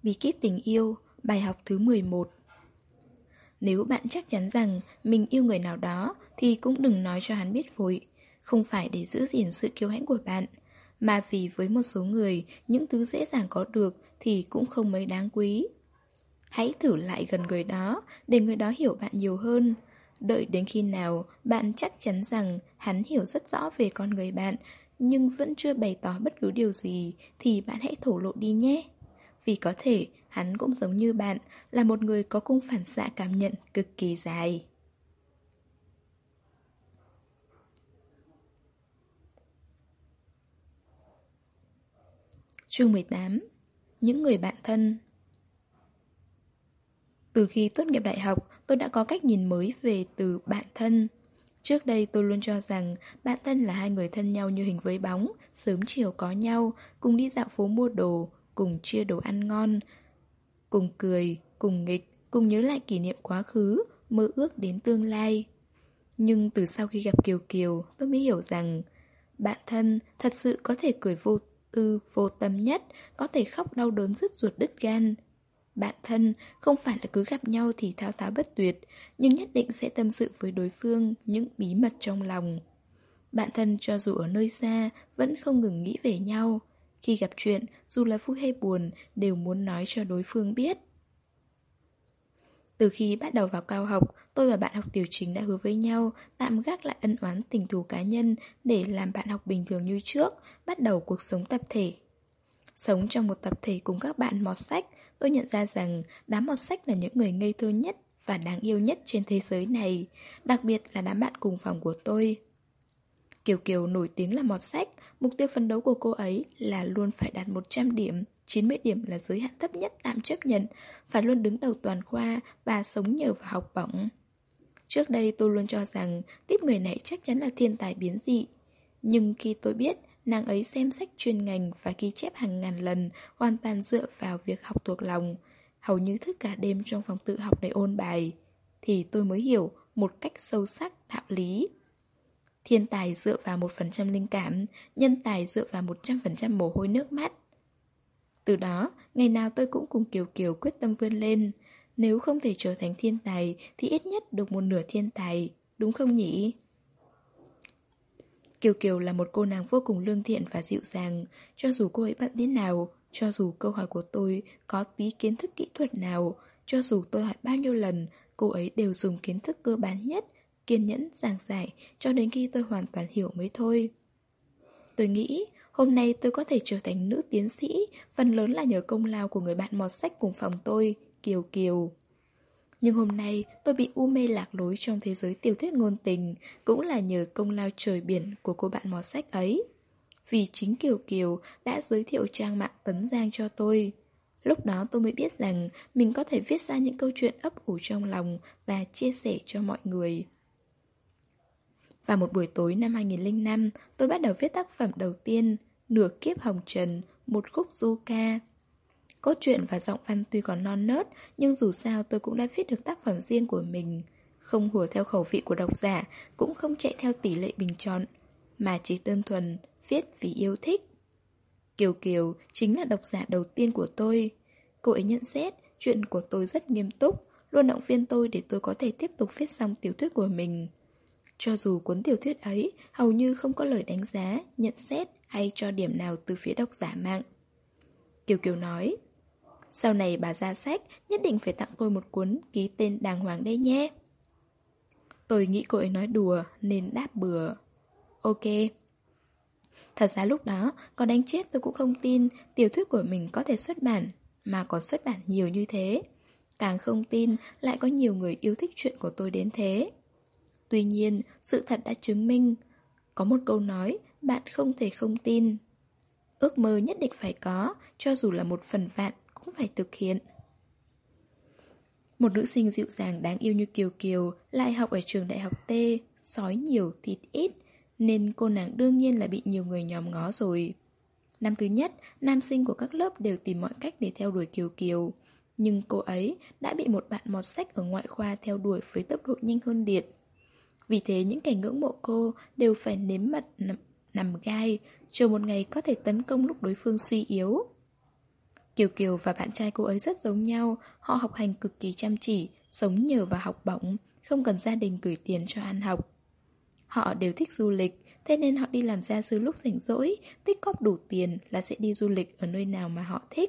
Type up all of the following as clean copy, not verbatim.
Bí kíp tình yêu, bài học thứ 11. Nếu bạn chắc chắn rằng mình yêu người nào đó thì cũng đừng nói cho hắn biết vội. Không phải để giữ gìn sự kiêu hãnh của bạn, mà vì với một số người, những thứ dễ dàng có được thì cũng không mấy đáng quý. Hãy thử lại gần người đó để người đó hiểu bạn nhiều hơn. Đợi đến khi nào bạn chắc chắn rằng hắn hiểu rất rõ về con người bạn nhưng vẫn chưa bày tỏ bất cứ điều gì thì bạn hãy thổ lộ đi nhé. Vì có thể hắn cũng giống như bạn, là một người có cung phản xạ cảm nhận cực kỳ dài. Chương 18. Những người bạn thân. Từ khi tốt nghiệp đại học, tôi đã có cách nhìn mới về từ bạn thân. Trước đây tôi luôn cho rằng bạn thân là hai người thân nhau như hình với bóng, sớm chiều có nhau, cùng đi dạo phố mua đồ, cùng chia đồ ăn ngon, cùng cười, cùng nghịch, cùng nhớ lại kỷ niệm quá khứ, mơ ước đến tương lai. Nhưng từ sau khi gặp Kiều Kiều, tôi mới hiểu rằng bạn thân thật sự có thể cười vô tư, vô tâm nhất, có thể khóc đau đớn rứt ruột đứt gan. Bạn thân không phải là cứ gặp nhau thì thao tháo bất tuyệt, nhưng nhất định sẽ tâm sự với đối phương những bí mật trong lòng. Bạn thân cho dù ở nơi xa, vẫn không ngừng nghĩ về nhau. Khi gặp chuyện, dù là vui hay buồn, đều muốn nói cho đối phương biết. Từ khi bắt đầu vào cao học, tôi và bạn học tiểu chính đã hứa với nhau tạm gác lại ân oán tình thù cá nhân để làm bạn học bình thường như trước, bắt đầu cuộc sống tập thể. Sống trong một tập thể cùng các bạn mọt sách, tôi nhận ra rằng đám mọt sách là những người ngây thơ nhất và đáng yêu nhất trên thế giới này, đặc biệt là đám bạn cùng phòng của tôi. Kiều Kiều nổi tiếng là mọt sách, mục tiêu phấn đấu của cô ấy là luôn phải đạt 100 điểm, 90 điểm là giới hạn thấp nhất tạm chấp nhận, phải luôn đứng đầu toàn khoa và sống nhờ vào học bổng. Trước đây tôi luôn cho rằng tiếp người này chắc chắn là thiên tài biến dị. Nhưng khi tôi biết nàng ấy xem sách chuyên ngành và ghi chép hàng ngàn lần hoàn toàn dựa vào việc học thuộc lòng, hầu như thức cả đêm trong phòng tự học để ôn bài, thì tôi mới hiểu một cách sâu sắc đạo lý. Thiên tài dựa vào 1% linh cảm, nhân tài dựa vào 100% mồ hôi nước mắt. Từ đó, ngày nào tôi cũng cùng Kiều Kiều quyết tâm vươn lên. Nếu không thể trở thành thiên tài thì ít nhất được một nửa thiên tài, đúng không nhỉ? Kiều Kiều là một cô nàng vô cùng lương thiện và dịu dàng. Cho dù cô ấy bận thế nào, cho dù câu hỏi của tôi có tí kiến thức kỹ thuật nào, cho dù tôi hỏi bao nhiêu lần, cô ấy đều dùng kiến thức cơ bản nhất, kiên nhẫn giảng giải cho đến khi tôi hoàn toàn hiểu mới thôi. Tôi nghĩ hôm nay tôi có thể trở thành nữ tiến sĩ, phần lớn là nhờ công lao của người bạn mọt sách cùng phòng tôi, Kiều Kiều. Nhưng hôm nay tôi bị u mê lạc lối trong thế giới tiểu thuyết ngôn tình, cũng là nhờ công lao trời biển của cô bạn mọt sách ấy. Vì chính Kiều Kiều đã giới thiệu trang mạng Tấn Giang cho tôi. Lúc đó tôi mới biết rằng mình có thể viết ra những câu chuyện ấp ủ trong lòng và chia sẻ cho mọi người. Vào một buổi tối năm 2005, tôi bắt đầu viết tác phẩm đầu tiên, Nửa kiếp hồng trần, một khúc du ca. Cốt truyện và giọng văn tuy còn non nớt, nhưng dù sao tôi cũng đã viết được tác phẩm riêng của mình. Không hùa theo khẩu vị của độc giả, cũng không chạy theo tỷ lệ bình chọn, mà chỉ đơn thuần viết vì yêu thích. Kiều Kiều chính là độc giả đầu tiên của tôi. Cô ấy nhận xét chuyện của tôi rất nghiêm túc, luôn động viên tôi để tôi có thể tiếp tục viết xong tiểu thuyết của mình. Cho dù cuốn tiểu thuyết ấy hầu như không có lời đánh giá, nhận xét hay cho điểm nào từ phía độc giả mạng. Kiều Kiều nói, sau này bà ra sách nhất định phải tặng tôi một cuốn ký tên đàng hoàng đây nhé. Tôi nghĩ cô ấy nói đùa nên đáp bừa. Ok. Thật ra lúc đó, có đánh chết tôi cũng không tin tiểu thuyết của mình có thể xuất bản, mà còn xuất bản nhiều như thế. Càng không tin lại có nhiều người yêu thích chuyện của tôi đến thế. Tuy nhiên, sự thật đã chứng minh. Có một câu nói, bạn không thể không tin. Ước mơ nhất định phải có, cho dù là một phần vạn cũng phải thực hiện. Một nữ sinh dịu dàng đáng yêu như Kiều Kiều lại học ở trường đại học T, sói nhiều thịt ít, nên cô nàng đương nhiên là bị nhiều người nhòm ngó rồi. Năm thứ nhất, nam sinh của các lớp đều tìm mọi cách để theo đuổi Kiều Kiều. Nhưng cô ấy đã bị một bạn mọt sách ở ngoại khoa theo đuổi với tốc độ nhanh hơn điện. Vì thế những kẻ ngưỡng mộ cô đều phải nếm mật nằm gai, chờ một ngày có thể tấn công lúc đối phương suy yếu. Kiều Kiều và bạn trai cô ấy rất giống nhau, họ học hành cực kỳ chăm chỉ, sống nhờ vào học bổng, không cần gia đình gửi tiền cho ăn học. Họ đều thích du lịch, thế nên họ đi làm gia sư lúc rảnh rỗi, tích góp đủ tiền là sẽ đi du lịch ở nơi nào mà họ thích.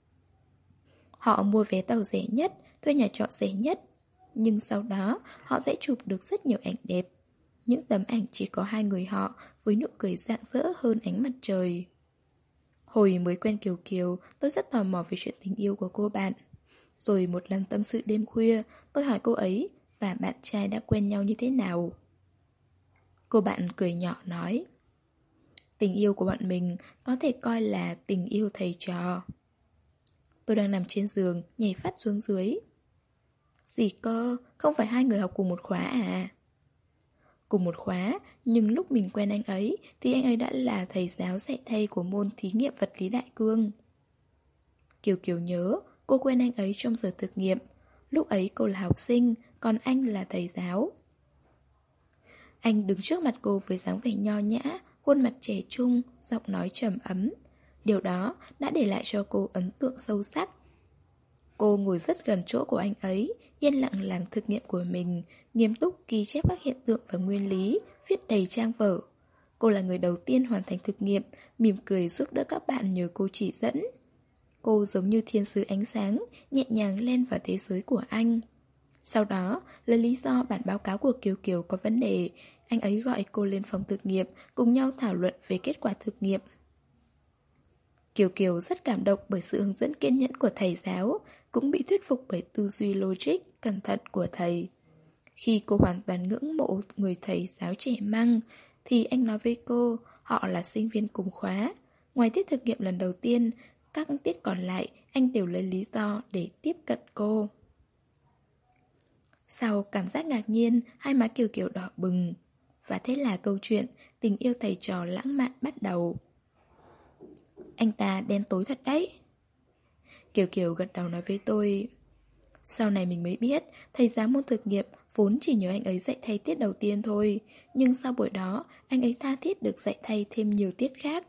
Họ mua vé tàu rẻ nhất, thuê nhà trọ rẻ nhất. Nhưng sau đó, họ sẽ chụp được rất nhiều ảnh đẹp. Những tấm ảnh chỉ có hai người họ với nụ cười rạng rỡ hơn ánh mặt trời. Hồi mới quen Kiều Kiều, tôi rất tò mò về chuyện tình yêu của cô bạn. Rồi một lần tâm sự đêm khuya, tôi hỏi cô ấy và bạn trai đã quen nhau như thế nào. Cô bạn cười nhỏ nói, tình yêu của bọn mình có thể coi là tình yêu thầy trò. Tôi đang nằm trên giường, nhảy phát xuống dưới. Gì cơ, không phải hai người học cùng một khóa à? Cùng một khóa, nhưng lúc mình quen anh ấy thì anh ấy đã là thầy giáo dạy thay của môn thí nghiệm vật lý đại cương. Kiều Kiều nhớ, cô quen anh ấy trong giờ thực nghiệm. Lúc ấy cô là học sinh, còn anh là thầy giáo. Anh đứng trước mặt cô với dáng vẻ nho nhã, khuôn mặt trẻ trung, giọng nói trầm ấm. Điều đó đã để lại cho cô ấn tượng sâu sắc. Cô ngồi rất gần chỗ của anh ấy, yên lặng làm thực nghiệm của mình, nghiêm túc ghi chép các hiện tượng và nguyên lý, viết đầy trang vở. Cô là người đầu tiên hoàn thành thực nghiệm, mỉm cười giúp đỡ các bạn nhờ cô chỉ dẫn. Cô giống như thiên sứ ánh sáng, nhẹ nhàng lên vào thế giới của anh. Sau đó, lấy lý do bản báo cáo của Kiều Kiều có vấn đề, anh ấy gọi cô lên phòng thực nghiệm, cùng nhau thảo luận về kết quả thực nghiệm. Kiều Kiều rất cảm động bởi sự hướng dẫn kiên nhẫn của thầy giáo, cũng bị thuyết phục bởi tư duy logic, cẩn thận của thầy. Khi cô hoàn toàn ngưỡng mộ người thầy giáo trẻ măng, thì anh nói với cô, họ là sinh viên cùng khóa. Ngoài tiết thực nghiệm lần đầu tiên, các tiết còn lại anh đều lấy lý do để tiếp cận cô. Sau cảm giác ngạc nhiên, hai má Kiều Kiều đỏ bừng. Và thế là câu chuyện tình yêu thầy trò lãng mạn bắt đầu. Anh ta đen tối thật đấy. Kiều Kiều gật đầu nói với tôi. Sau này mình mới biết, thầy giáo môn thực nghiệm vốn chỉ nhớ anh ấy dạy thay tiết đầu tiên thôi. Nhưng sau buổi đó, anh ấy tha thiết được dạy thay thêm nhiều tiết khác.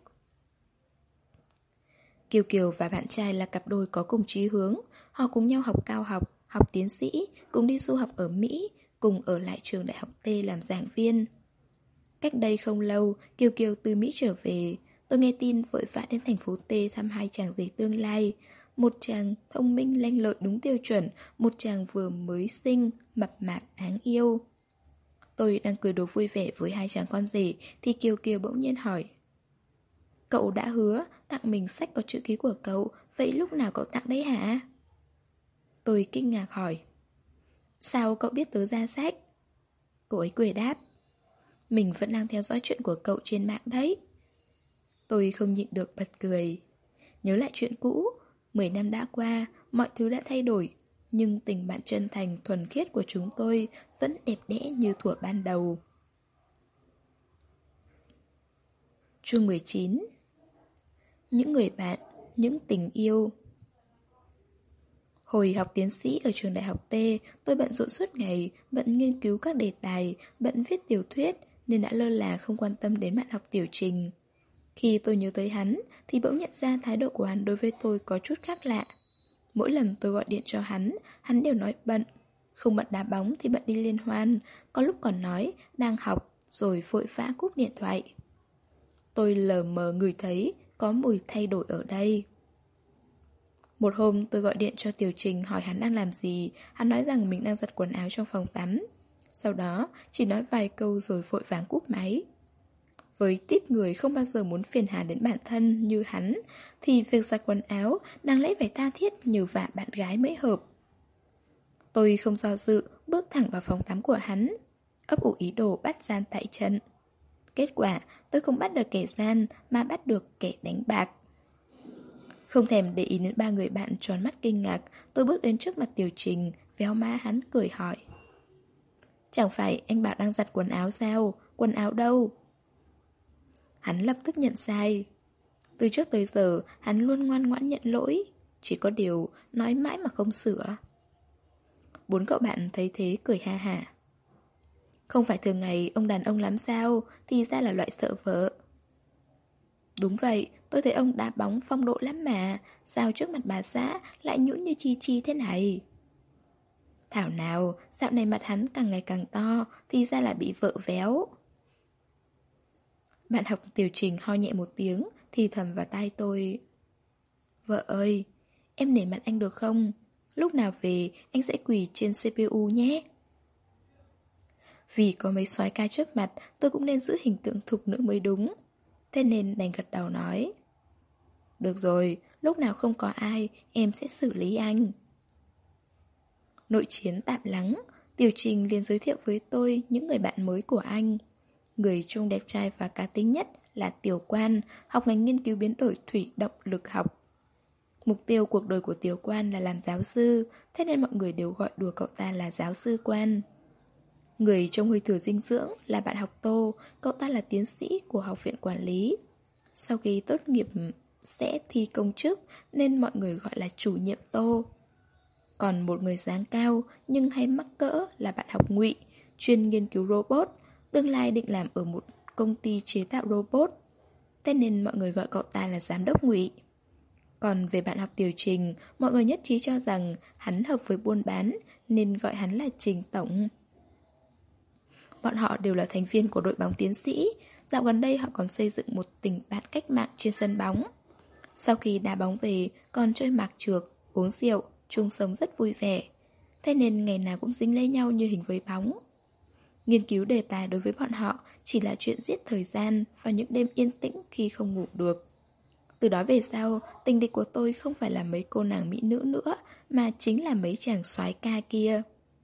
Kiều Kiều và bạn trai là cặp đôi có cùng chí hướng. Họ cùng nhau học cao học, học tiến sĩ, cùng đi du học ở Mỹ, cùng ở lại trường đại học T làm giảng viên. Cách đây không lâu, Kiều Kiều từ Mỹ trở về. Tôi nghe tin vội vã đến thành phố T thăm hai chàng rể tương lai. Một chàng thông minh lanh lợi đúng tiêu chuẩn, một chàng vừa mới sinh, mập mạp đáng yêu. Tôi đang cười đùa vui vẻ với hai chàng con rể thì Kiều Kiều bỗng nhiên hỏi. Cậu đã hứa tặng mình sách có chữ ký của cậu, vậy lúc nào cậu tặng đấy hả? Tôi kinh ngạc hỏi. Sao cậu biết tớ ra sách? Cô ấy cười đáp. Mình vẫn đang theo dõi chuyện của cậu trên mạng đấy. Tôi không nhịn được bật cười. Nhớ lại chuyện cũ, 10 năm đã qua, mọi thứ đã thay đổi. Nhưng tình bạn chân thành, thuần khiết của chúng tôi vẫn đẹp đẽ như thuở ban đầu. Chương 19. Những người bạn, những tình yêu. Hồi học tiến sĩ ở trường đại học T, tôi bận rộn suốt ngày, bận nghiên cứu các đề tài, bận viết tiểu thuyết, nên đã lơ là không quan tâm đến bạn học tiểu trình. Khi tôi nhớ tới hắn, thì bỗng nhận ra thái độ của hắn đối với tôi có chút khác lạ. Mỗi lần tôi gọi điện cho hắn đều nói bận. Không bận đá bóng thì bận đi liên hoan, có lúc còn nói đang học, rồi vội vã cúp điện thoại. Tôi lờ mờ ngửi thấy có mùi thay đổi ở đây. Một hôm tôi gọi điện cho Tiểu Trình hỏi hắn đang làm gì. Hắn nói rằng mình đang giặt quần áo trong phòng tắm. Sau đó chỉ nói vài câu rồi vội vàng cúp máy. Với típ người không bao giờ muốn phiền hà đến bản thân như hắn, thì việc giặt quần áo đáng lẽ phải tha thiết nhờ vả bạn gái mới hợp. Tôi không do dự, bước thẳng vào phòng tắm của hắn, ấp ủ ý đồ bắt gian tại trận. Kết quả tôi không bắt được kẻ gian mà bắt được kẻ đánh bạc. Không thèm để ý đến ba người bạn tròn mắt kinh ngạc, tôi bước đến trước mặt Tiểu Trình, véo má hắn cười hỏi. Chẳng phải anh bảo đang giặt quần áo sao? Quần áo đâu? Hắn lập tức nhận sai. Từ trước tới giờ, hắn luôn ngoan ngoãn nhận lỗi, chỉ có điều nói mãi mà không sửa. Bốn cậu bạn thấy thế cười ha hả. Không phải thường ngày ông đàn ông lắm sao, thì ra là loại sợ vợ. Đúng vậy, tôi thấy ông đá bóng phong độ lắm mà. Sao trước mặt bà xã lại nhũn như chi chi thế này? Thảo nào, dạo này mặt hắn càng ngày càng to, thì ra là bị vợ véo. Bạn học tiểu trình ho nhẹ một tiếng, thì thầm vào tai tôi. Vợ ơi, em nể mặt anh được không? Lúc nào về, anh sẽ quỳ trên CPU nhé. Vì có mấy soái ca trước mặt, tôi cũng nên giữ hình tượng thục nữ mới đúng. Thế nên đành gật đầu nói. Được rồi, lúc nào không có ai, em sẽ xử lý anh. Nội chiến tạm lắng, Tiểu Trình liền giới thiệu với tôi những người bạn mới của anh. Người trông đẹp trai và cá tính nhất là Tiểu Quan, học ngành nghiên cứu biến đổi thủy động lực học. Mục tiêu cuộc đời của Tiểu Quan là làm giáo sư, thế nên mọi người đều gọi đùa cậu ta là giáo sư Quan. Người trông hơi thừa dinh dưỡng là bạn học Tô, cậu ta là tiến sĩ của Học viện Quản lý. Sau khi tốt nghiệp sẽ thi công chức nên mọi người gọi là chủ nhiệm Tô. Còn một người dáng cao nhưng hay mắc cỡ là bạn học Ngụy, chuyên nghiên cứu robot, tương lai định làm ở một công ty chế tạo robot. Thế nên mọi người gọi cậu ta là giám đốc Ngụy. Còn về bạn học Tiểu Trình, mọi người nhất trí cho rằng hắn hợp với buôn bán nên gọi hắn là Trình Tổng. Bọn họ đều là thành viên của đội bóng tiến sĩ. Dạo gần đây họ còn xây dựng một tình bạn cách mạng trên sân bóng. Sau khi đá bóng về, còn chơi mạc trược, uống rượu, chung sống rất vui vẻ. Thế nên ngày nào cũng dính lấy nhau như hình với bóng. Nghiên cứu đề tài đối với bọn họ chỉ là chuyện giết thời gian và những đêm yên tĩnh khi không ngủ được. Từ đó về sau, tình địch của tôi không phải là mấy cô nàng mỹ nữ nữa, mà chính là mấy chàng soái ca kia.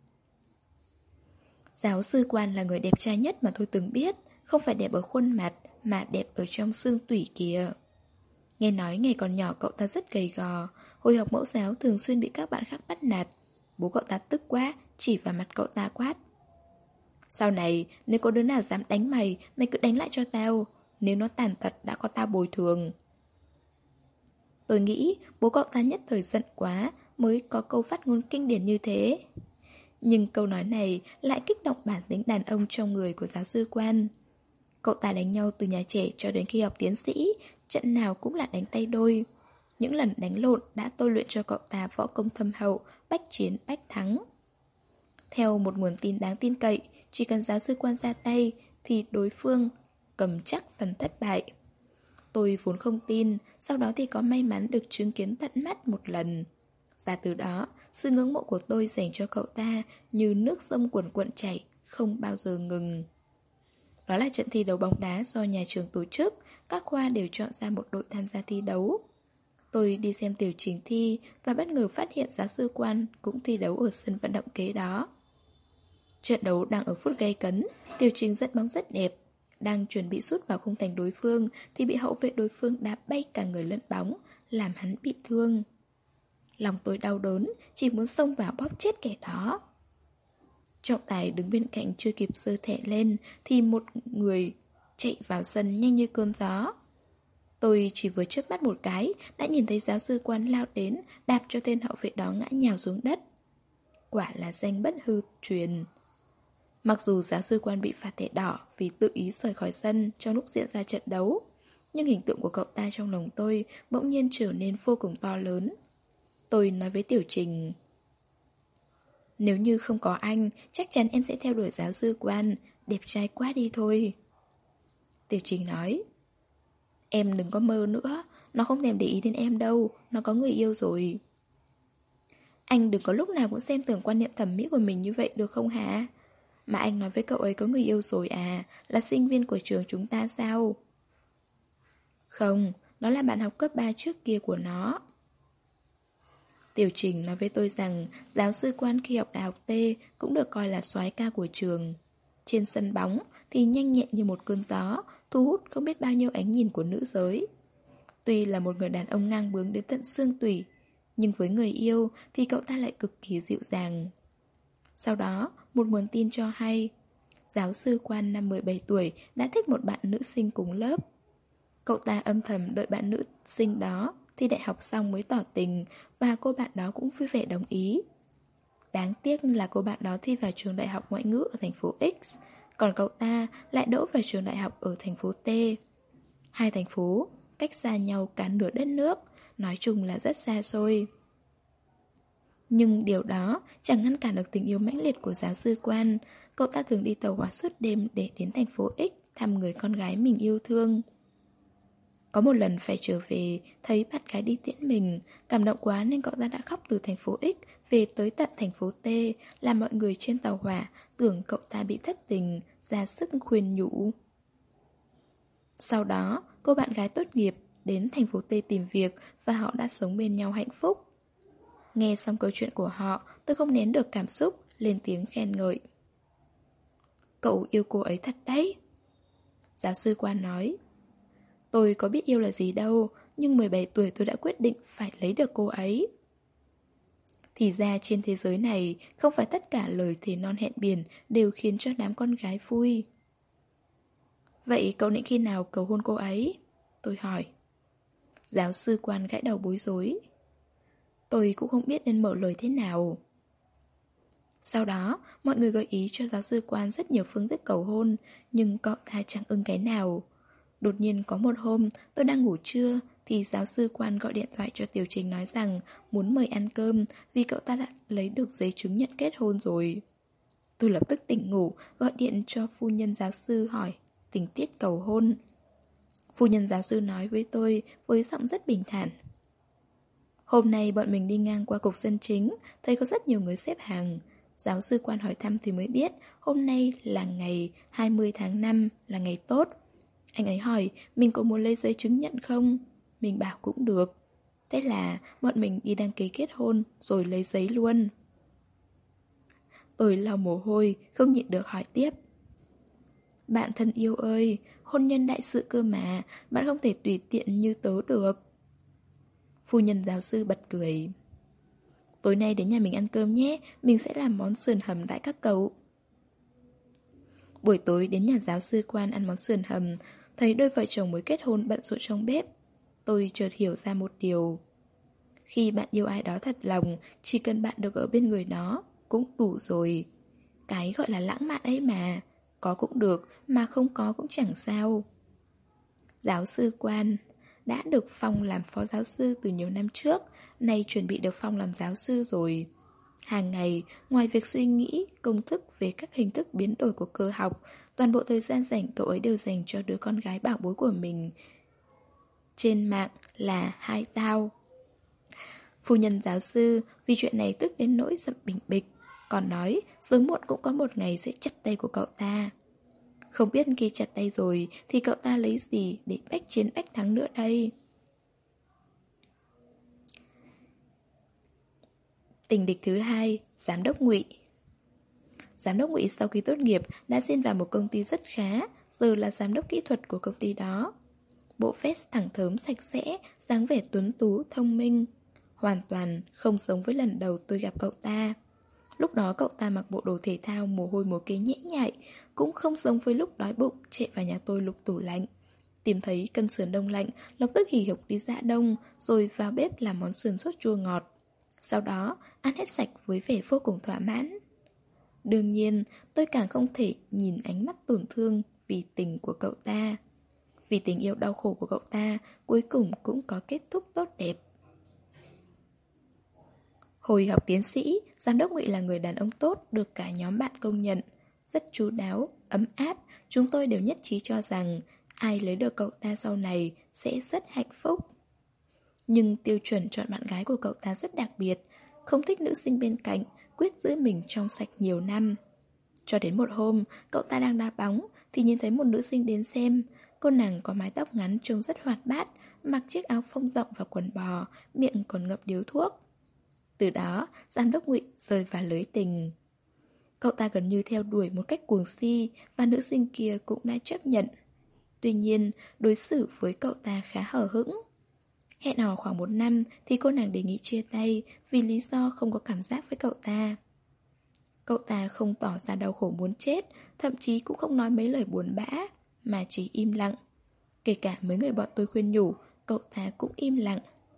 Giáo sư Quan là người đẹp trai nhất mà tôi từng biết, không phải đẹp ở khuôn mặt, mà đẹp ở trong xương tủy kìa. Nghe nói ngày còn nhỏ cậu ta rất gầy gò, hồi học mẫu giáo thường xuyên bị các bạn khác bắt nạt. Bố cậu ta tức quá, chỉ vào mặt cậu ta quát. Sau này, nếu có đứa nào dám đánh mày, mày cứ đánh lại cho tao. Nếu nó tàn tật đã có tao bồi thường. Tôi nghĩ bố cậu ta nhất thời giận quá mới có câu phát ngôn kinh điển như thế. Nhưng câu nói này lại kích động bản tính đàn ông trong người của giáo sư Quan. Cậu ta đánh nhau từ nhà trẻ cho đến khi học tiến sĩ, trận nào cũng là đánh tay đôi. Những lần đánh lộn đã tôi luyện cho cậu ta võ công thâm hậu, bách chiến bách thắng. Theo một nguồn tin đáng tin cậy, chỉ cần giáo sư Quan ra tay thì đối phương cầm chắc phần thất bại. Tôi vốn không tin, sau đó thì có may mắn được chứng kiến tận mắt một lần. Và từ đó, sự ngưỡng mộ của tôi dành cho cậu ta như nước sông cuồn cuộn chảy, không bao giờ ngừng. Đó là trận thi đấu bóng đá do nhà trường tổ chức, các khoa đều chọn ra một đội tham gia thi đấu. Tôi đi xem tiểu trình thi và bất ngờ phát hiện giáo sư Quan cũng thi đấu ở sân vận động kế đó. Trận đấu đang ở phút gay cấn, tiểu trình dẫn bóng rất đẹp. Đang chuẩn bị sút vào khung thành đối phương thì bị hậu vệ đối phương đá bay cả người lẫn bóng, làm hắn bị thương. Lòng tôi đau đớn, chỉ muốn xông vào bóp chết kẻ đó. Trọng tài đứng bên cạnh chưa kịp giơ thẻ lên thì một người chạy vào sân nhanh như cơn gió. Tôi chỉ vừa chớp mắt một cái đã nhìn thấy giáo sư Quan lao đến, đạp cho tên hậu vệ đó ngã nhào xuống đất. Quả là danh bất hư truyền. Mặc dù giáo sư Quan bị phạt thẻ đỏ vì tự ý rời khỏi sân trong lúc diễn ra trận đấu, nhưng hình tượng của cậu ta trong lòng tôi bỗng nhiên trở nên vô cùng to lớn. Tôi nói với Tiểu Trình, nếu như không có anh, chắc chắn em sẽ theo đuổi giáo sư Quan, đẹp trai quá đi thôi. Tiểu Trình nói, em đừng có mơ nữa, nó không thèm để ý đến em đâu, nó có người yêu rồi. Anh đừng có lúc nào cũng xem thường quan niệm thẩm mỹ của mình như vậy được không hả? Mà anh nói với cậu ấy có người yêu rồi à, là sinh viên của trường chúng ta sao? Không, nó là bạn học cấp 3 trước kia của nó. Tiểu Trình nói với tôi rằng giáo sư Quan khi học đại học T cũng được coi là soái ca của trường. Trên sân bóng thì nhanh nhẹn như một cơn gió, thu hút không biết bao nhiêu ánh nhìn của nữ giới. Tuy là một người đàn ông ngang bướng đến tận xương tủy, nhưng với người yêu thì cậu ta lại cực kỳ dịu dàng. Sau đó, một nguồn tin cho hay, giáo sư Quan năm 17 tuổi đã thích một bạn nữ sinh cùng lớp. Cậu ta âm thầm đợi bạn nữ sinh đó thi đại học xong mới tỏ tình và cô bạn đó cũng vui vẻ đồng ý. Đáng tiếc là cô bạn đó thi vào trường đại học ngoại ngữ ở thành phố X, còn cậu ta lại đỗ vào trường đại học ở thành phố T. Hai thành phố cách xa nhau cả nửa đất nước, nói chung là rất xa xôi. Nhưng điều đó chẳng ngăn cản được tình yêu mãnh liệt của giáo sư Quan. Cậu ta thường đi tàu hỏa suốt đêm để đến thành phố X thăm người con gái mình yêu thương. Có một lần phải trở về, thấy bạn gái đi tiễn mình, cảm động quá nên cậu ta đã khóc từ thành phố X về tới tận thành phố T, làm mọi người trên tàu hỏa tưởng cậu ta bị thất tình, ra sức khuyên nhủ. Sau đó, cô bạn gái tốt nghiệp đến thành phố T tìm việc và họ đã sống bên nhau hạnh phúc. Nghe xong câu chuyện của họ, tôi không nén được cảm xúc, lên tiếng khen ngợi. Cậu yêu cô ấy thật đấy. Giáo sư Quan nói. Tôi có biết yêu là gì đâu, nhưng 17 tuổi tôi đã quyết định phải lấy được cô ấy. Thì ra trên thế giới này, không phải tất cả lời thề non hẹn biển đều khiến cho đám con gái vui. Vậy cậu định khi nào cầu hôn cô ấy? Tôi hỏi. Giáo sư Quan gãi đầu bối rối. Tôi cũng không biết nên mở lời thế nào. Sau đó, mọi người gợi ý cho giáo sư Quan rất nhiều phương thức cầu hôn, nhưng cậu ta chẳng ưng cái nào. Đột nhiên có một hôm, tôi đang ngủ trưa, thì giáo sư Quan gọi điện thoại cho Tiểu Trình nói rằng muốn mời ăn cơm vì cậu ta đã lấy được giấy chứng nhận kết hôn rồi. Tôi lập tức tỉnh ngủ, gọi điện cho phu nhân giáo sư hỏi tình tiết cầu hôn. Phu nhân giáo sư nói với tôi với giọng rất bình thản. Hôm nay bọn mình đi ngang qua cục dân chính, thấy có rất nhiều người xếp hàng. Giáo sư Quan hỏi thăm thì mới biết hôm nay là ngày 20 tháng 5, là ngày tốt. Anh ấy hỏi mình có muốn lấy giấy chứng nhận không? Mình bảo cũng được. Thế là bọn mình đi đăng ký kết hôn rồi lấy giấy luôn. Tôi lau mồ hôi, không nhịn được hỏi tiếp. Bạn thân yêu ơi, hôn nhân đại sự cơ mà, bạn không thể tùy tiện như tớ được. Phu nhân giáo sư bật cười. Tối nay đến nhà mình ăn cơm nhé, mình sẽ làm món sườn hầm đãi các cậu. Buổi tối đến nhà giáo sư Quan ăn món sườn hầm, thấy đôi vợ chồng mới kết hôn bận rộn trong bếp. Tôi chợt hiểu ra một điều. Khi bạn yêu ai đó thật lòng, chỉ cần bạn được ở bên người đó, cũng đủ rồi. Cái gọi là lãng mạn ấy mà, có cũng được, mà không có cũng chẳng sao. Giáo sư Quan đã được phong làm phó giáo sư từ nhiều năm trước, nay chuẩn bị được phong làm giáo sư rồi. Hàng ngày, ngoài việc suy nghĩ, công thức về các hình thức biến đổi của cơ học, toàn bộ thời gian rảnh cậu ấy đều dành cho đứa con gái bảo bối của mình. Trên mạng là hai tao. Phu nhân giáo sư vì chuyện này tức đến nỗi giận bình bịch, còn nói sớm muộn cũng có một ngày sẽ chặt tay của cậu ta. Không biết khi chặt tay rồi thì cậu ta lấy gì để bách chiến bách thắng nữa đây. Tình địch thứ hai, Giám đốc Ngụy. Giám đốc Ngụy sau khi tốt nghiệp đã xin vào một công ty rất khá, giờ là giám đốc kỹ thuật của công ty đó. Bộ vest thẳng thớm sạch sẽ, dáng vẻ tuấn tú, thông minh. Hoàn toàn không giống với lần đầu tôi gặp cậu ta. Lúc đó cậu ta mặc bộ đồ thể thao mồ hôi mồ kê nhễ nhại, cũng không giống với lúc đói bụng chạy vào nhà tôi lục tủ lạnh. Tìm thấy cân sườn đông lạnh, lập tức hì hục đi giã đông, rồi vào bếp làm món sườn sốt chua ngọt. Sau đó, ăn hết sạch với vẻ vô cùng thỏa mãn. Đương nhiên, tôi càng không thể nhìn ánh mắt tổn thương vì tình của cậu ta. Vì tình yêu đau khổ của cậu ta, cuối cùng cũng có kết thúc tốt đẹp. Hồi học tiến sĩ, giám đốc Ngụy là người đàn ông tốt được cả nhóm bạn công nhận. Rất chu đáo, ấm áp, chúng tôi đều nhất trí cho rằng ai lấy được cậu ta sau này sẽ rất hạnh phúc. Nhưng tiêu chuẩn chọn bạn gái của cậu ta rất đặc biệt, không thích nữ sinh bên cạnh, quyết giữ mình trong sạch nhiều năm. Cho đến một hôm, cậu ta đang đá bóng thì nhìn thấy một nữ sinh đến xem. Cô nàng có mái tóc ngắn trông rất hoạt bát, mặc chiếc áo phông rộng và quần bò, miệng còn ngậm điếu thuốc. Từ đó, giám đốc Ngụy rơi vào lưới tình. Cậu ta gần như theo đuổi một cách cuồng si và nữ sinh kia cũng đã chấp nhận. Tuy nhiên, đối xử với cậu ta khá hờ hững. Hẹn hò khoảng 1 năm thì cô nàng đề nghị chia tay vì lý do không có cảm giác với cậu ta. Cậu ta không tỏ ra đau khổ muốn chết, thậm chí cũng không nói mấy lời buồn bã, mà chỉ im lặng. Kể cả mấy người bọn tôi khuyên nhủ, cậu ta cũng im lặng.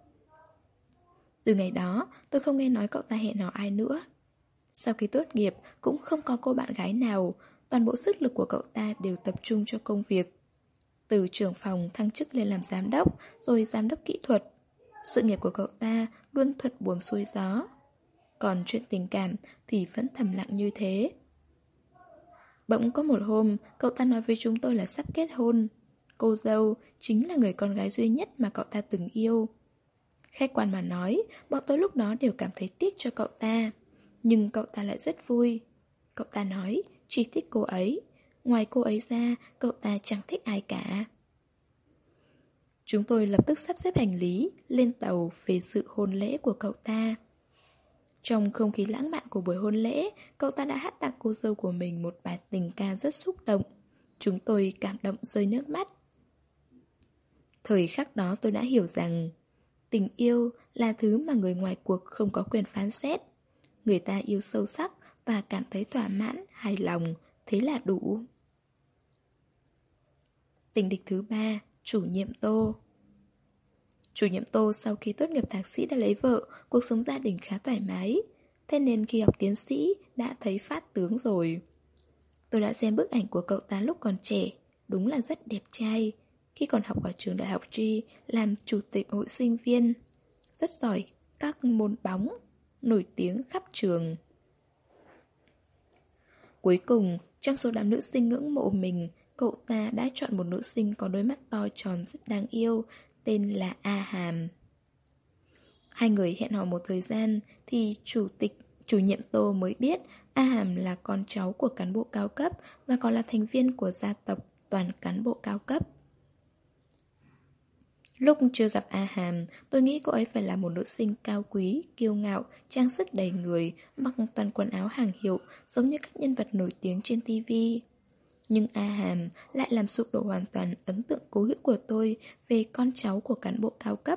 Từ ngày đó, tôi không nghe nói cậu ta hẹn hò ai nữa. Sau khi tốt nghiệp, cũng không có cô bạn gái nào, toàn bộ sức lực của cậu ta đều tập trung cho công việc. Từ trưởng phòng thăng chức lên làm giám đốc, rồi giám đốc kỹ thuật. Sự nghiệp của cậu ta luôn thuận buồm xuôi gió. Còn chuyện tình cảm thì vẫn thầm lặng như thế. Bỗng có một hôm, cậu ta nói với chúng tôi là sắp kết hôn. Cô dâu chính là người con gái duy nhất mà cậu ta từng yêu. Khách quan mà nói, bọn tôi lúc đó đều cảm thấy tiếc cho cậu ta. Nhưng cậu ta lại rất vui. Cậu ta nói, chỉ thích cô ấy. Ngoài cô ấy ra, cậu ta chẳng thích ai cả. Chúng tôi lập tức sắp xếp hành lý, lên tàu về dự hôn lễ của cậu ta. Trong không khí lãng mạn của buổi hôn lễ, cậu ta đã hát tặng cô dâu của mình một bài tình ca rất xúc động. Chúng tôi cảm động rơi nước mắt. Thời khắc đó tôi đã hiểu rằng tình yêu là thứ mà người ngoài cuộc không có quyền phán xét. Người ta yêu sâu sắc và cảm thấy thỏa mãn, hài lòng, thế là đủ. Tình địch thứ 3, chủ nhiệm Tô. Chủ nhiệm Tô sau khi tốt nghiệp thạc sĩ đã lấy vợ, cuộc sống gia đình khá thoải mái. Thế nên khi học tiến sĩ đã thấy phát tướng rồi. Tôi đã xem bức ảnh của cậu ta lúc còn trẻ, đúng là rất đẹp trai. Khi còn học ở trường đại học G làm chủ tịch hội sinh viên. Rất giỏi các môn bóng, nổi tiếng khắp trường. Cuối cùng, trong số đám nữ sinh ngưỡng mộ mình, cậu ta đã chọn một nữ sinh có đôi mắt to tròn rất đáng yêu, tên là A Hàm. Hai người hẹn hò một thời gian thì chủ nhiệm Tô mới biết A Hàm là con cháu của cán bộ cao cấp và còn là thành viên của gia tộc toàn cán bộ cao cấp. Lúc chưa gặp A Hàm, tôi nghĩ cô ấy phải là một nữ sinh cao quý, kiêu ngạo, trang sức đầy người, mặc toàn quần áo hàng hiệu, giống như các nhân vật nổi tiếng trên TV. Nhưng A Hàm lại làm sụp đổ hoàn toàn ấn tượng cố hữu của tôi về con cháu của cán bộ cao cấp.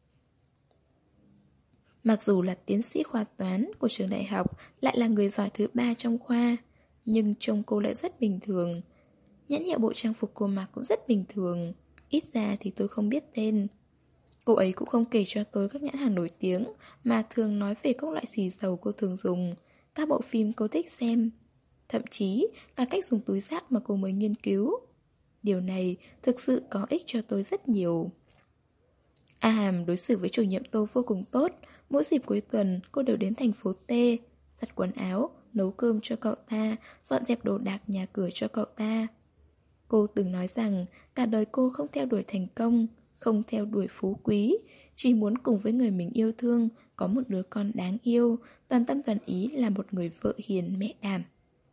Mặc dù là tiến sĩ khoa toán của trường đại học, lại là người giỏi thứ 3 trong khoa, nhưng trông cô lại rất bình thường. Nhãn hiệu bộ trang phục cô mặc cũng rất bình thường, ít ra thì tôi không biết tên. Cô ấy cũng không kể cho tôi các nhãn hàng nổi tiếng, mà thường nói về các loại xì dầu cô thường dùng, các bộ phim cô thích xem. Thậm chí cả cách dùng túi rác mà cô mới nghiên cứu. Điều này thực sự có ích cho tôi rất nhiều. A Hàm đối xử với chủ nhiệm Tô vô cùng tốt. Mỗi dịp cuối tuần cô đều đến thành phố T, giặt quần áo, nấu cơm cho cậu ta, dọn dẹp đồ đạc nhà cửa cho cậu ta. Cô từng nói rằng cả đời cô không theo đuổi thành công, không theo đuổi phú quý, chỉ muốn cùng với người mình yêu thương, có một đứa con đáng yêu, toàn tâm toàn ý là một người vợ hiền mẹ đảm.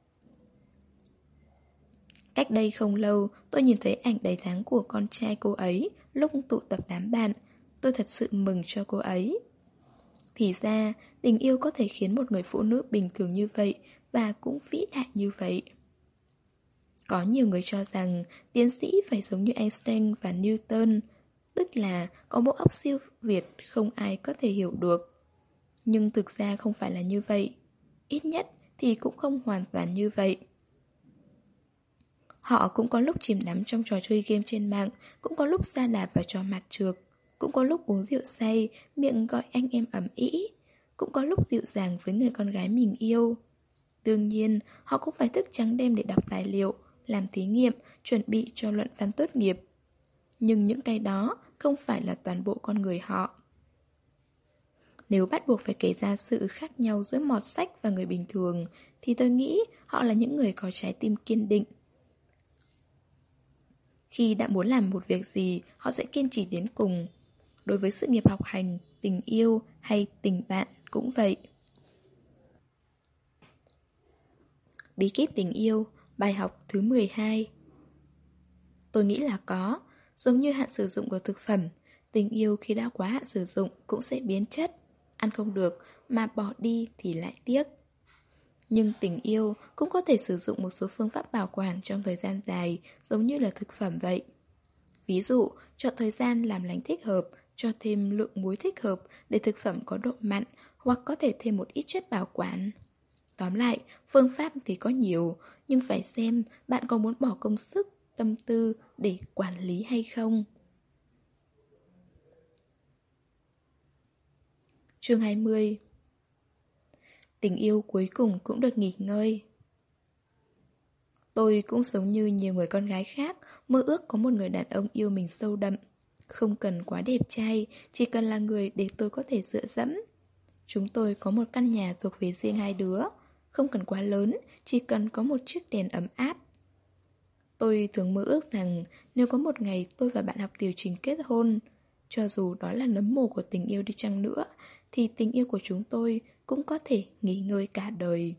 Cách đây không lâu, tôi nhìn thấy ảnh đầy tháng của con trai cô ấy lúc tụ tập đám bạn. Tôi thật sự mừng cho cô ấy. Thì ra, tình yêu có thể khiến một người phụ nữ bình thường như vậy và cũng vĩ đại như vậy. Có nhiều người cho rằng tiến sĩ phải giống như Einstein và Newton, tức là có bộ óc siêu việt không ai có thể hiểu được. Nhưng thực ra không phải là như vậy. Ít nhất thì cũng không hoàn toàn như vậy. Họ cũng có lúc chìm đắm trong trò chơi game trên mạng, cũng có lúc sa đà vào trò mặt trược, cũng có lúc uống rượu say, miệng gọi anh em ầm ĩ, cũng có lúc dịu dàng với người con gái mình yêu. Đương nhiên, họ cũng phải thức trắng đêm để đọc tài liệu, làm thí nghiệm, chuẩn bị cho luận văn tốt nghiệp. Nhưng những cái đó không phải là toàn bộ con người họ. Nếu bắt buộc phải kể ra sự khác nhau giữa mọt sách và người bình thường, thì tôi nghĩ họ là những người có trái tim kiên định. Khi đã muốn làm một việc gì, họ sẽ kiên trì đến cùng. Đối với sự nghiệp học hành, tình yêu hay tình bạn cũng vậy. Bí kíp tình yêu, bài học thứ 12. Tôi nghĩ là có. Giống như hạn sử dụng của thực phẩm, tình yêu khi đã quá hạn sử dụng cũng sẽ biến chất. Ăn không được mà bỏ đi thì lại tiếc. Nhưng tình yêu cũng có thể sử dụng một số phương pháp bảo quản trong thời gian dài, giống như là thực phẩm vậy. Ví dụ, chọn thời gian làm lành thích hợp, cho thêm lượng muối thích hợp để thực phẩm có độ mặn, hoặc có thể thêm một ít chất bảo quản. Tóm lại, phương pháp thì có nhiều, nhưng phải xem bạn có muốn bỏ công sức, tâm tư để quản lý hay không. Chương 20. Tình yêu cuối cùng cũng được nghỉ ngơi. Tôi cũng giống như nhiều người con gái khác, mơ ước có một người đàn ông yêu mình sâu đậm. Không cần quá đẹp trai, chỉ cần là người để tôi có thể dựa dẫm. Chúng tôi có một căn nhà thuộc về riêng hai đứa. Không cần quá lớn, chỉ cần có một chiếc đèn ấm áp. Tôi thường mơ ước rằng nếu có một ngày tôi và bạn học tiểu trình kết hôn, cho dù đó là nấm mồ của tình yêu đi chăng nữa, thì tình yêu của chúng tôi cũng có thể nghỉ ngơi cả đời.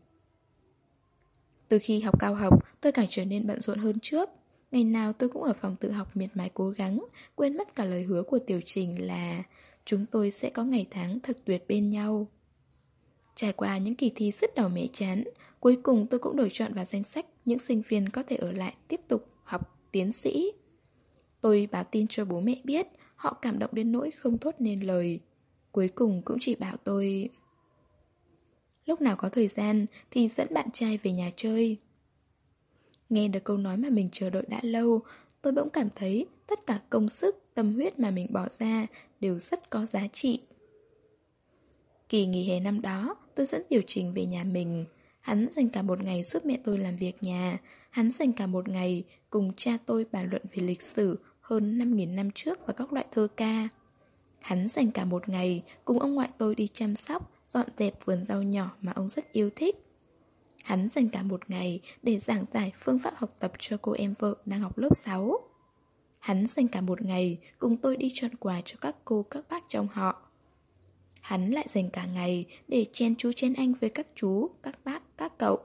Từ khi học cao học, tôi càng trở nên bận rộn hơn trước. Ngày nào tôi cũng ở phòng tự học miệt mài cố gắng, quên mất cả lời hứa của tiểu trình là chúng tôi sẽ có ngày tháng thật tuyệt bên nhau. Trải qua những kỳ thi sứt đầu mẻ chán, cuối cùng tôi cũng được chọn vào danh sách những sinh viên có thể ở lại tiếp tục học tiến sĩ. Tôi báo tin cho bố mẹ biết, họ cảm động đến nỗi không thốt nên lời. Cuối cùng cũng chỉ bảo tôi lúc nào có thời gian thì dẫn bạn trai về nhà chơi. Nghe được câu nói mà mình chờ đợi đã lâu, tôi bỗng cảm thấy tất cả công sức, tâm huyết mà mình bỏ ra đều rất có giá trị. Kỳ nghỉ hè năm đó, tôi dẫn Tiểu Trình về nhà mình. Hắn dành cả một ngày giúp mẹ tôi làm việc nhà. Hắn dành cả một ngày cùng cha tôi bàn luận về lịch sử hơn 5.000 năm trước và các loại thơ ca. Hắn dành cả một ngày cùng ông ngoại tôi đi chăm sóc, dọn dẹp vườn rau nhỏ mà ông rất yêu thích. Hắn dành cả một ngày để giảng giải phương pháp học tập cho cô em vợ đang học lớp 6. Hắn dành cả một ngày cùng tôi đi chọn quà cho các cô các bác trong họ. Hắn lại dành cả ngày để chen chú chen anh với các chú, các bác, các cậu.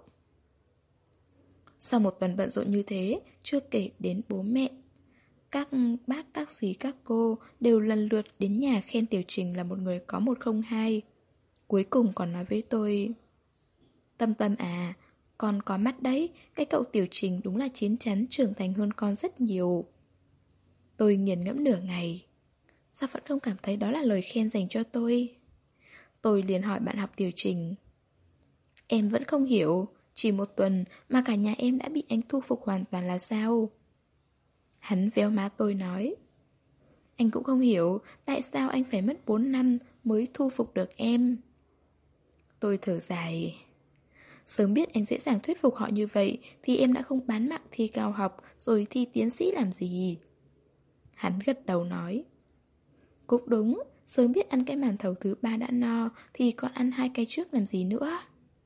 Sau một tuần bận rộn như thế, chưa kể đến bố mẹ, các bác, các dì, các cô đều lần lượt đến nhà khen Tiểu Trình là một người có 102. Cuối cùng còn nói với tôi: Tâm Tâm à, con có mắt đấy, cái cậu Tiểu Trình đúng là chín chắn trưởng thành hơn con rất nhiều. Tôi nghiền ngẫm nửa ngày. Sao vẫn không cảm thấy đó là lời khen dành cho tôi? Tôi liền hỏi bạn học Tiểu Trình: Em vẫn không hiểu, chỉ một tuần mà cả nhà em đã bị anh thu phục hoàn toàn là sao? Hắn véo má tôi nói: Anh cũng không hiểu tại sao anh phải mất 4 năm mới thu phục được em. Tôi thở dài. Sớm biết anh dễ dàng thuyết phục họ như vậy thì em đã không bán mạng thi cao học rồi thi tiến sĩ làm gì. Hắn gật đầu nói: Cũng đúng, sớm biết ăn cái màn thầu thứ 3 đã no thì còn ăn 2 cái trước làm gì nữa.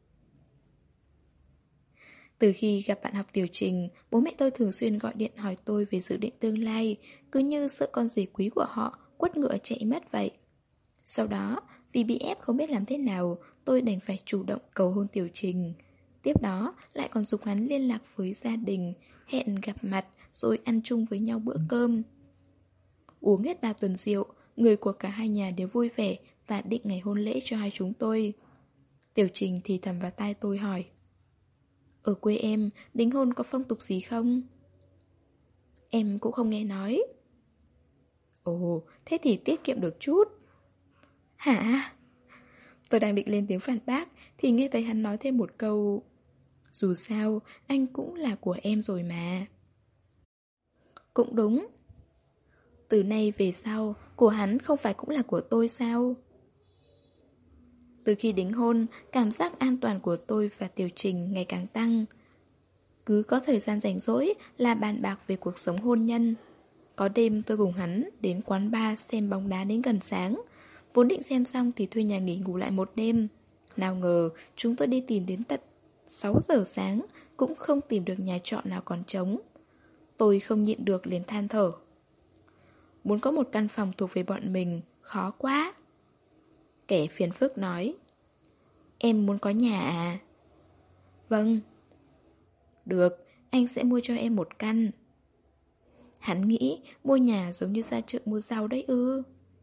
Từ khi gặp bạn học Tiểu Trình, bố mẹ tôi thường xuyên gọi điện hỏi tôi về dự định tương lai, cứ như sợ con rể quý của họ quất ngựa chạy mất vậy. Sau đó, vì bị ép không biết làm thế nào, tôi đành phải chủ động cầu hôn Tiểu Trình. Tiếp đó, lại còn giục hắn liên lạc với gia đình, hẹn gặp mặt rồi ăn chung với nhau bữa cơm. Uống hết 3 tuần rượu, người của cả hai nhà đều vui vẻ và định ngày hôn lễ cho hai chúng tôi. Tiểu Trình thì thầm vào tai tôi hỏi: Ở quê em, đính hôn có phong tục gì không? Em cũng không nghe nói. Ồ, thế thì tiết kiệm được chút. Hả? Tôi đang định lên tiếng phản bác thì nghe thấy hắn nói thêm một câu: Dù sao, anh cũng là của em rồi mà. Cũng đúng. Từ nay về sau, của hắn không phải cũng là của tôi sao? Từ khi đính hôn, cảm giác an toàn của tôi và Tiểu Trình ngày càng tăng. Cứ có thời gian rảnh rỗi là bàn bạc về cuộc sống hôn nhân. Có đêm tôi cùng hắn đến quán bar xem bóng đá đến gần sáng. Vốn định xem xong thì thuê nhà nghỉ ngủ lại một đêm. Nào ngờ chúng tôi đi tìm đến tận 6 giờ sáng cũng không tìm được nhà trọ nào còn trống. Tôi không nhịn được liền than thở: Muốn có một căn phòng thuộc về bọn mình, khó quá. Kẻ phiền phức nói: Em muốn có nhà à? Vâng. Được, anh sẽ mua cho em một căn. Hắn nghĩ mua nhà giống như ra chợ mua rau đấy ư.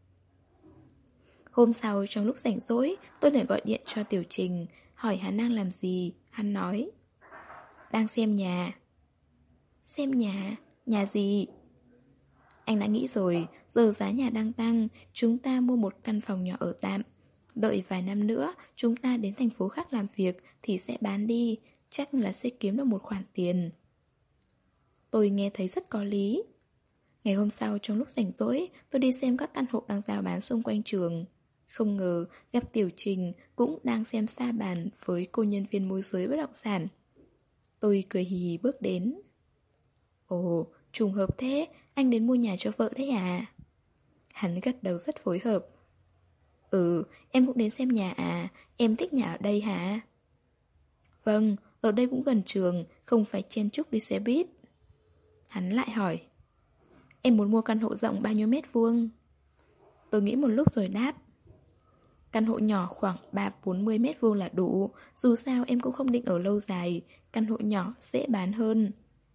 Hôm sau trong lúc rảnh rỗi, tôi lại gọi điện cho Tiểu Trình, hỏi hắn đang làm gì. Hắn nói: Đang xem nhà. Xem nhà? Nhà gì? Anh đã nghĩ rồi, giờ giá nhà đang tăng, chúng ta mua một căn phòng nhỏ ở tạm. Đợi vài năm nữa, chúng ta đến thành phố khác làm việc thì sẽ bán đi, chắc là sẽ kiếm được một khoản tiền. Tôi nghe thấy rất có lý. Ngày hôm sau trong lúc rảnh rỗi, tôi đi xem các căn hộ đang rao bán xung quanh trường. Không ngờ gặp Tiểu Trình cũng đang xem sa bàn với cô nhân viên môi giới bất động sản. Tôi cười hì hì bước đến. Ồ, trùng hợp thế, anh đến mua nhà cho vợ đấy à? Hắn gật đầu rất phối hợp. Ừ, em cũng đến xem nhà à, em thích nhà ở đây hả? Vâng, ở đây cũng gần trường, không phải chen chúc đi xe buýt. Hắn lại hỏi. Em muốn mua căn hộ rộng bao nhiêu mét vuông? Tôi nghĩ một lúc rồi đáp. Căn hộ nhỏ khoảng 30-40 mét vuông là đủ, dù sao em cũng không định ở lâu dài, căn hộ nhỏ dễ bán hơn.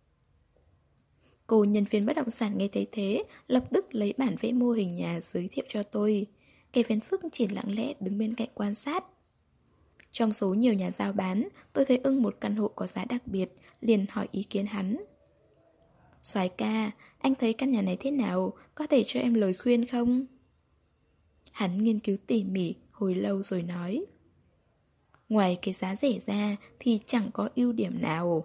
Cô nhân viên bất động sản nghe thấy thế, lập tức lấy bản vẽ mô hình nhà giới thiệu cho tôi. Kẻ phiền phức chỉ lặng lẽ đứng bên cạnh quan sát. Trong số nhiều nhà giao bán, tôi thấy ưng một căn hộ có giá đặc biệt, liền hỏi ý kiến hắn. Soái ca, anh thấy căn nhà này thế nào, có thể cho em lời khuyên không? Hắn nghiên cứu tỉ mỉ, hồi lâu rồi nói. Ngoài cái giá rẻ ra thì chẳng có ưu điểm nào.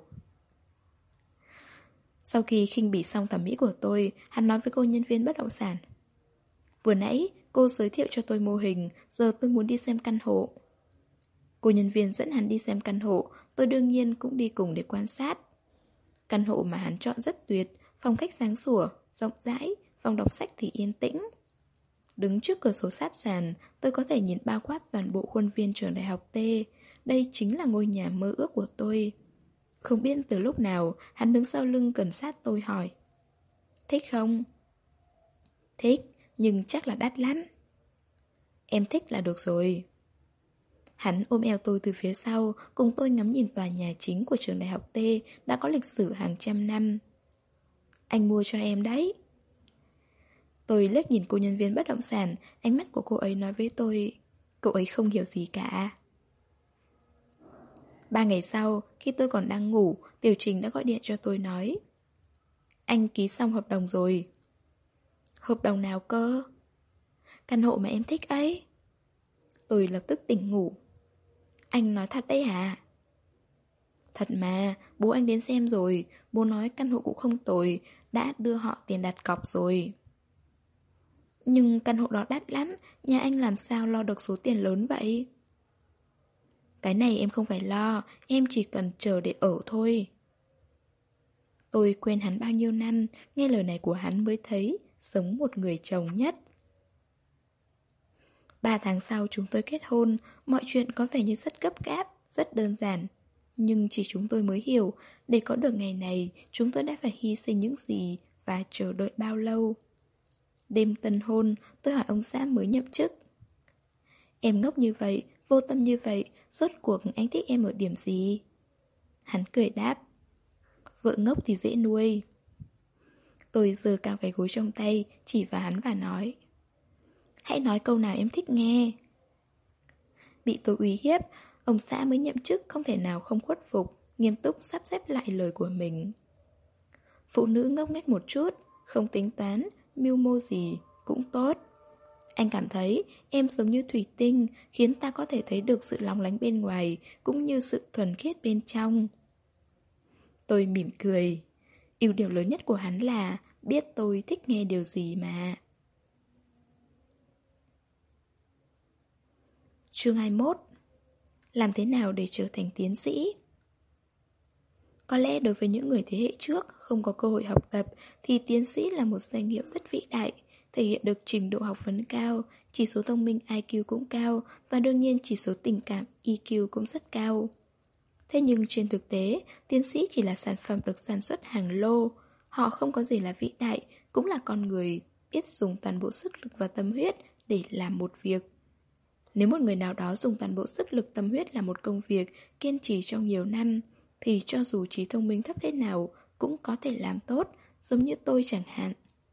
Sau khi khinh bỉ xong thẩm mỹ của tôi, hắn nói với cô nhân viên bất động sản. Vừa nãy, cô giới thiệu cho tôi mô hình, giờ tôi muốn đi xem căn hộ. Cô nhân viên dẫn hắn đi xem căn hộ, tôi đương nhiên cũng đi cùng để quan sát. Căn hộ mà hắn chọn rất tuyệt, phòng khách sáng sủa, rộng rãi, phòng đọc sách thì yên tĩnh. Đứng trước cửa sổ sát sàn, tôi có thể nhìn bao quát toàn bộ khuôn viên trường đại học T. Đây chính là ngôi nhà mơ ước của tôi. Không biết từ lúc nào, hắn đứng sau lưng gần sát tôi hỏi. Thích không? Thích, nhưng chắc là đắt lắm. Em thích là được rồi. Hắn ôm eo tôi từ phía sau, cùng tôi ngắm nhìn tòa nhà chính của trường đại học T đã có lịch sử hàng trăm năm. Anh mua cho em đấy. Tôi liếc nhìn cô nhân viên bất động sản, ánh mắt của cô ấy nói với tôi, cậu ấy không hiểu gì cả. 3 ngày sau, khi tôi còn đang ngủ, Tiểu Trình đã gọi điện cho tôi nói. Anh ký xong hợp đồng rồi. Hợp đồng nào cơ? Căn hộ mà em thích ấy. Tôi lập tức tỉnh ngủ. Anh nói thật đấy hả? Thật mà, bố anh đến xem rồi, bố nói căn hộ cũng không tồi, đã đưa họ tiền đặt cọc rồi. Nhưng căn hộ đó đắt lắm, nhà anh làm sao lo được số tiền lớn vậy? Cái này em không phải lo, em chỉ cần chờ để ở thôi. Tôi quen hắn bao nhiêu năm, nghe lời này của hắn mới thấy giống một người chồng nhất. 3 tháng sau chúng tôi kết hôn, mọi chuyện có vẻ như rất gấp gáp, rất đơn giản. Nhưng chỉ chúng tôi mới hiểu, để có được ngày này, chúng tôi đã phải hy sinh những gì và chờ đợi bao lâu. Đêm tân hôn, tôi hỏi ông xã mới nhậm chức. Em ngốc như vậy, vô tâm như vậy, rốt cuộc anh thích em ở điểm gì? Hắn cười đáp. Vợ ngốc thì dễ nuôi. Tôi giơ cao cái gối trong tay, chỉ vào hắn và nói. Hãy nói câu nào em thích nghe. Bị tôi uy hiếp, ông xã mới nhậm chức không thể nào không khuất phục, nghiêm túc sắp xếp lại lời của mình. Phụ nữ ngốc nghếch một chút, không tính toán, mưu mô gì, cũng tốt. Anh cảm thấy em giống như thủy tinh, khiến ta có thể thấy được sự lóng lánh bên ngoài, cũng như sự thuần khiết bên trong. Tôi mỉm cười. Ưu điểm lớn nhất của hắn là biết tôi thích nghe điều gì mà. Chương 21. Làm thế nào để trở thành tiến sĩ? Có lẽ đối với những người thế hệ trước không có cơ hội học tập thì tiến sĩ là một danh hiệu rất vĩ đại, thể hiện được trình độ học vấn cao, chỉ số thông minh IQ cũng cao và đương nhiên chỉ số tình cảm EQ cũng rất cao. Thế nhưng trên thực tế, tiến sĩ chỉ là sản phẩm được sản xuất hàng lô. Họ không có gì là vĩ đại, cũng là con người biết dùng toàn bộ sức lực và tâm huyết để làm một việc. Nếu một người nào đó dùng toàn bộ sức lực tâm huyết làm một công việc kiên trì trong nhiều năm, thì cho dù trí thông minh thấp thế nào cũng có thể làm tốt, giống như tôi chẳng hạn.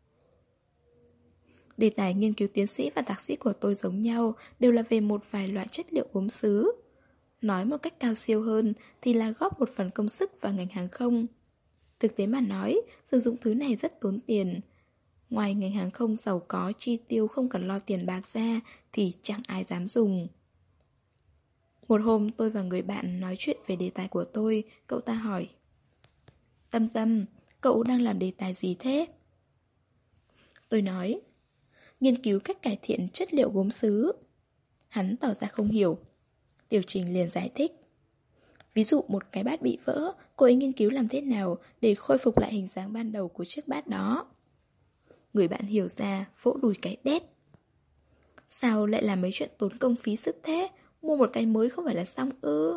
Đề tài nghiên cứu tiến sĩ và thạc sĩ của tôi giống nhau, đều là về một vài loại chất liệu gốm sứ. Nói một cách cao siêu hơn thì là góp một phần công sức vào ngành hàng không. Thực tế mà nói, sử dụng thứ này rất tốn tiền. Ngoài ngành hàng không giàu có chi tiêu không cần lo tiền bạc ra thì chẳng ai dám dùng. Một hôm tôi và người bạn nói chuyện về đề tài của tôi, cậu ta hỏi. Tâm Tâm, cậu đang làm đề tài gì thế? Tôi nói, nghiên cứu cách cải thiện chất liệu gốm sứ. Hắn tỏ ra không hiểu. Tiểu Trình liền giải thích. Ví dụ một cái bát bị vỡ, cô ấy nghiên cứu làm thế nào để khôi phục lại hình dáng ban đầu của chiếc bát đó. Người bạn hiểu ra, vỗ đùi cái đét. Sao lại làm mấy chuyện tốn công phí sức thế? Mua một cái mới không phải là xong ư?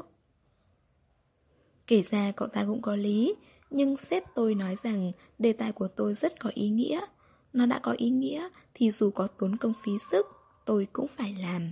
Kể ra cậu ta cũng có lý, nhưng sếp tôi nói rằng đề tài của tôi rất có ý nghĩa. Nó đã có ý nghĩa thì dù có tốn công phí sức, tôi cũng phải làm.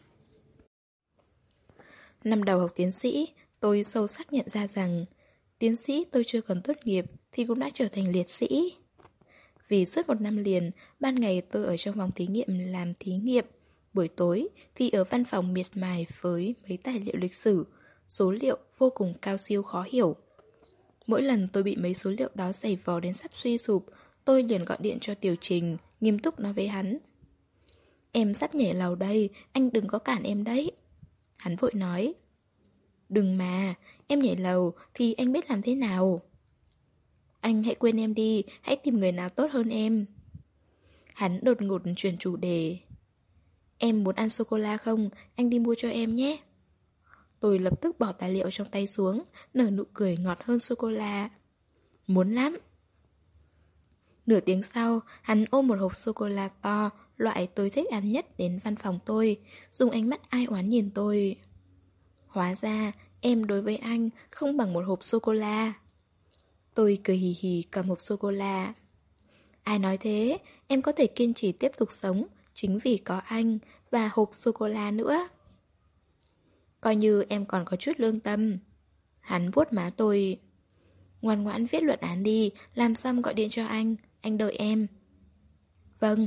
Năm đầu học tiến sĩ, tôi sâu sắc nhận ra rằng tiến sĩ tôi chưa cần tốt nghiệp thì cũng đã trở thành liệt sĩ. Vì suốt một năm liền, ban ngày tôi ở trong phòng thí nghiệm làm thí nghiệm, buổi tối thì ở văn phòng miệt mài với mấy tài liệu lịch sử, số liệu vô cùng cao siêu khó hiểu. Mỗi lần tôi bị mấy số liệu đó giày vò đến sắp suy sụp, tôi liền gọi điện cho Tiểu Trình, nghiêm túc nói với hắn. Em sắp nhảy lầu đây, anh đừng có cản em đấy. Hắn vội nói. Đừng mà, em nhảy lầu thì anh biết làm thế nào. Anh hãy quên em đi, hãy tìm người nào tốt hơn em. Hắn đột ngột chuyển chủ đề. Em muốn ăn sô-cô-la không? Anh đi mua cho em nhé. Tôi lập tức bỏ tài liệu trong tay xuống, nở nụ cười ngọt hơn sô-cô-la. Muốn lắm. Nửa tiếng sau, hắn ôm một hộp sô-cô-la to, loại tôi thích ăn nhất đến văn phòng tôi, dùng ánh mắt ai oán nhìn tôi. Hóa ra, em đối với anh không bằng một hộp sô-cô-la. Tôi cười hì hì cầm hộp sô-cô-la. Ai nói thế, em có thể kiên trì tiếp tục sống chính vì có anh và hộp sô-cô-la nữa. Coi như em còn có chút lương tâm. Hắn vuốt má tôi. Ngoan ngoãn viết luận án đi, làm xong gọi điện cho anh đợi em. Vâng.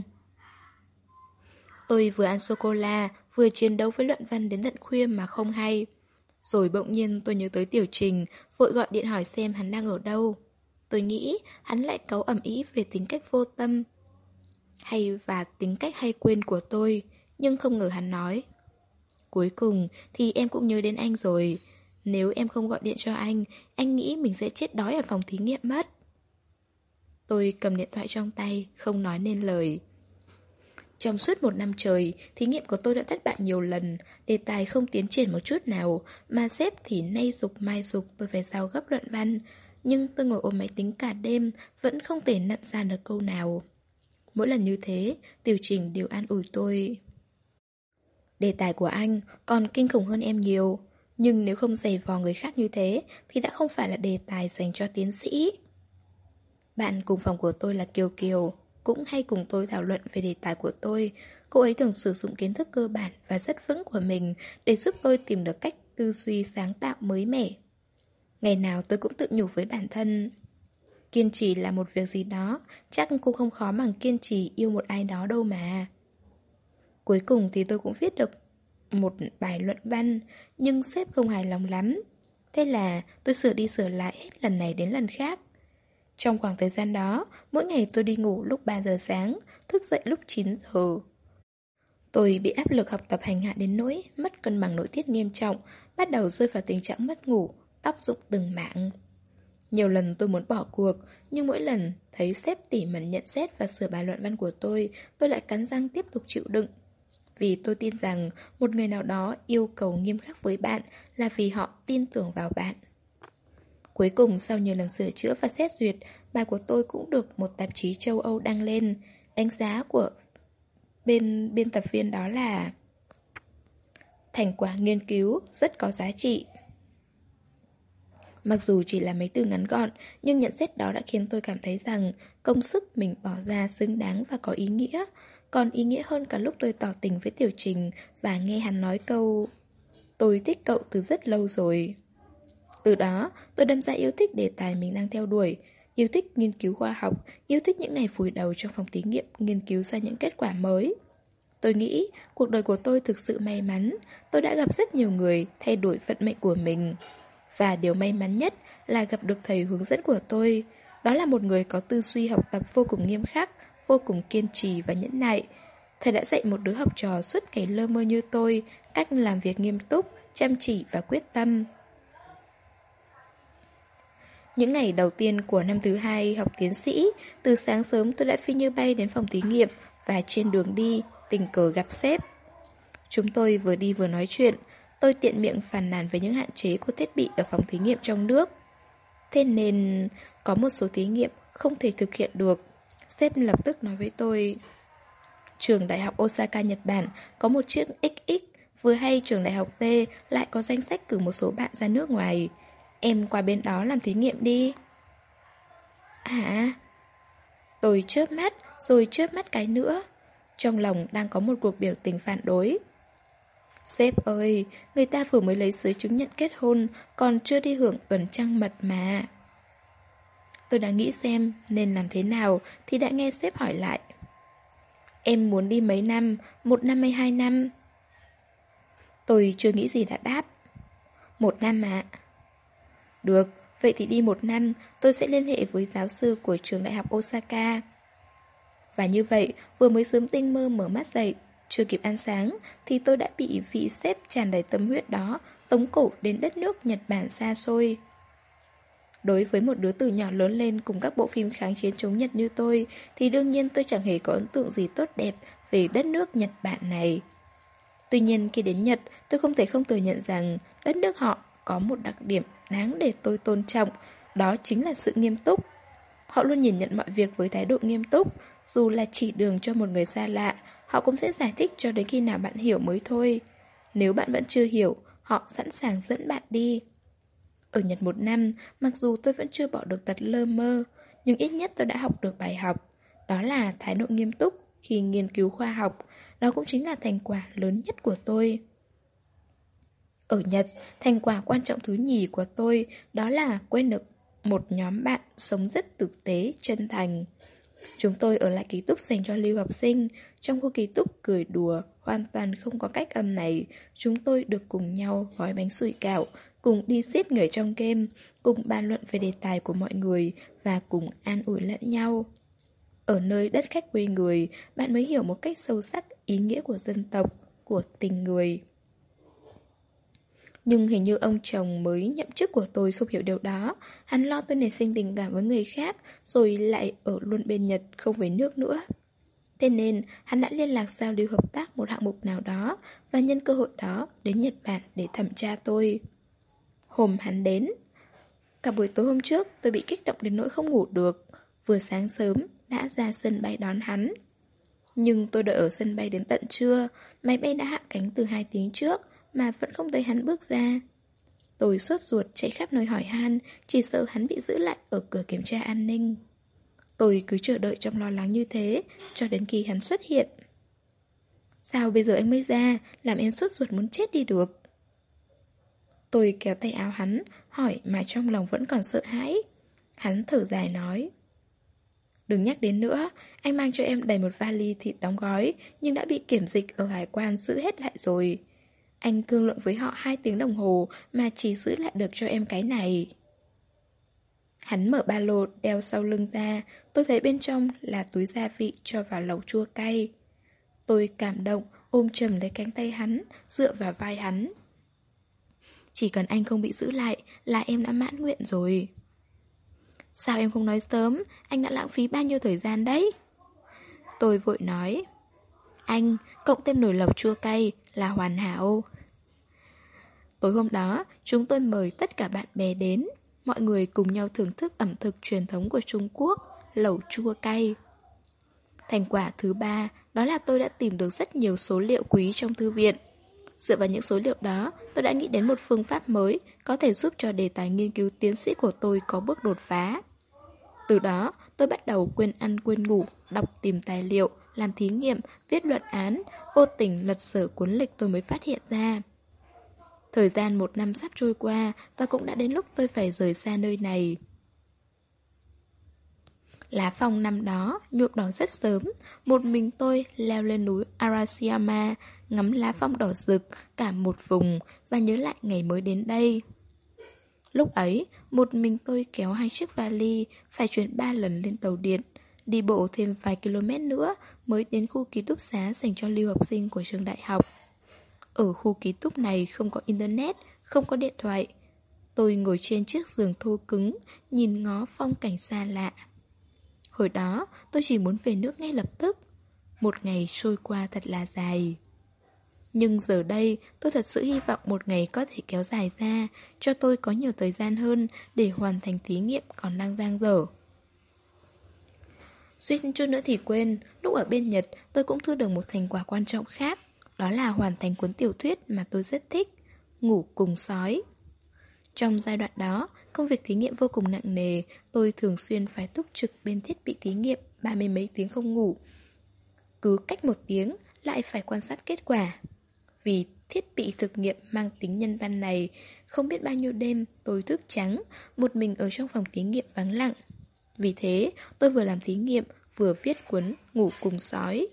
Tôi vừa ăn sô-cô-la, vừa chiến đấu với luận văn đến tận khuya mà không hay. Rồi bỗng nhiên tôi nhớ tới Tiểu Trình, vội gọi điện hỏi xem hắn đang ở đâu. Tôi nghĩ hắn lại cáu ầm ĩ về tính cách vô tâm và tính cách hay quên của tôi, nhưng không ngờ hắn nói. Cuối cùng thì em cũng nhớ đến anh rồi. Nếu em không gọi điện cho anh nghĩ mình sẽ chết đói ở phòng thí nghiệm mất. Tôi cầm điện thoại trong tay, không nói nên lời. Trong suốt một năm trời, thí nghiệm của tôi đã thất bại nhiều lần, đề tài không tiến triển một chút nào, mà sếp thì nay giục mai giục tôi phải giao gấp luận văn. Nhưng tôi ngồi ôm máy tính cả đêm, vẫn không thể nặn ra được câu nào. Mỗi lần như thế, Tiểu Trình đều an ủi tôi. Đề tài của anh còn kinh khủng hơn em nhiều, nhưng nếu không giày vò người khác như thế thì đã không phải là đề tài dành cho tiến sĩ. Bạn cùng phòng của tôi là Kiều Kiều, cũng hay cùng tôi thảo luận về đề tài của tôi. Cô ấy thường sử dụng kiến thức cơ bản và rất vững của mình để giúp tôi tìm được cách tư duy sáng tạo mới mẻ. Ngày nào tôi cũng tự nhủ với bản thân, kiên trì là một việc gì đó, chắc cũng không khó bằng kiên trì yêu một ai đó đâu mà. Cuối cùng thì tôi cũng viết được một bài luận văn, nhưng sếp không hài lòng lắm. Thế là tôi sửa đi sửa lại hết lần này đến lần khác. Trong khoảng thời gian đó, mỗi ngày tôi đi ngủ lúc 3 giờ sáng, thức dậy lúc 9 giờ. Tôi bị áp lực học tập hành hạ đến nỗi mất cân bằng nội tiết nghiêm trọng, bắt đầu rơi vào tình trạng mất ngủ, tóc rụng từng mảng. Nhiều lần tôi muốn bỏ cuộc, nhưng mỗi lần thấy sếp tỉ mẩn nhận xét và sửa bài luận văn của tôi lại cắn răng tiếp tục chịu đựng. Vì tôi tin rằng một người nào đó yêu cầu nghiêm khắc với bạn là vì họ tin tưởng vào bạn. Cuối cùng sau nhiều lần sửa chữa và xét duyệt, bài của tôi cũng được một tạp chí châu Âu đăng lên. Đánh giá của biên tập viên đó là thành quả nghiên cứu rất có giá trị. Mặc dù chỉ là mấy từ ngắn gọn, nhưng nhận xét đó đã khiến tôi cảm thấy rằng công sức mình bỏ ra xứng đáng và có ý nghĩa. Còn ý nghĩa hơn cả lúc tôi tỏ tình với Tiểu Trình và nghe hắn nói câu tôi thích cậu từ rất lâu rồi. Từ đó, tôi đâm ra yêu thích đề tài mình đang theo đuổi, yêu thích nghiên cứu khoa học, yêu thích những ngày vùi đầu trong phòng thí nghiệm nghiên cứu ra những kết quả mới. Tôi nghĩ cuộc đời của tôi thực sự may mắn, tôi đã gặp rất nhiều người thay đổi vận mệnh của mình. Và điều may mắn nhất là gặp được thầy hướng dẫn của tôi. Đó là một người có tư duy học tập vô cùng nghiêm khắc, vô cùng kiên trì và nhẫn nại. Thầy đã dạy một đứa học trò suốt ngày lơ mơ như tôi cách làm việc nghiêm túc, chăm chỉ và quyết tâm. Những ngày đầu tiên của năm thứ 2 học tiến sĩ, từ sáng sớm tôi đã phi như bay đến phòng thí nghiệm và trên đường đi, tình cờ gặp sếp. Chúng tôi vừa đi vừa nói chuyện, tôi tiện miệng phàn nàn về những hạn chế của thiết bị ở phòng thí nghiệm trong nước. Thế nên, có một số thí nghiệm không thể thực hiện được. Sếp lập tức nói với tôi, trường đại học Osaka, Nhật Bản có một chiếc XX, vừa hay trường đại học T lại có danh sách cử một số bạn ra nước ngoài. Em qua bên đó làm thí nghiệm đi. Hả? Tôi chớp mắt, rồi chớp mắt cái nữa. Trong lòng đang có một cuộc biểu tình phản đối. Sếp ơi, người ta vừa mới lấy giấy chứng nhận kết hôn, còn chưa đi hưởng tuần trăng mật mà. Tôi đã nghĩ xem nên làm thế nào thì đã nghe sếp hỏi lại. Em muốn đi mấy năm, 1 năm hay 2 năm? Tôi chưa nghĩ gì đã đáp. 1 năm ạ. Được, vậy thì đi 1 năm, tôi sẽ liên hệ với giáo sư của trường đại học Osaka. Và như vậy, vừa mới sớm tinh mơ mở mắt dậy, chưa kịp ăn sáng, thì tôi đã bị vị sếp tràn đầy tâm huyết đó tống cổ đến đất nước Nhật Bản xa xôi. Đối với một đứa từ nhỏ lớn lên cùng các bộ phim kháng chiến chống Nhật như tôi, thì đương nhiên tôi chẳng hề có ấn tượng gì tốt đẹp về đất nước Nhật Bản này. Tuy nhiên khi đến Nhật, tôi không thể không thừa nhận rằng đất nước họ có một đặc điểm đáng để tôi tôn trọng, đó chính là sự nghiêm túc. Họ luôn nhìn nhận mọi việc với thái độ nghiêm túc, dù là chỉ đường cho một người xa lạ, họ cũng sẽ giải thích cho đến khi nào bạn hiểu mới thôi. Nếu bạn vẫn chưa hiểu, họ sẵn sàng dẫn bạn đi. Ở Nhật 1 năm, mặc dù tôi vẫn chưa bỏ được tật lơ mơ, nhưng ít nhất tôi đã học được bài học. Đó là thái độ nghiêm túc khi nghiên cứu khoa học. Đó cũng chính là thành quả lớn nhất của tôi. Ở Nhật, thành quả quan trọng thứ nhì của tôi đó là quen được một nhóm bạn sống rất thực tế, chân thành. Chúng tôi ở lại ký túc dành cho lưu học sinh. Trong khu ký túc cười đùa, hoàn toàn không có cách âm này. Chúng tôi được cùng nhau gói bánh sủi cảo, cùng đi giết người trong game, cùng bàn luận về đề tài của mọi người và cùng an ủi lẫn nhau. Ở nơi đất khách quê người, bạn mới hiểu một cách sâu sắc ý nghĩa của dân tộc, của tình người. Nhưng hình như ông chồng mới nhậm chức của tôi không hiểu điều đó. Hắn lo tôi nảy sinh tình cảm với người khác, rồi lại ở luôn bên Nhật, không về nước nữa. Thế nên, hắn đã liên lạc giao lưu hợp tác một hạng mục nào đó, và nhân cơ hội đó đến Nhật Bản để thẩm tra tôi. Hôm hắn đến, cả buổi tối hôm trước tôi bị kích động đến nỗi không ngủ được. Vừa sáng sớm, đã ra sân bay đón hắn. Nhưng tôi đợi ở sân bay đến tận trưa, máy bay đã hạ cánh từ 2 tiếng trước, mà vẫn không thấy hắn bước ra. Tôi sốt ruột chạy khắp nơi hỏi han, chỉ sợ hắn bị giữ lại ở cửa kiểm tra an ninh. Tôi cứ chờ đợi trong lo lắng như thế, cho đến khi hắn xuất hiện. Sao bây giờ anh mới ra, làm em sốt ruột muốn chết đi được. Tôi kéo tay áo hắn, hỏi mà trong lòng vẫn còn sợ hãi. Hắn thở dài nói. Đừng nhắc đến nữa, anh mang cho em đầy một vali thịt đóng gói, nhưng đã bị kiểm dịch ở hải quan giữ hết lại rồi. Anh thương lượng với họ 2 tiếng đồng hồ mà chỉ giữ lại được cho em cái này. Hắn mở ba lô đeo sau lưng ra, tôi thấy bên trong là túi gia vị cho vào lẩu chua cay. Tôi cảm động, ôm chầm lấy cánh tay hắn, dựa vào vai hắn. Chỉ cần anh không bị giữ lại là em đã mãn nguyện rồi. Sao em không nói sớm, anh đã lãng phí bao nhiêu thời gian đấy? Tôi vội nói. Anh, cộng thêm nồi lẩu chua cay là hoàn hảo. Tối hôm đó, chúng tôi mời tất cả bạn bè đến. Mọi người cùng nhau thưởng thức ẩm thực truyền thống của Trung Quốc, lẩu chua cay. Thành quả thứ 3, đó là tôi đã tìm được rất nhiều số liệu quý trong thư viện. Dựa vào những số liệu đó, tôi đã nghĩ đến một phương pháp mới có thể giúp cho đề tài nghiên cứu tiến sĩ của tôi có bước đột phá. Từ đó, tôi bắt đầu quên ăn quên ngủ, đọc tìm tài liệu, làm thí nghiệm, viết luận án, vô tình lật sở cuốn lịch tôi mới phát hiện ra. Thời gian 1 năm sắp trôi qua và cũng đã đến lúc tôi phải rời xa nơi này. Lá phong năm đó nhuộm đỏ rất sớm, một mình tôi leo lên núi Arashiyama, ngắm lá phong đỏ rực cả một vùng và nhớ lại ngày mới đến đây. Lúc ấy, một mình tôi kéo 2 chiếc vali, phải chuyển 3 lần lên tàu điện, đi bộ thêm vài km nữa mới đến khu ký túc xá dành cho lưu học sinh của trường đại học. Ở khu ký túc này không có internet, không có điện thoại. Tôi ngồi trên chiếc giường thô cứng, nhìn ngó phong cảnh xa lạ. Hồi đó, tôi chỉ muốn về nước ngay lập tức. Một ngày trôi qua thật là dài. Nhưng giờ đây, tôi thật sự hy vọng một ngày có thể kéo dài ra, cho tôi có nhiều thời gian hơn để hoàn thành thí nghiệm còn đang dang dở. Suýt chút nữa thì quên, lúc ở bên Nhật, tôi cũng thu được một thành quả quan trọng khác. Đó là hoàn thành cuốn tiểu thuyết mà tôi rất thích, Ngủ cùng sói. Trong giai đoạn đó, công việc thí nghiệm vô cùng nặng nề, tôi thường xuyên phải túc trực bên thiết bị thí nghiệm 30 mấy tiếng không ngủ. Cứ cách 1 tiếng lại phải quan sát kết quả. Vì thiết bị thực nghiệm mang tính nhân văn này, không biết bao nhiêu đêm tôi thức trắng, một mình ở trong phòng thí nghiệm vắng lặng. Vì thế, tôi vừa làm thí nghiệm, vừa viết cuốn Ngủ cùng sói.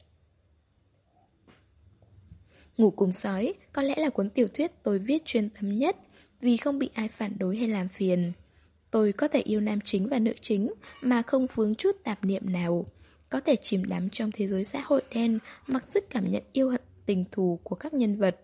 Ngủ cùng sói có lẽ là cuốn tiểu thuyết tôi viết chuyên tâm nhất, vì không bị ai phản đối hay làm phiền. Tôi có thể yêu nam chính và nữ chính mà không vướng chút tạp niệm nào. Có thể chìm đắm trong thế giới xã hội đen, mặc sức cảm nhận yêu hận tình thù của các nhân vật.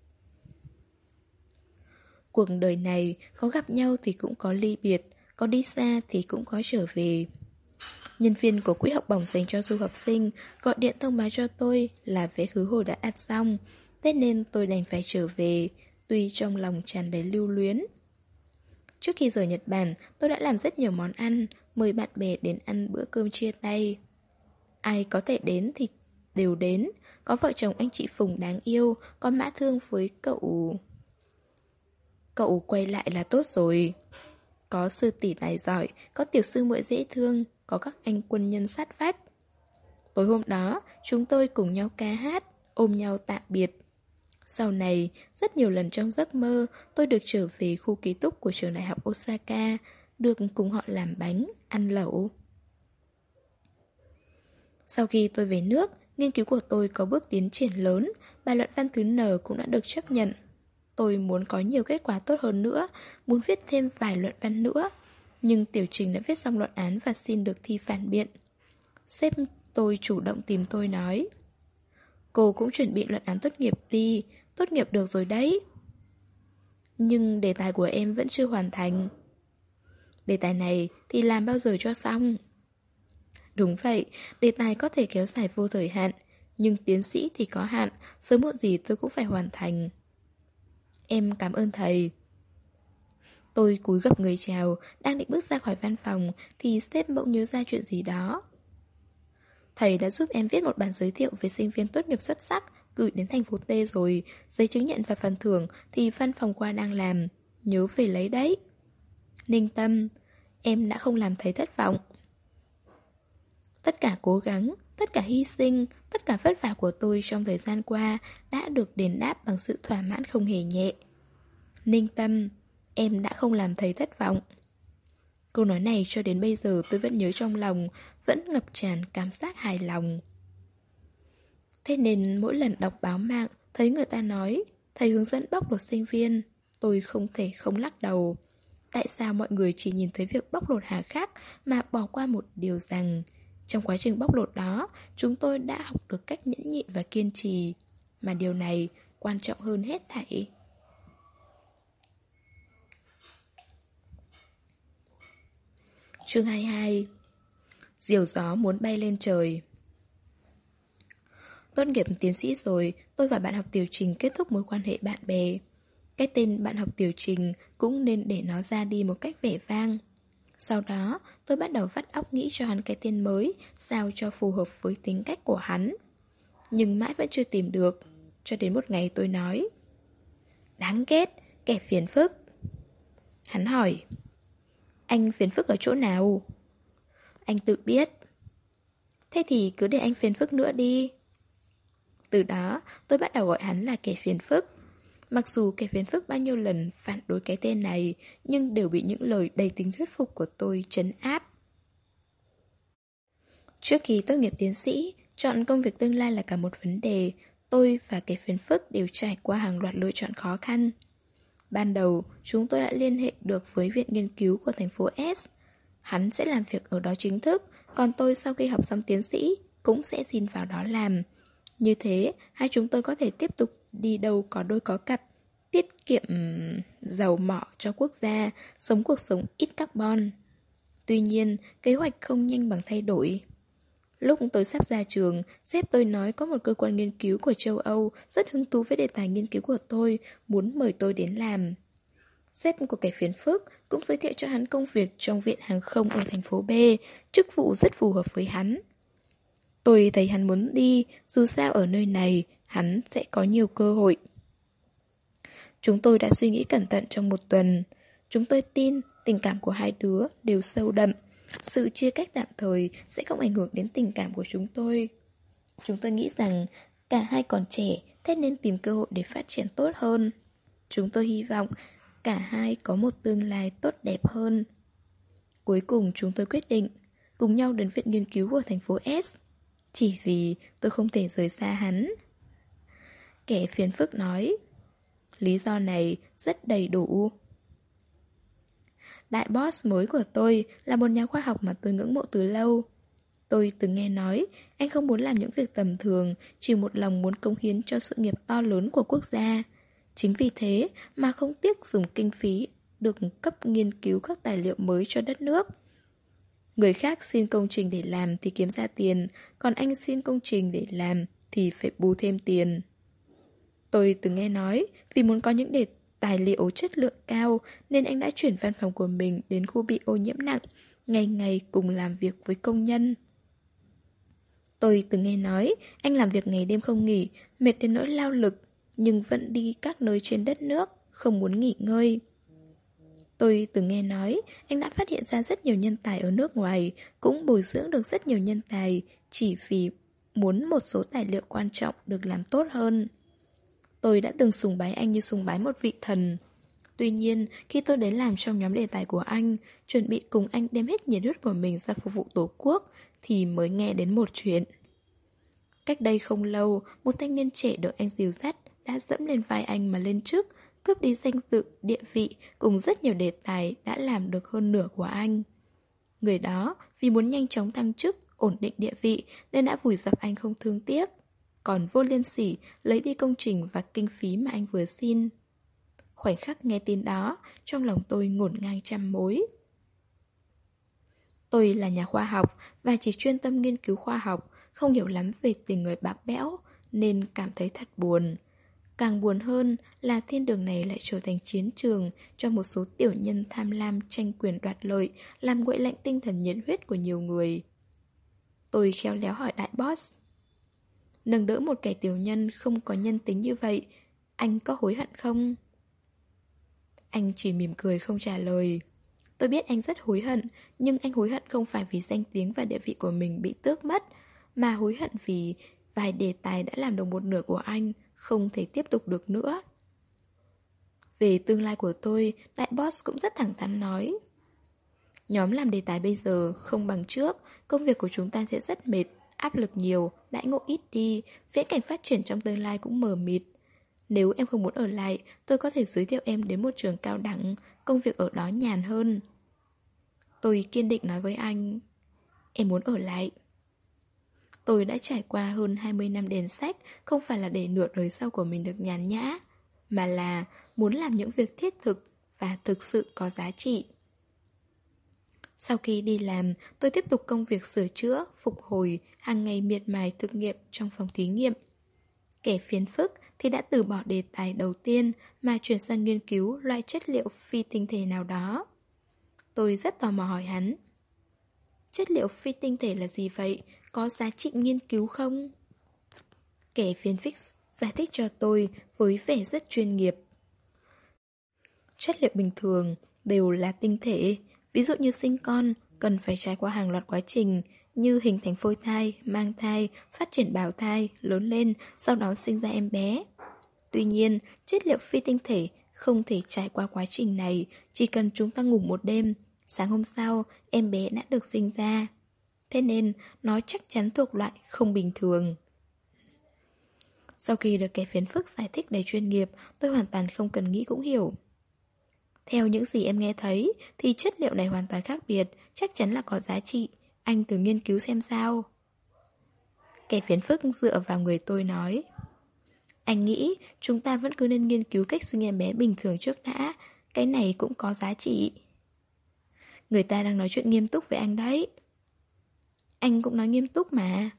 Cuộc đời này, có gặp nhau thì cũng có ly biệt, có đi xa thì cũng có trở về. Nhân viên của quỹ học bổng dành cho du học sinh gọi điện thông báo cho tôi là vé khứ hồi đã đặt xong, thế nên tôi đành phải trở về, tuy trong lòng tràn đầy lưu luyến. Trước khi rời Nhật Bản, tôi đã làm rất nhiều món ăn, mời bạn bè đến ăn bữa cơm chia tay. Ai có thể đến thì đều đến, có vợ chồng anh chị Phùng đáng yêu, có Mã Thương với cậu... Cậu quay lại là tốt rồi. Có sư tỷ tài giỏi, có tiểu sư muội dễ thương, có các anh quân nhân sát vách. Tối hôm đó, chúng tôi cùng nhau ca hát, ôm nhau tạm biệt. Sau này, rất nhiều lần trong giấc mơ, tôi được trở về khu ký túc của trường đại học Osaka, được cùng họ làm bánh, ăn lẩu. Sau khi tôi về nước, nghiên cứu của tôi có bước tiến triển lớn, bài luận văn thứ N cũng đã được chấp nhận. Tôi muốn có nhiều kết quả tốt hơn nữa, muốn viết thêm vài luận văn nữa. Nhưng Tiểu Trình đã viết xong luận án và xin được thi phản biện. Sếp tôi chủ động tìm tôi nói: cô cũng chuẩn bị luận án tốt nghiệp đi, tốt nghiệp được rồi đấy. Nhưng đề tài của em vẫn chưa hoàn thành. Đề tài này thì làm bao giờ cho xong? Đúng vậy, đề tài có thể kéo dài vô thời hạn, nhưng tiến sĩ thì có hạn, sớm muộn gì tôi cũng phải hoàn thành. Em cảm ơn thầy. Tôi cúi gập người chào, đang định bước ra khỏi văn phòng thì sếp bỗng nhớ ra chuyện gì đó. Thầy đã giúp em viết một bản giới thiệu về sinh viên tốt nghiệp xuất sắc, gửi đến thành phố T rồi, giấy chứng nhận và phần thưởng thì văn phòng qua đang làm, nhớ về lấy đấy. Ninh tâm, em đã không làm thầy thất vọng. Tất cả cố gắng, tất cả hy sinh, tất cả vất vả của tôi trong thời gian qua đã được đền đáp bằng sự thỏa mãn không hề nhẹ. Ninh tâm, em đã không làm thầy thất vọng. Câu nói này cho đến bây giờ tôi vẫn nhớ trong lòng, vẫn ngập tràn cảm giác hài lòng. Thế nên mỗi lần đọc báo mạng, thấy người ta nói thầy hướng dẫn bóc lột sinh viên, tôi không thể không lắc đầu. Tại sao mọi người chỉ nhìn thấy việc bóc lột hà khắc mà bỏ qua một điều rằng trong quá trình bóc lột đó, chúng tôi đã học được cách nhẫn nhịn và kiên trì, mà điều này quan trọng hơn hết thảy. Chương 22. Diều gió muốn bay lên trời. Tốt nghiệp tiến sĩ rồi, tôi và bạn học Tiểu Trình kết thúc mối quan hệ bạn bè. Cái tên bạn học Tiểu Trình cũng nên để nó ra đi một cách vẻ vang. Sau đó, tôi bắt đầu vắt óc nghĩ cho hắn cái tên mới, sao cho phù hợp với tính cách của hắn. Nhưng mãi vẫn chưa tìm được, cho đến một ngày tôi nói: đáng ghét, kẻ phiền phức. Hắn hỏi: anh phiền phức ở chỗ nào? Anh tự biết. Thế thì cứ để anh phiền phức nữa đi. Từ đó, tôi bắt đầu gọi hắn là kẻ phiền phức. Mặc dù kẻ phiền phức bao nhiêu lần phản đối cái tên này, nhưng đều bị những lời đầy tính thuyết phục của tôi trấn áp. Trước khi tốt nghiệp tiến sĩ, chọn công việc tương lai là cả một vấn đề. Tôi và kẻ phiền phức đều trải qua hàng loạt lựa chọn khó khăn. Ban đầu, chúng tôi đã liên hệ được với viện nghiên cứu của thành phố S. Hắn sẽ làm việc ở đó chính thức, còn tôi sau khi học xong tiến sĩ cũng sẽ xin vào đó làm. Như thế, hai chúng tôi có thể tiếp tục đi đâu có đôi có cặp, tiết kiệm dầu mỏ cho quốc gia, sống cuộc sống ít carbon. Tuy nhiên, kế hoạch không nhanh bằng thay đổi. Lúc tôi sắp ra trường, sếp tôi nói có một cơ quan nghiên cứu của châu Âu rất hứng thú với đề tài nghiên cứu của tôi, muốn mời tôi đến làm. Sếp của kẻ phiền phức cũng giới thiệu cho hắn công việc trong viện hàng không ở thành phố B, chức vụ rất phù hợp với hắn. Tôi thấy hắn muốn đi, dù sao ở nơi này, hắn sẽ có nhiều cơ hội. Chúng tôi đã suy nghĩ cẩn thận trong một tuần. Chúng tôi tin tình cảm của hai đứa đều sâu đậm. Sự chia cách tạm thời sẽ không ảnh hưởng đến tình cảm của chúng tôi. Chúng tôi nghĩ rằng cả hai còn trẻ, thế nên tìm cơ hội để phát triển tốt hơn. Chúng tôi hy vọng cả hai có một tương lai tốt đẹp hơn. Cuối cùng chúng tôi quyết định cùng nhau đến viện nghiên cứu của thành phố S. Chỉ vì tôi không thể rời xa hắn. Kẻ phiền phức nói. Lý do này rất đầy đủ. Đại boss mới của tôi là một nhà khoa học mà tôi ngưỡng mộ từ lâu. Tôi từng nghe nói anh không muốn làm những việc tầm thường, chỉ một lòng muốn cống hiến cho sự nghiệp to lớn của quốc gia. Chính vì thế mà không tiếc dùng kinh phí được cấp nghiên cứu các tài liệu mới cho đất nước. Người khác xin công trình để làm thì kiếm ra tiền, còn anh xin công trình để làm thì phải bù thêm tiền. Tôi từng nghe nói vì muốn có những tài liệu chất lượng cao nên anh đã chuyển văn phòng của mình đến khu bị ô nhiễm nặng, ngày ngày cùng làm việc với công nhân. Tôi từng nghe nói anh làm việc ngày đêm không nghỉ, mệt đến nỗi lao lực, nhưng vẫn đi các nơi trên đất nước, không muốn nghỉ ngơi. Tôi từng nghe nói anh đã phát hiện ra rất nhiều nhân tài ở nước ngoài, cũng bồi dưỡng được rất nhiều nhân tài, chỉ vì muốn một số tài liệu quan trọng được làm tốt hơn. Tôi đã từng sùng bái anh như sùng bái một vị thần. Tuy nhiên, khi tôi đến làm trong nhóm đề tài của anh, chuẩn bị cùng anh đem hết nhiệt huyết của mình ra phục vụ Tổ quốc, thì mới nghe đến một chuyện. Cách đây không lâu, một thanh niên trẻ được anh dìu dắt đã dẫm lên vai anh mà lên chức, cướp đi danh dự, địa vị cùng rất nhiều đề tài đã làm được hơn nửa của anh. Người đó vì muốn nhanh chóng thăng chức, ổn định địa vị nên đã vùi dập anh không thương tiếc. Còn vô liêm sỉ lấy đi công trình và kinh phí mà anh vừa xin. Khoảnh khắc nghe tin đó, trong lòng tôi ngổn ngang trăm mối. Tôi là nhà khoa học và chỉ chuyên tâm nghiên cứu khoa học, không hiểu lắm về tình người bạc bẽo, nên cảm thấy thật buồn. Càng buồn hơn là thiên đường này lại trở thành chiến trường cho một số tiểu nhân tham lam tranh quyền đoạt lợi, làm nguội lạnh tinh thần nhiệt huyết của nhiều người. Tôi khéo léo hỏi đại boss. Nâng đỡ một kẻ tiểu nhân không có nhân tính như vậy, anh có hối hận không? Anh chỉ mỉm cười không trả lời. Tôi biết anh rất hối hận, nhưng anh hối hận không phải vì danh tiếng và địa vị của mình bị tước mất, mà hối hận vì vài đề tài đã làm được một nửa của anh không thể tiếp tục được nữa. Về tương lai của tôi, đại boss cũng rất thẳng thắn nói. Nhóm làm đề tài bây giờ không bằng trước, công việc của chúng ta sẽ rất mệt, áp lực nhiều, đãi ngộ ít đi, viễn cảnh phát triển trong tương lai cũng mờ mịt. Nếu em không muốn ở lại, tôi có thể giới thiệu em đến một trường cao đẳng, công việc ở đó nhàn hơn. Tôi kiên định nói với anh, em muốn ở lại. Tôi đã trải qua hơn 20 năm đèn sách, không phải là để nửa đời sau của mình được nhàn nhã, mà là muốn làm những việc thiết thực và thực sự có giá trị. Sau khi đi làm, tôi tiếp tục công việc sửa chữa, phục hồi, hàng ngày miệt mài thực nghiệm trong phòng thí nghiệm. Kẻ phiền phức thì đã từ bỏ đề tài đầu tiên mà chuyển sang nghiên cứu loại chất liệu phi tinh thể nào đó. Tôi rất tò mò hỏi hắn. Chất liệu phi tinh thể là gì vậy? Có giá trị nghiên cứu không? Kẻ phiền phức giải thích cho tôi với vẻ rất chuyên nghiệp. Chất liệu bình thường đều là tinh thể. Ví dụ như sinh con, cần phải trải qua hàng loạt quá trình như hình thành phôi thai, mang thai, phát triển bào thai, lớn lên, sau đó sinh ra em bé. Tuy nhiên, chất liệu phi tinh thể không thể trải qua quá trình này, chỉ cần chúng ta ngủ một đêm, sáng hôm sau, em bé đã được sinh ra. Thế nên, nó chắc chắn thuộc loại không bình thường. Sau khi được kẻ phiền phức giải thích đầy chuyên nghiệp, tôi hoàn toàn không cần nghĩ cũng hiểu. Theo những gì em nghe thấy, thì chất liệu này hoàn toàn khác biệt, chắc chắn là có giá trị. Anh thử nghiên cứu xem sao. Kẻ phiền phức dựa vào người tôi nói. Anh nghĩ chúng ta vẫn cứ nên nghiên cứu cách sinh em bé bình thường trước đã. Cái này cũng có giá trị. Người ta đang nói chuyện nghiêm túc với anh đấy. Anh cũng nói nghiêm túc mà.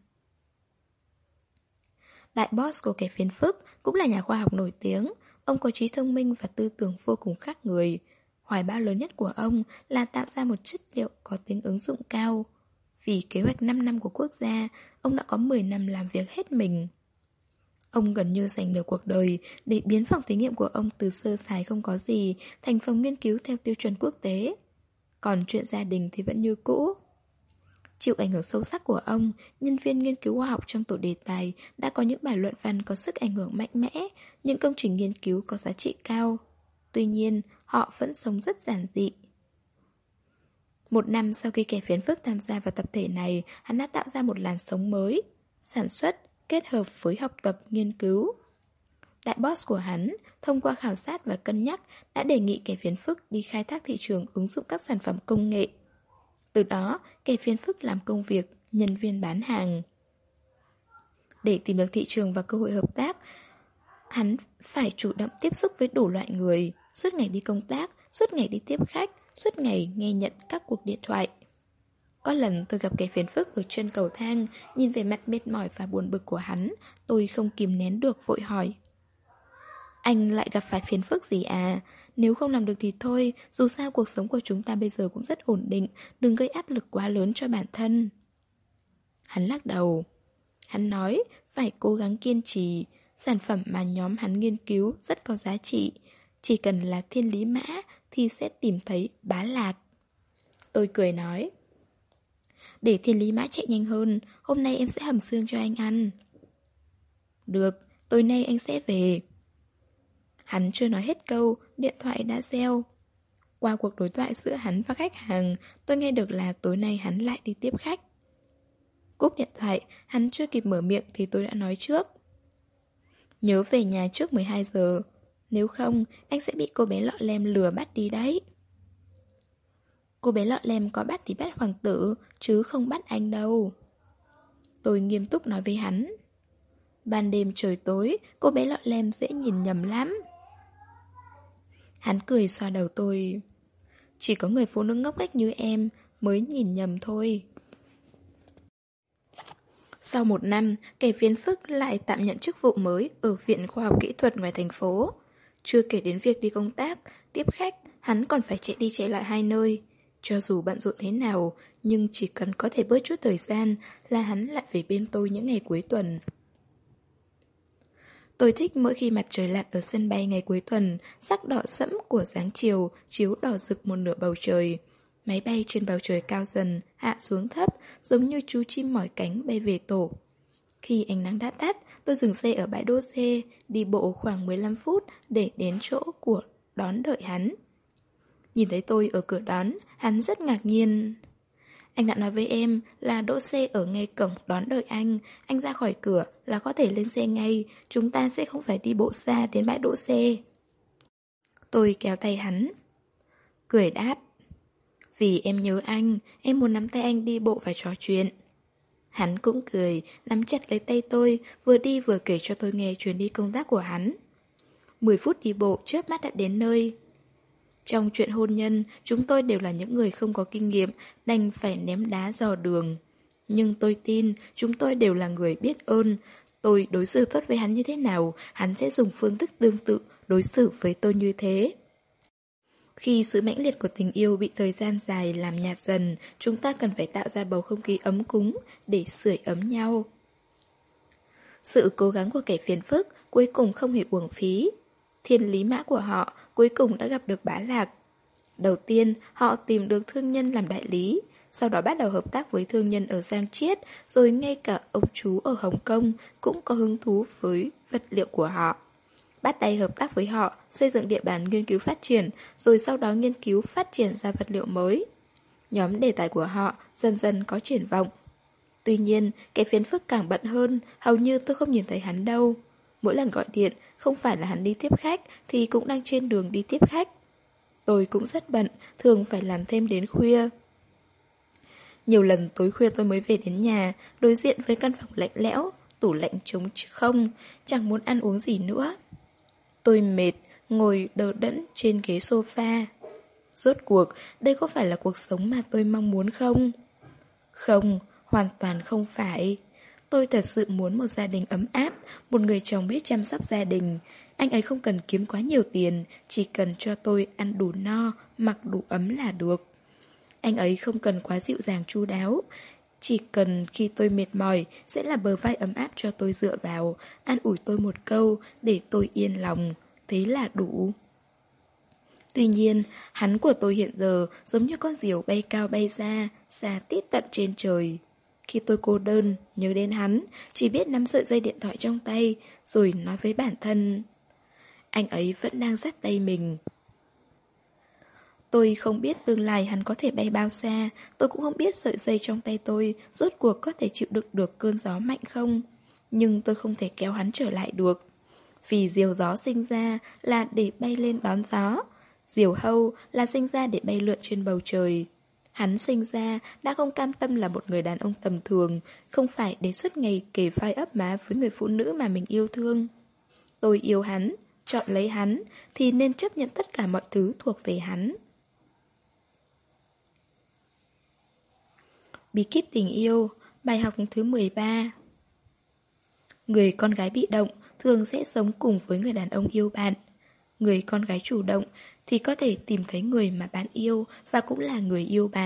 Đại boss của kẻ phiền phức cũng là nhà khoa học nổi tiếng. Ông có trí thông minh và tư tưởng vô cùng khác người. Hoài bão lớn nhất của ông là tạo ra một chất liệu có tính ứng dụng cao. Vì kế hoạch 5 năm của quốc gia, ông đã có 10 năm làm việc hết mình. Ông gần như dành nửa cuộc đời để biến phòng thí nghiệm của ông từ sơ sài không có gì thành phòng nghiên cứu theo tiêu chuẩn quốc tế. Còn chuyện gia đình thì vẫn như cũ. Chịu ảnh hưởng sâu sắc của ông, nhân viên nghiên cứu khoa học trong tổ đề tài đã có những bài luận văn có sức ảnh hưởng mạnh mẽ, những công trình nghiên cứu có giá trị cao. Tuy nhiên, họ vẫn sống rất giản dị. Một năm sau khi kẻ phiến phức tham gia vào tập thể này, hắn đã tạo ra một làn sóng mới, sản xuất, kết hợp với học tập, nghiên cứu. Đại boss của hắn, thông qua khảo sát và cân nhắc, đã đề nghị kẻ phiến phức đi khai thác thị trường ứng dụng các sản phẩm công nghệ. Từ đó, kẻ phiến phức làm công việc, nhân viên bán hàng. Để tìm được thị trường và cơ hội hợp tác, hắn phải chủ động tiếp xúc với đủ loại người, suốt ngày đi công tác, suốt ngày đi tiếp khách, suốt ngày nghe nhận các cuộc điện thoại. Có lần tôi gặp kẻ phiền phức ở chân cầu thang, nhìn về mặt mệt mỏi và buồn bực của hắn, tôi không kìm nén được vội hỏi. Anh lại gặp phải phiền phức gì à? Nếu không làm được thì thôi, dù sao cuộc sống của chúng ta bây giờ cũng rất ổn định, đừng gây áp lực quá lớn cho bản thân. Hắn lắc đầu. Hắn nói phải cố gắng kiên trì, sản phẩm mà nhóm hắn nghiên cứu rất có giá trị. Chỉ cần là thiên lý mã thì sẽ tìm thấy bá lạc. Tôi cười nói. Để thiên lý mã chạy nhanh hơn, hôm nay em sẽ hầm xương cho anh ăn. Được, tối nay anh sẽ về. Hắn chưa nói hết câu, điện thoại đã reo. Qua cuộc đối thoại giữa hắn và khách hàng, tôi nghe được là tối nay hắn lại đi tiếp khách. Cúp điện thoại, hắn chưa kịp mở miệng thì tôi đã nói trước. Nhớ về nhà trước 12 giờ, nếu không anh sẽ bị cô bé lọ lem lừa bắt đi đấy. Cô bé lọ lem có bắt thì bắt hoàng tử, chứ không bắt anh đâu. Tôi nghiêm túc nói với hắn. Ban đêm trời tối, cô bé lọ lem dễ nhìn nhầm lắm. Hắn cười xoa đầu tôi. Chỉ có người phụ nữ ngốc nghếch như em mới nhìn nhầm thôi. Sau một năm, kẻ phiến phức lại tạm nhận chức vụ mới ở Viện Khoa học Kỹ thuật ngoài thành phố. Chưa kể đến việc đi công tác, tiếp khách, hắn còn phải chạy đi chạy lại hai nơi. Cho dù bận rộn thế nào, nhưng chỉ cần có thể bớt chút thời gian là hắn lại về bên tôi những ngày cuối tuần. Tôi thích mỗi khi mặt trời lặn ở sân bay ngày cuối tuần, sắc đỏ sẫm của dáng chiều chiếu đỏ rực một nửa bầu trời. Máy bay trên bầu trời cao dần, hạ xuống thấp, giống như chú chim mỏi cánh bay về tổ. Khi ánh nắng đã tắt, tôi dừng xe ở bãi đỗ xe, đi bộ khoảng 15 phút để đến chỗ của đón đợi hắn. Nhìn thấy tôi ở cửa đón, hắn rất ngạc nhiên. Anh đã nói với em là đỗ xe ở ngay cổng đón đợi anh ra khỏi cửa là có thể lên xe ngay, chúng ta sẽ không phải đi bộ xa đến bãi đỗ xe. Tôi kéo tay hắn. Cười đáp. Vì em nhớ anh, em muốn nắm tay anh đi bộ và trò chuyện. Hắn cũng cười, nắm chặt lấy tay tôi, vừa đi vừa kể cho tôi nghe chuyến đi công tác của hắn. 10 phút đi bộ chớp mắt đã đến nơi. Trong chuyện hôn nhân, chúng tôi đều là những người không có kinh nghiệm, đành phải ném đá dò đường. Nhưng tôi tin, chúng tôi đều là người biết ơn. Tôi đối xử tốt với hắn như thế nào, hắn sẽ dùng phương thức tương tự đối xử với tôi như thế. Khi sự mãnh liệt của tình yêu bị thời gian dài làm nhạt dần, chúng ta cần phải tạo ra bầu không khí ấm cúng để sưởi ấm nhau. Sự cố gắng của kẻ phiền phức cuối cùng không hề uổng phí. Thiên lý mã của họ cuối cùng đã gặp được bá lạc. Đầu tiên, họ tìm được thương nhân làm đại lý, sau đó bắt đầu hợp tác với thương nhân ở Giang Chiết, rồi ngay cả ông chú ở Hồng Kông cũng có hứng thú với vật liệu của họ. Bắt tay hợp tác với họ, xây dựng địa bàn nghiên cứu phát triển, rồi sau đó nghiên cứu phát triển ra vật liệu mới. Nhóm đề tài của họ dần dần có triển vọng. Tuy nhiên, cái phiền phức càng bận hơn, hầu như tôi không nhìn thấy hắn đâu. Mỗi lần gọi điện, không phải là hắn đi tiếp khách, thì cũng đang trên đường đi tiếp khách. Tôi cũng rất bận, thường phải làm thêm đến khuya. Nhiều lần tối khuya tôi mới về đến nhà, đối diện với căn phòng lạnh lẽo, tủ lạnh trống không, chẳng muốn ăn uống gì nữa. Tôi mệt, ngồi đờ đẫn trên ghế sofa. Rốt cuộc, đây có phải là cuộc sống mà tôi mong muốn không? Không, Hoàn toàn không phải. Tôi thật sự muốn một gia đình ấm áp, một người chồng biết chăm sóc gia đình. Anh ấy không cần kiếm quá nhiều tiền, chỉ cần cho tôi ăn đủ no, mặc đủ ấm là được. Anh ấy không cần quá dịu dàng chu đáo. Chỉ cần khi tôi mệt mỏi sẽ là bờ vai ấm áp cho tôi dựa vào, an ủi tôi một câu để tôi yên lòng. Thế là đủ. Tuy nhiên, hắn của tôi hiện giờ giống như con diều bay cao bay xa, xa tít tận trên trời. Khi tôi cô đơn, nhớ đến hắn, chỉ biết nắm sợi dây điện thoại trong tay, rồi nói với bản thân. Anh ấy vẫn đang dắt tay mình. Tôi không biết tương lai hắn có thể bay bao xa, tôi cũng không biết sợi dây trong tay tôi rốt cuộc có thể chịu đựng được cơn gió mạnh không. Nhưng tôi không thể kéo hắn trở lại được. Vì diều gió sinh ra là để bay lên đón gió, diều hâu là sinh ra để bay lượn trên bầu trời. Hắn sinh ra đã không cam tâm là một người đàn ông tầm thường, không phải để suốt ngày kề vai ấp má với người phụ nữ mà mình yêu thương. Tôi yêu hắn, chọn lấy hắn, thì nên chấp nhận tất cả mọi thứ thuộc về hắn. Bí kíp tình yêu, bài học thứ 13. Người con gái bị động thường sẽ sống cùng với người đàn ông yêu bạn. Người con gái chủ động thì có thể tìm thấy người mà bạn yêu và cũng là người yêu bạn.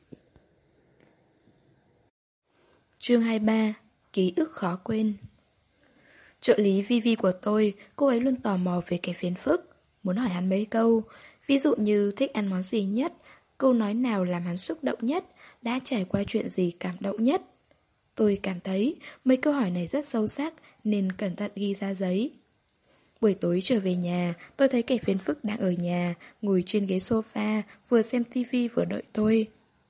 Chương 23. Ký ức khó quên. Trợ lý Vivi của tôi, cô ấy luôn tò mò về kẻ phiền phức, muốn hỏi hắn mấy câu. Ví dụ như thích ăn món gì nhất, câu nói nào làm hắn xúc động nhất, đã trải qua chuyện gì cảm động nhất. Tôi cảm thấy mấy câu hỏi này rất sâu sắc nên cẩn thận ghi ra giấy. Buổi tối trở về nhà, tôi thấy kẻ phiền phức đang ở nhà, ngồi trên ghế sofa, vừa xem tivi vừa đợi tôi.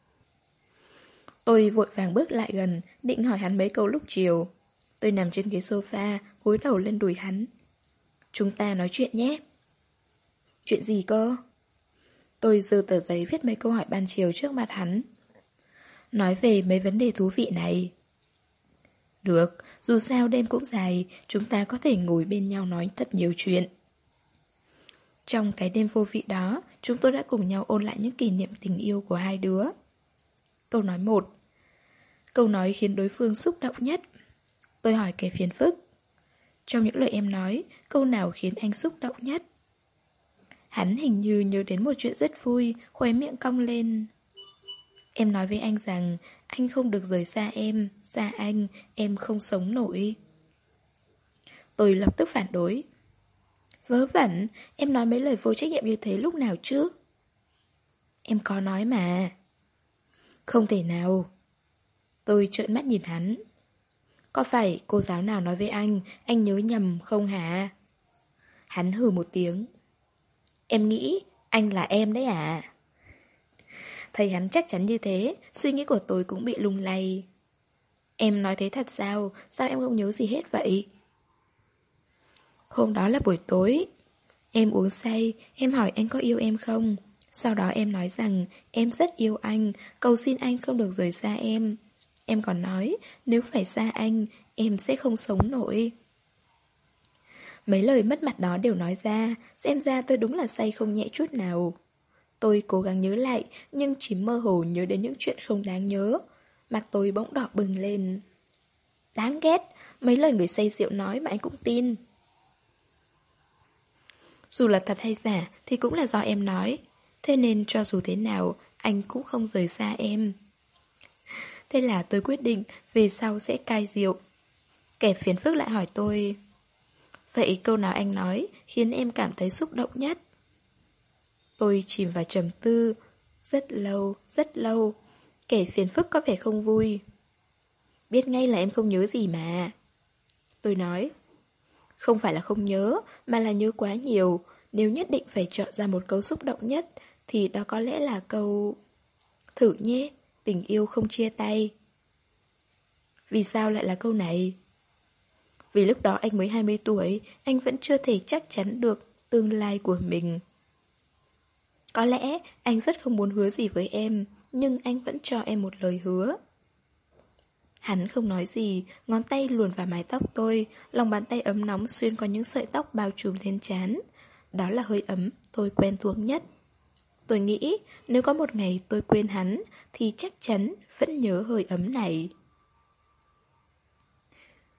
Tôi vội vàng bước lại gần, định hỏi hắn mấy câu lúc chiều. Tôi nằm trên ghế sofa, gối đầu lên đùi hắn. Chúng ta nói chuyện nhé. Chuyện gì cơ? Tôi giơ tờ giấy viết mấy câu hỏi ban chiều trước mặt hắn. Nói về mấy vấn đề thú vị này. Được, dù sao đêm cũng dài, chúng ta có thể ngồi bên nhau nói thật nhiều chuyện. Trong cái đêm vô vị đó, chúng tôi đã cùng nhau ôn lại những kỷ niệm tình yêu của hai đứa. Câu nói 1. Câu nói khiến đối phương xúc động nhất. Tôi hỏi kẻ phiền phức. Trong những lời em nói, câu nào khiến anh xúc động nhất? Hắn hình như nhớ đến một chuyện rất vui, khóe miệng cong lên. Em nói với anh rằng anh không được rời xa anh, em không sống nổi. Tôi lập tức phản đối. Vớ vẩn, em nói mấy lời vô trách nhiệm như thế lúc nào chứ? Em có nói mà. Không thể nào. Tôi trợn mắt nhìn hắn. Có phải cô giáo nào nói với anh nhớ nhầm không hả? Hắn hừ một tiếng. Em nghĩ anh là em đấy à? Thấy hắn chắc chắn như thế, suy nghĩ của tôi cũng bị lung lay. Em nói thế thật sao? Sao em không nhớ gì hết vậy? Hôm đó là buổi tối. Em uống say, em hỏi anh có yêu em không? Sau đó em nói rằng em rất yêu anh, cầu xin anh không được rời xa em. Em còn nói nếu phải xa anh, em sẽ không sống nổi. Mấy lời mất mặt đó đều nói ra, xem ra tôi đúng là say không nhẹ chút nào. Tôi cố gắng nhớ lại, nhưng chỉ mơ hồ nhớ đến những chuyện không đáng nhớ. Mặt tôi bỗng đỏ bừng lên. Đáng ghét, mấy lời người say rượu nói mà anh cũng tin. Dù là thật hay giả thì cũng là do em nói. Thế nên cho dù thế nào, anh cũng không rời xa em. Thế là tôi quyết định về sau sẽ cai rượu. Kẻ phiền phức lại hỏi tôi. Vậy câu nào anh nói khiến em cảm thấy xúc động nhất? Tôi chìm vào trầm tư. Rất lâu. Kẻ phiền phức có vẻ không vui. Biết ngay là em không nhớ gì mà. Tôi nói. Không phải là không nhớ, mà là nhớ quá nhiều. Nếu nhất định phải chọn ra một câu xúc động nhất, thì đó có lẽ là câu... Thử nhé, tình yêu không chia tay. Vì sao lại là câu này? Vì lúc đó anh mới 20 tuổi, anh vẫn chưa thể chắc chắn được tương lai của mình. Có lẽ anh rất không muốn hứa gì với em, nhưng anh vẫn cho em một lời hứa. Hắn không nói gì, ngón tay luồn vào mái tóc tôi, lòng bàn tay ấm nóng xuyên qua những sợi tóc bao trùm lên trán. Đó là hơi ấm tôi quen thuộc nhất. Tôi nghĩ nếu có một ngày tôi quên hắn thì chắc chắn vẫn nhớ hơi ấm này.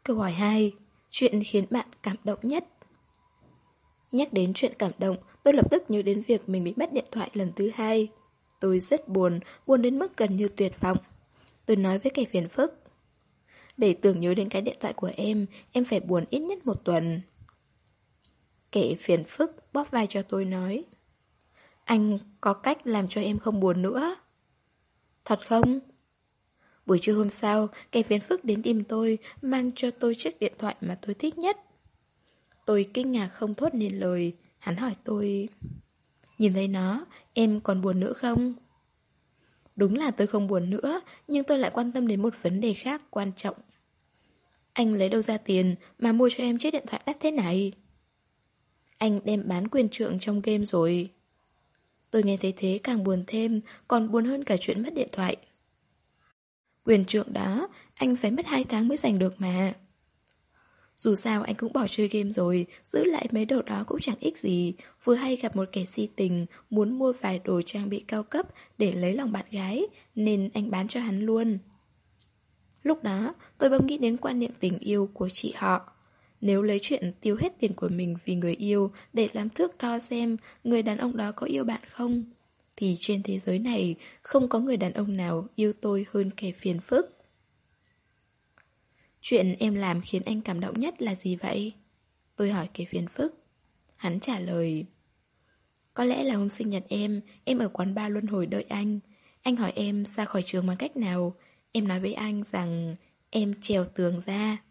Câu hỏi 2. Chuyện khiến bạn cảm động nhất. Nhắc đến chuyện cảm động, tôi lập tức nhớ đến việc mình bị mất điện thoại lần thứ 2. Tôi rất buồn, buồn đến mức gần như tuyệt vọng. Tôi nói với kẻ phiền phức: để tưởng nhớ đến cái điện thoại của em phải buồn ít nhất 1 tuần. Kẻ phiền phức bóp vai cho tôi nói: anh có cách làm cho em không buồn nữa. Thật không? Buổi trưa hôm sau, kẻ phiền phức đến tìm tôi, mang cho tôi chiếc điện thoại mà tôi thích nhất. Tôi kinh ngạc không thốt nên lời. Hắn hỏi tôi: nhìn thấy nó, em còn buồn nữa không? Đúng là tôi không buồn nữa, nhưng tôi lại quan tâm đến một vấn đề khác quan trọng. Anh lấy đâu ra tiền mà mua cho em chiếc điện thoại đắt thế này? Anh đem bán quyền trượng trong game rồi. Tôi nghe thấy thế càng buồn thêm, còn buồn hơn cả chuyện mất điện thoại. Quyền trượng đó, anh phải mất 2 tháng mới giành được mà. Dù sao anh cũng bỏ chơi game rồi, giữ lại mấy đồ đó cũng chẳng ích gì. Vừa hay gặp một kẻ si tình, muốn mua vài đồ trang bị cao cấp để lấy lòng bạn gái, nên anh bán cho hắn luôn. Lúc đó, tôi bỗng nghĩ đến quan niệm tình yêu của chị họ. Nếu lấy chuyện tiêu hết tiền của mình vì người yêu để làm thước đo xem người đàn ông đó có yêu bạn không, thì trên thế giới này không có người đàn ông nào yêu tôi hơn kẻ phiền phức. Chuyện em làm khiến anh cảm động nhất là gì vậy? Tôi hỏi kẻ phiền phức. Hắn trả lời: có lẽ là hôm sinh nhật em ở quán bar luân hồi đợi anh. Anh hỏi em ra khỏi trường bằng cách nào. Em nói với anh rằng em trèo tường ra.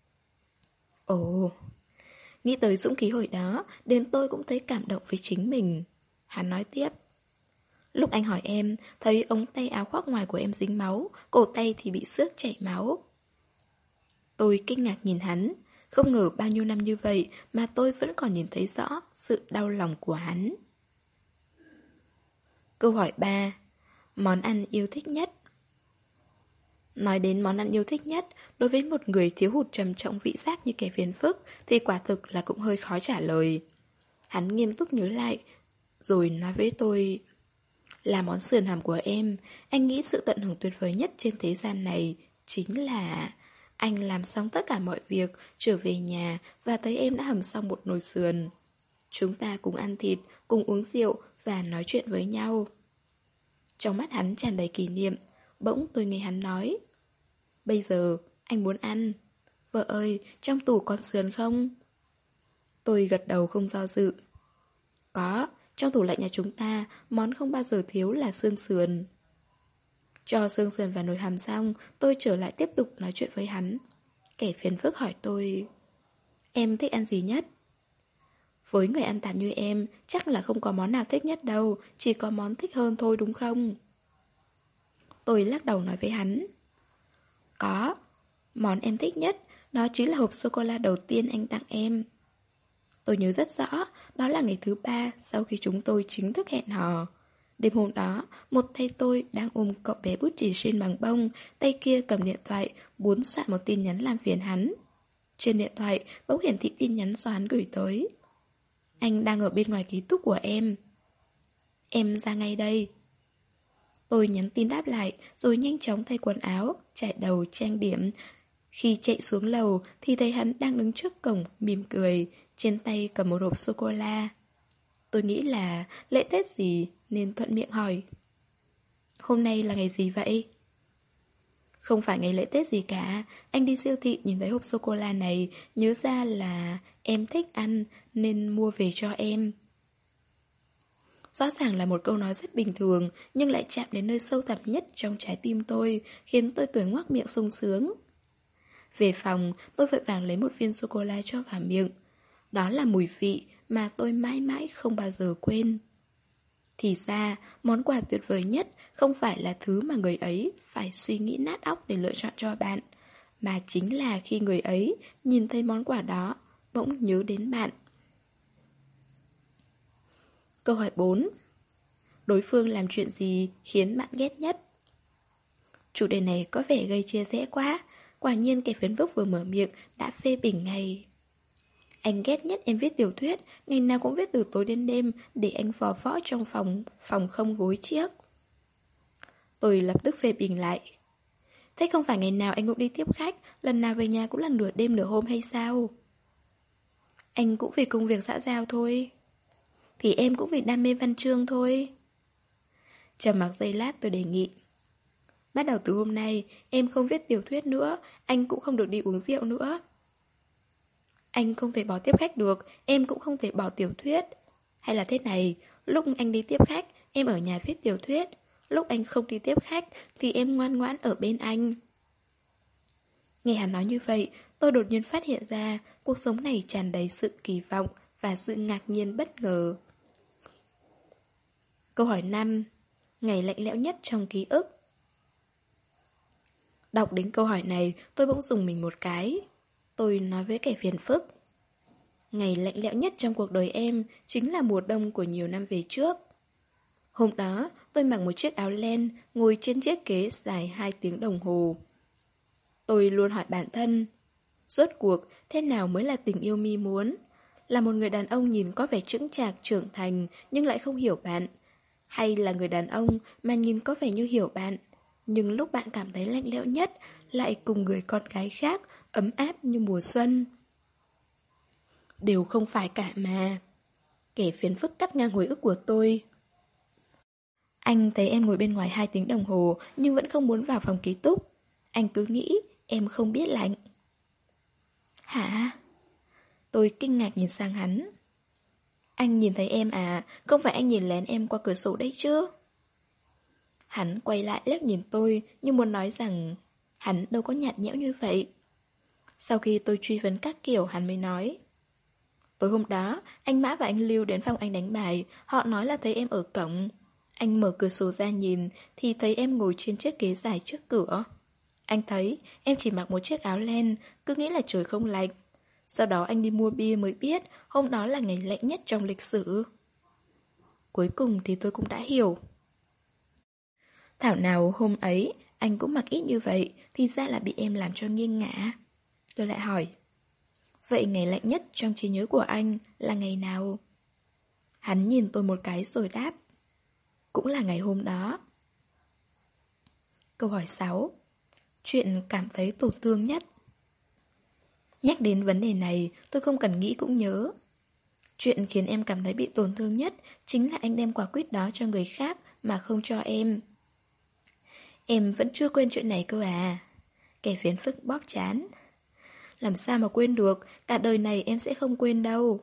Ồ, nghĩ tới dũng khí hồi đó, đến tôi cũng thấy cảm động với chính mình. Hắn nói tiếp: lúc anh hỏi em, thấy ống tay áo khoác ngoài của em dính máu, cổ tay thì bị xước chảy máu. Tôi kinh ngạc nhìn hắn. Không ngờ bao nhiêu năm như vậy mà tôi vẫn còn nhìn thấy rõ sự đau lòng của hắn. Câu hỏi 3. Món ăn yêu thích nhất. Nói đến món ăn yêu thích nhất, đối với một người thiếu hụt trầm trọng vị giác như kẻ phiền phức thì quả thực là cũng hơi khó trả lời. Hắn nghiêm túc nhớ lại, rồi nói với tôi: là món sườn hầm của em. Anh nghĩ sự tận hưởng tuyệt vời nhất trên thế gian này chính là anh làm xong tất cả mọi việc, trở về nhà và thấy em đã hầm xong một nồi sườn. Chúng ta cùng ăn thịt, cùng uống rượu và nói chuyện với nhau. Trong mắt hắn tràn đầy kỷ niệm. Bỗng tôi nghe hắn nói: bây giờ, anh muốn ăn. Vợ ơi, trong tủ còn sườn không? Tôi gật đầu không do dự. Có, trong tủ lạnh nhà chúng ta, món không bao giờ thiếu là xương sườn. Cho xương sườn vào nồi hầm xong, tôi trở lại tiếp tục nói chuyện với hắn. Kẻ phiền phức hỏi tôi: em thích ăn gì nhất? Với người ăn tạp như em, chắc là không có món nào thích nhất đâu, chỉ có món thích hơn thôi đúng không? Tôi lắc đầu nói với hắn: có, món em thích nhất, đó chính là hộp sô-cô-la đầu tiên anh tặng em. Tôi nhớ rất rõ, đó là ngày thứ 3 sau khi chúng tôi chính thức hẹn hò. Đêm hôm đó, một tay tôi đang ôm cậu bé bút chì xin bằng bông, tay kia cầm điện thoại, muốn soạn một tin nhắn làm phiền hắn. Trên điện thoại bỗng hiển thị tin nhắn do hắn gửi tới: anh đang ở bên ngoài ký túc của em ra ngay đây. Tôi nhắn tin đáp lại, rồi nhanh chóng thay quần áo, chải đầu, trang điểm. Khi chạy xuống lầu thì thấy hắn đang đứng trước cổng, mỉm cười, trên tay cầm một hộp sô-cô-la. Tôi nghĩ là lễ Tết gì nên thuận miệng hỏi: hôm nay là ngày gì vậy? Không phải ngày lễ Tết gì cả, anh đi siêu thị nhìn thấy hộp sô-cô-la này, nhớ ra là em thích ăn nên mua về cho em. Rõ ràng là một câu nói rất bình thường, nhưng lại chạm đến nơi sâu thẳm nhất trong trái tim tôi, khiến tôi cười ngoác miệng sung sướng. Về phòng, tôi vội vàng lấy một viên sô-cô-la cho vào miệng. Đó là mùi vị mà tôi mãi mãi không bao giờ quên. Thì ra, món quà tuyệt vời nhất không phải là thứ mà người ấy phải suy nghĩ nát óc để lựa chọn cho bạn, mà chính là khi người ấy nhìn thấy món quà đó, bỗng nhớ đến bạn. Câu hỏi 4. Đối phương làm chuyện gì khiến bạn ghét nhất? Chủ đề này có vẻ gây chia rẽ quá. Quả nhiên kẻ phiền phức vừa mở miệng đã phê bình ngay. Anh ghét nhất em viết tiểu thuyết, ngày nào cũng viết từ tối đến đêm để anh vò võ trong phòng không gối chiếc. Tôi lập tức phê bình lại. Thế không phải ngày nào anh cũng đi tiếp khách, lần nào về nhà cũng là nửa đêm nửa hôm hay sao? Anh cũng vì công việc xã giao thôi. Thì em cũng vì đam mê văn chương thôi. Trầm mặc giây lát tôi đề nghị. Bắt đầu từ hôm nay, em không viết tiểu thuyết nữa, anh cũng không được đi uống rượu nữa. Anh không thể bỏ tiếp khách được, em cũng không thể bỏ tiểu thuyết. Hay là thế này, lúc anh đi tiếp khách, em ở nhà viết tiểu thuyết. Lúc anh không đi tiếp khách, thì em ngoan ngoãn ở bên anh. Nghe hắn nói như vậy, tôi đột nhiên phát hiện ra cuộc sống này tràn đầy sự kỳ vọng và sự ngạc nhiên bất ngờ. Câu hỏi 5. Ngày lạnh lẽo nhất trong ký ức. Đọc đến câu hỏi này, tôi bỗng dùng mình một cái. Tôi nói với kẻ phiền phức. Ngày lạnh lẽo nhất trong cuộc đời em chính là mùa đông của nhiều năm về trước. Hôm đó, tôi mặc một chiếc áo len, ngồi trên chiếc ghế dài 2 tiếng đồng hồ. Tôi luôn hỏi bản thân, rốt cuộc thế nào mới là tình yêu mi muốn? Là một người đàn ông nhìn có vẻ chững chạc trưởng thành nhưng lại không hiểu bạn? Hay là người đàn ông mà nhìn có vẻ như hiểu bạn, nhưng lúc bạn cảm thấy lạnh lẽo nhất lại cùng người con gái khác ấm áp như mùa xuân? Đều không phải cả mà. Kẻ phiền phức cắt ngang hồi ức của tôi. Anh thấy em ngồi bên ngoài 2 tiếng đồng hồ nhưng vẫn không muốn vào phòng ký túc. Anh cứ nghĩ em không biết lạnh. Hả? Tôi kinh ngạc nhìn sang hắn. Anh nhìn thấy em à, không phải anh nhìn lén em qua cửa sổ đấy chứ? Hắn quay lại liếc nhìn tôi như muốn nói rằng hắn đâu có nhạt nhẽo như vậy. Sau khi tôi truy vấn các kiểu, hắn mới nói. Tối hôm đó, anh Mã và anh Lưu đến phòng anh đánh bài, họ nói là thấy em ở cổng. Anh mở cửa sổ ra nhìn thì thấy em ngồi trên chiếc ghế dài trước cửa. Anh thấy em chỉ mặc một chiếc áo len, cứ nghĩ là trời không lạnh. Sau đó anh đi mua bia mới biết hôm đó là ngày lạnh nhất trong lịch sử. Cuối cùng thì tôi cũng đã hiểu. Thảo nào hôm ấy anh cũng mặc ít như vậy, thì ra là bị em làm cho nghiêng ngã. Tôi lại hỏi, vậy ngày lạnh nhất trong trí nhớ của anh là ngày nào? Hắn nhìn tôi một cái rồi đáp, cũng là ngày hôm đó. Câu hỏi 6. Chuyện cảm thấy tổn thương nhất. Nhắc đến vấn đề này, tôi không cần nghĩ cũng nhớ. Chuyện khiến em cảm thấy bị tổn thương nhất chính là anh đem quả quýt đó cho người khác mà không cho em. Em vẫn chưa quên chuyện này cơ à? Kẻ phiền phức bóp chán. Làm sao mà quên được, cả đời này em sẽ không quên đâu.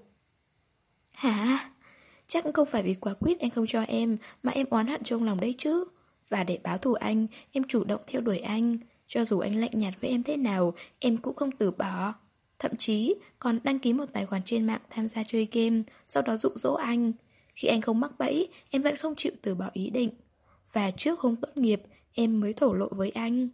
Hả? Chắc không phải vì quả quýt anh không cho em mà em oán hận trong lòng đấy chứ. Và để báo thù anh, em chủ động theo đuổi anh. Cho dù anh lạnh nhạt với em thế nào, em cũng không từ bỏ. Thậm chí còn đăng ký một tài khoản trên mạng tham gia chơi game, sau đó dụ dỗ anh. Khi anh không mắc bẫy, em vẫn không chịu từ bỏ ý định. Và trước hôm tốt nghiệp, em mới thổ lộ với anh.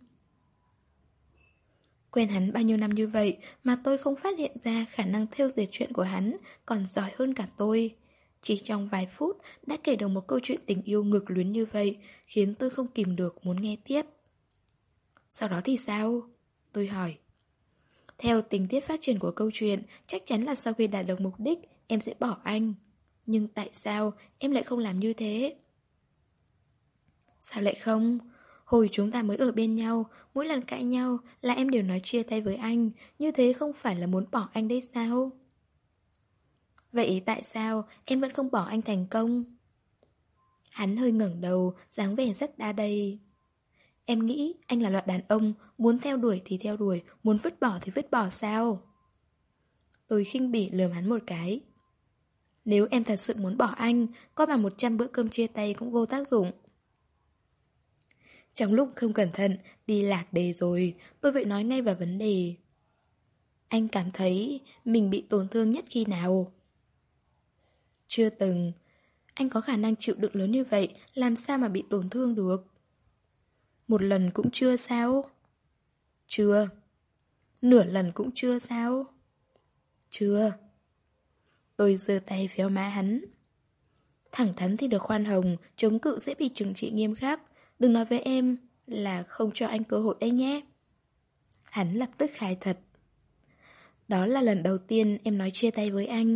Quen hắn bao nhiêu năm như vậy mà tôi không phát hiện ra khả năng thêu dệt chuyện của hắn còn giỏi hơn cả tôi. Chỉ trong vài phút đã kể được một câu chuyện tình yêu ngược luyến như vậy, khiến tôi không kìm được muốn nghe tiếp. Sau đó thì sao? Tôi hỏi. Theo tình tiết phát triển của câu chuyện, chắc chắn là sau khi đạt được mục đích, em sẽ bỏ anh. Nhưng tại sao em lại không làm như thế? Sao lại không? Hồi chúng ta mới ở bên nhau, mỗi lần cãi nhau là em đều nói chia tay với anh, như thế không phải là muốn bỏ anh đấy sao? Vậy tại sao em vẫn không bỏ anh thành công? Hắn hơi ngẩng đầu, dáng vẻ rất đa đầy. Em nghĩ anh là loại đàn ông, muốn theo đuổi thì theo đuổi, muốn vứt bỏ thì vứt bỏ sao? Tôi khinh bỉ lườm hắn một cái. Nếu em thật sự muốn bỏ anh, có mà 100 bữa cơm chia tay cũng vô tác dụng. Trong lúc không cẩn thận, đi lạc đề rồi, tôi vậy nói ngay vào vấn đề. Anh cảm thấy mình bị tổn thương nhất khi nào? Chưa từng. Anh có khả năng chịu đựng lớn như vậy, làm sao mà bị tổn thương được? Một lần cũng chưa sao? Chưa. Nửa lần cũng chưa sao? Chưa. Tôi giơ tay véo má hắn. Thẳng thắn thì được khoan hồng, chống cự sẽ bị trừng trị nghiêm khắc. Đừng nói với em là không cho anh cơ hội đấy nhé. Hắn lập tức khai thật. Đó là lần đầu tiên em nói chia tay với anh.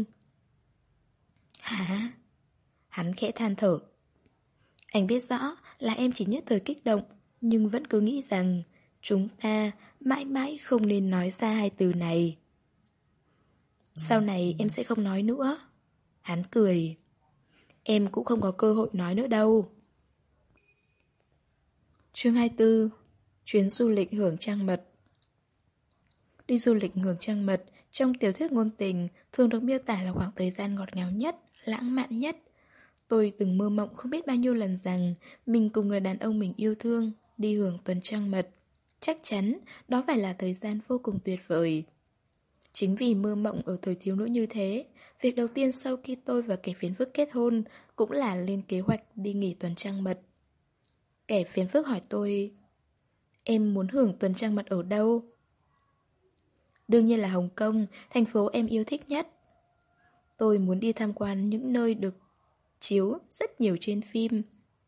Hả? Hắn khẽ than thở. Anh biết rõ là em chỉ nhất thời kích động, nhưng vẫn cứ nghĩ rằng chúng ta mãi mãi không nên nói ra hai từ này. Sau này em sẽ không nói nữa. Hắn cười. Em cũng không có cơ hội nói nữa đâu. Chương 24. Chuyến du lịch hưởng trăng mật. Đi du lịch hưởng trăng mật trong tiểu thuyết ngôn tình thường được miêu tả là khoảng thời gian ngọt ngào nhất, lãng mạn nhất. Tôi từng mơ mộng không biết bao nhiêu lần rằng mình cùng người đàn ông mình yêu thương đi hưởng tuần trăng mật. Chắc chắn đó phải là thời gian vô cùng tuyệt vời. Chính vì mơ mộng ở thời thiếu nữ như thế, việc đầu tiên sau khi tôi và kẻ phiền phức kết hôn cũng là lên kế hoạch đi nghỉ tuần trăng mật. Kẻ phiền phức hỏi tôi, em muốn hưởng tuần trăng mật ở đâu? Đương nhiên là Hồng Kông, thành phố em yêu thích nhất. Tôi muốn đi tham quan những nơi được chiếu rất nhiều trên phim.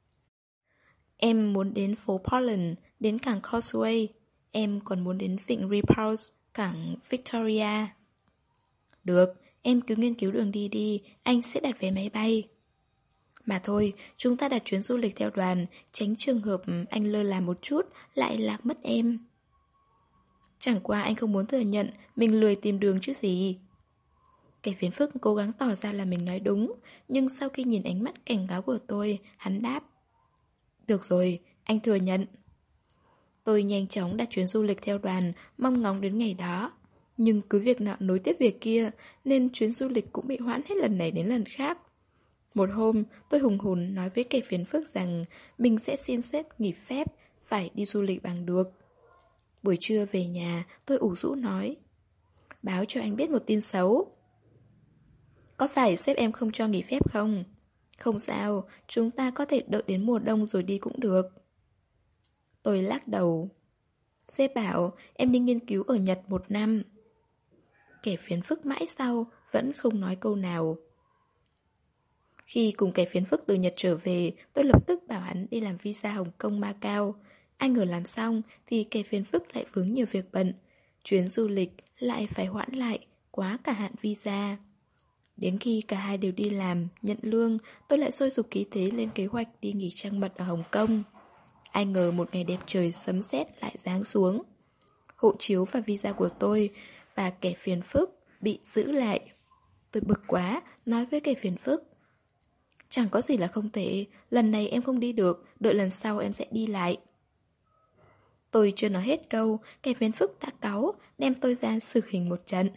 Em muốn đến phố Portland, đến cảng Causeway. Em còn muốn đến vịnh Repulse, cảng Victoria. Được, em cứ nghiên cứu đường đi đi, anh sẽ đặt vé máy bay. Mà thôi, chúng ta đặt chuyến du lịch theo đoàn, tránh trường hợp anh lơ là một chút, lại lạc mất em. Chẳng qua anh không muốn thừa nhận, mình lười tìm đường chứ gì. Kẻ phiền phức cố gắng tỏ ra là mình nói đúng, nhưng sau khi nhìn ánh mắt cảnh cáo của tôi, hắn đáp. Được rồi, anh thừa nhận. Tôi nhanh chóng đặt chuyến du lịch theo đoàn, mong ngóng đến ngày đó. Nhưng cứ việc nọ nối tiếp việc kia, nên chuyến du lịch cũng bị hoãn hết lần này đến lần khác. Một hôm, tôi hùng hồn nói với kẻ phiền phức rằng mình sẽ xin sếp nghỉ phép, phải đi du lịch bằng được. Buổi trưa về nhà, tôi ủ rũ nói. Báo cho anh biết một tin xấu. Có phải sếp em không cho nghỉ phép không? Không sao, chúng ta có thể đợi đến mùa đông rồi đi cũng được. Tôi lắc đầu. Sếp bảo em đi nghiên cứu ở Nhật 1 năm. Kẻ phiền phức mãi sau vẫn không nói câu nào. Khi cùng kẻ phiền phức từ Nhật trở về, tôi lập tức bảo hắn đi làm visa Hồng Kông Macau. Anh ở làm xong thì kẻ phiền phức lại vướng nhiều việc bận. Chuyến du lịch lại phải hoãn lại, quá cả hạn visa. Đến khi cả hai đều đi làm, nhận lương, tôi lại sôi sục khí thế lên kế hoạch đi nghỉ trăng mật ở Hồng Kông. Ai ngờ một ngày đẹp trời sấm sét lại giáng xuống. Hộ chiếu và visa của tôi và kẻ phiền phức bị giữ lại. Tôi bực quá, nói với kẻ phiền phức. Chẳng có gì là không thể, lần này em không đi được, đợi lần sau em sẽ đi lại. Tôi chưa nói hết câu, kẻ phiền phức đã cáu, đem tôi ra xử hình một trận.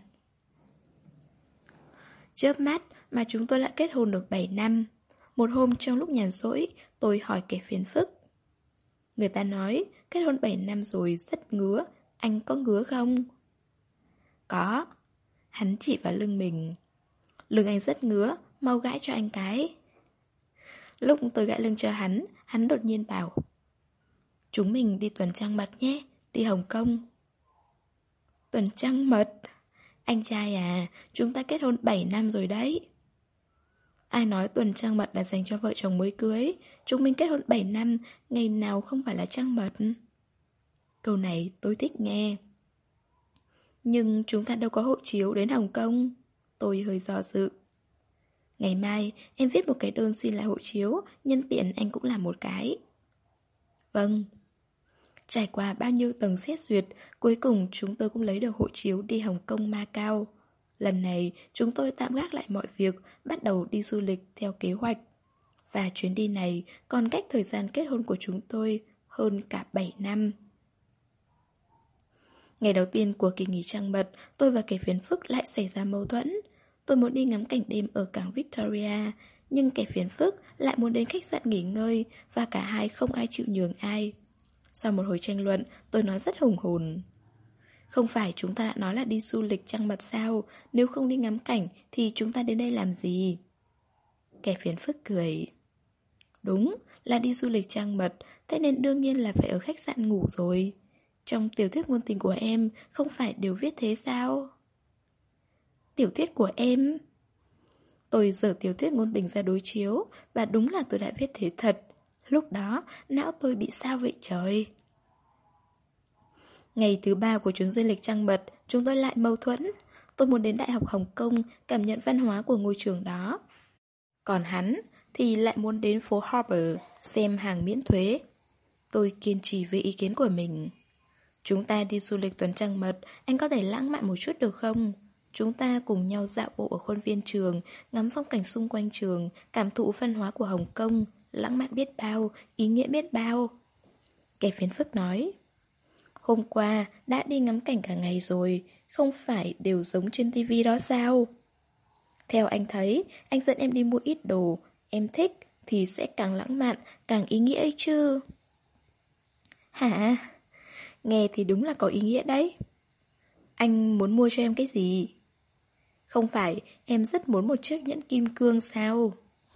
Chớp mắt mà chúng tôi đã kết hôn được 7 năm. Một hôm trong lúc nhàn rỗi, tôi hỏi kẻ phiền phức. Người ta nói, kết hôn 7 năm rồi rất ngứa, anh có ngứa không? Có. Hắn chỉ vào lưng mình. Lưng anh rất ngứa, mau gãi cho anh cái. Lúc tôi gãi lưng cho hắn đột nhiên bảo. Chúng mình đi tuần trăng mật nhé, đi Hồng Kông. Tuần trăng mật? Anh trai à, chúng ta kết hôn 7 năm rồi đấy. Ai nói tuần trăng mật là dành cho vợ chồng mới cưới? Chúng mình kết hôn 7 năm, ngày nào không phải là trăng mật? Câu này tôi thích nghe. Nhưng chúng ta đâu có hộ chiếu đến Hồng Kông. Tôi hơi do dự. Ngày mai em viết một cái đơn xin lại hộ chiếu, nhân tiện anh cũng làm một cái. Vâng. Trải qua bao nhiêu tầng xét duyệt, cuối cùng chúng tôi cũng lấy được hộ chiếu đi Hồng Kông Macau. Lần này chúng tôi tạm gác lại mọi việc, bắt đầu đi du lịch theo kế hoạch. Và chuyến đi này còn cách thời gian kết hôn của chúng tôi hơn cả 7 năm. Ngày đầu tiên của kỳ nghỉ trăng mật, tôi và kẻ phiền phức lại xảy ra mâu thuẫn. Tôi muốn đi ngắm cảnh đêm ở cảng Victoria, nhưng kẻ phiền phức lại muốn đến khách sạn nghỉ ngơi và cả hai không ai chịu nhường ai. Sau một hồi tranh luận, tôi nói rất hùng hồn. Không phải chúng ta đã nói là đi du lịch trăng mật sao? Nếu không đi ngắm cảnh thì chúng ta đến đây làm gì? Kẻ phiền phức cười. Đúng, là đi du lịch trăng mật, thế nên đương nhiên là phải ở khách sạn ngủ rồi. Trong tiểu thuyết ngôn tình của em không phải đều viết thế sao? Tiểu thuyết của em? Tôi giở tiểu thuyết ngôn tình ra đối chiếu, và đúng là tôi đã viết thế thật. Lúc đó, não tôi bị sao vậy trời? Ngày thứ 3 của chuyến du lịch trăng mật, chúng tôi lại mâu thuẫn. Tôi muốn đến Đại học Hồng Kông cảm nhận văn hóa của ngôi trường đó. Còn hắn thì lại muốn đến phố Harbour xem hàng miễn thuế. Tôi kiên trì với ý kiến của mình. Chúng ta đi du lịch tuần trăng mật, anh có thể lãng mạn một chút được không? Chúng ta cùng nhau dạo bộ ở khuôn viên trường, ngắm phong cảnh xung quanh trường, cảm thụ văn hóa của Hồng Kông, lãng mạn biết bao, ý nghĩa biết bao. Kẻ phiến phức nói. Hôm qua đã đi ngắm cảnh cả ngày rồi, không phải đều giống trên tivi đó sao? Theo anh thấy, anh dẫn em đi mua ít đồ, em thích thì sẽ càng lãng mạn, càng ý nghĩa ấy chứ. Hả? Nghe thì đúng là có ý nghĩa đấy. Anh muốn mua cho em cái gì? Không phải em rất muốn một chiếc nhẫn kim cương sao?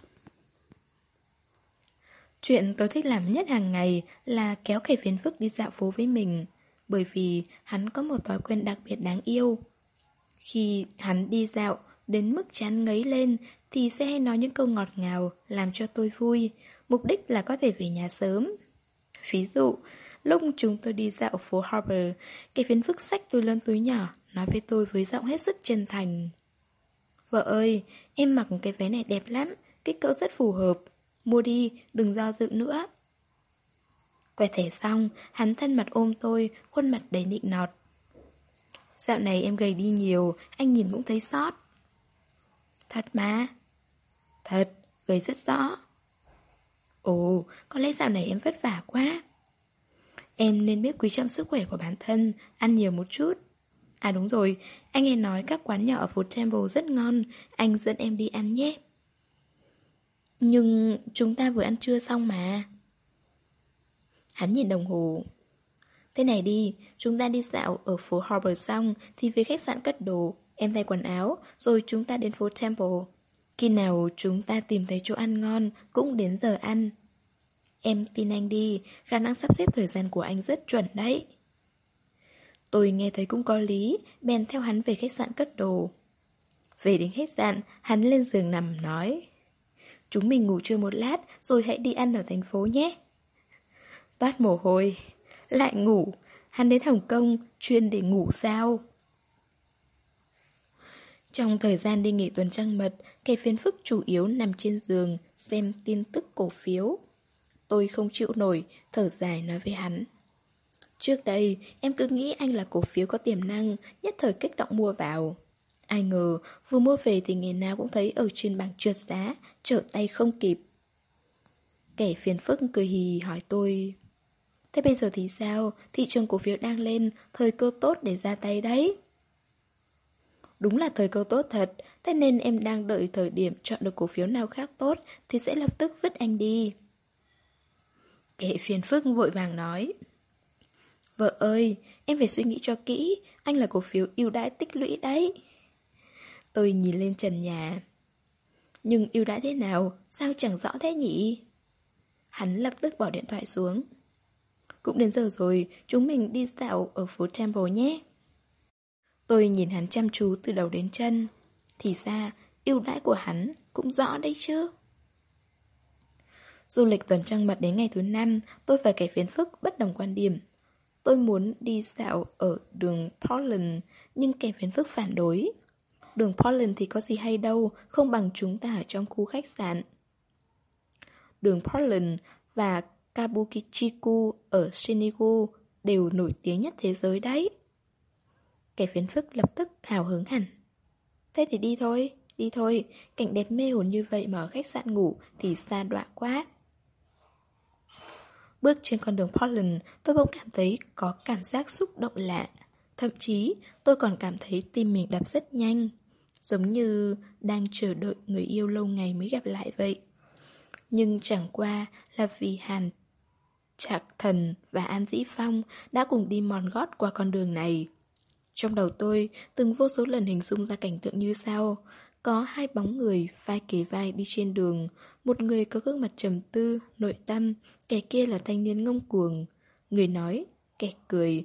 Chuyện tôi thích làm nhất hàng ngày là kéo kẻ phiền phức đi dạo phố với mình, bởi vì hắn có một thói quen đặc biệt đáng yêu. Khi hắn đi dạo đến mức chán ngấy lên thì sẽ hay nói những câu ngọt ngào làm cho tôi vui, mục đích là có thể về nhà sớm. Ví dụ, lúc chúng tôi đi dạo phố Harbor, kẻ phiền phức xách túi lớn túi nhỏ nói với tôi với giọng hết sức chân thành. Vợ ơi, em mặc cái váy này đẹp lắm, kích cỡ rất phù hợp. Mua đi, đừng do dự nữa. Quẹt thẻ xong, hắn thân mật ôm tôi, khuôn mặt đầy nịnh nọt. Dạo này em gầy đi nhiều, anh nhìn cũng thấy sót. Thật mà. Thật, gầy rất rõ. Ồ, có lẽ dạo này em vất vả quá. Em nên biết quý trọng sức khỏe của bản thân, ăn nhiều một chút. À đúng rồi, anh nghe nói các quán nhỏ ở phố Temple rất ngon, anh dẫn em đi ăn nhé. Nhưng chúng ta vừa ăn trưa xong mà. Hắn nhìn đồng hồ. Thế này đi, chúng ta đi dạo ở phố Harbor xong thì về khách sạn cất đồ, em thay quần áo, rồi chúng ta đến phố Temple. Khi nào chúng ta tìm thấy chỗ ăn ngon, cũng đến giờ ăn. Em tin anh đi, khả năng sắp xếp thời gian của anh rất chuẩn đấy. Tôi nghe thấy cũng có lý, bèn theo hắn về khách sạn cất đồ. Về đến khách sạn, hắn lên giường nằm nói. Chúng mình ngủ trưa một lát, rồi hãy đi ăn ở thành phố nhé. Toát mồ hôi. Lại ngủ. Hắn đến Hồng Kông chuyên để ngủ sao? Trong thời gian đi nghỉ tuần trăng mật, kẻ phiền phức chủ yếu nằm trên giường xem tin tức cổ phiếu. Tôi không chịu nổi, thở dài nói với hắn. Trước đây, em cứ nghĩ anh là cổ phiếu có tiềm năng, nhất thời kích động mua vào. Ai ngờ, vừa mua về thì ngày nào cũng thấy ở trên bảng trượt giá, trở tay không kịp. Kẻ phiền phức cười hì hì hỏi tôi. Thế bây giờ thì sao? Thị trường cổ phiếu đang lên, thời cơ tốt để ra tay đấy. Đúng là thời cơ tốt thật, thế nên em đang đợi thời điểm chọn được cổ phiếu nào khác tốt thì sẽ lập tức vứt anh đi. Kẻ phiền phức vội vàng nói. Vợ ơi, em phải suy nghĩ cho kỹ, anh là cổ phiếu ưu đãi tích lũy đấy. Tôi nhìn lên trần nhà. Nhưng ưu đãi thế nào, sao chẳng rõ thế nhỉ? Hắn lập tức bỏ điện thoại xuống. Cũng đến giờ rồi, chúng mình đi dạo ở phố Temple nhé. Tôi nhìn hắn chăm chú từ đầu đến chân. Thì ra, ưu đãi của hắn cũng rõ đấy chứ. Du lịch tuần trăng mật đến ngày thứ 5, tôi và kẻ phiền phức bất đồng quan điểm. Tôi muốn đi dạo ở đường Portland, nhưng kẻ phiền phức phản đối. Đường Portland thì có gì hay đâu, không bằng chúng ta ở trong khu khách sạn. Đường Portland và Kabukichiku ở Shinjuku đều nổi tiếng nhất thế giới đấy. Kẻ phiền phức lập tức hào hứng hẳn. Thế thì đi thôi, cảnh đẹp mê hồn như vậy mà ở khách sạn ngủ thì xa đọa quá. Bước trên con đường Portland, tôi bỗng cảm thấy có cảm giác xúc động lạ. Thậm chí, tôi còn cảm thấy tim mình đập rất nhanh. Giống như đang chờ đợi người yêu lâu ngày mới gặp lại vậy. Nhưng chẳng qua là vì Hàn Trạc Thần và An Dĩ Phong đã cùng đi mòn gót qua con đường này. Trong đầu tôi từng vô số lần hình dung ra cảnh tượng như sau. Có hai bóng người vai kề vai đi trên đường. Một người có gương mặt trầm tư, nội tâm. Kẻ kia là thanh niên ngông cuồng. Người nói, kẻ cười.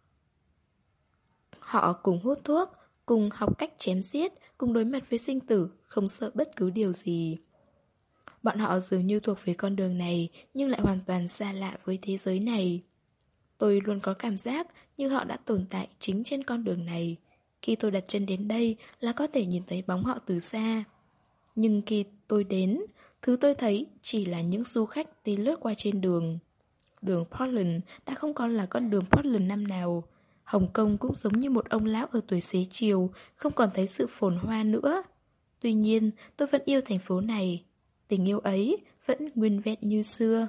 Họ cùng hút thuốc, cùng học cách chém giết, cùng đối mặt với sinh tử, không sợ bất cứ điều gì. Bọn họ dường như thuộc về con đường này, nhưng lại hoàn toàn xa lạ với thế giới này. Tôi luôn có cảm giác như họ đã tồn tại chính trên con đường này. Khi tôi đặt chân đến đây là có thể nhìn thấy bóng họ từ xa. Nhưng khi tôi đến, thứ tôi thấy chỉ là những du khách đi lướt qua trên đường. Đường Portland đã không còn là con đường Portland năm nào. Hồng Kông cũng giống như một ông lão ở tuổi xế chiều, không còn thấy sự phồn hoa nữa. Tuy nhiên, tôi vẫn yêu thành phố này. Tình yêu ấy vẫn nguyên vẹn như xưa.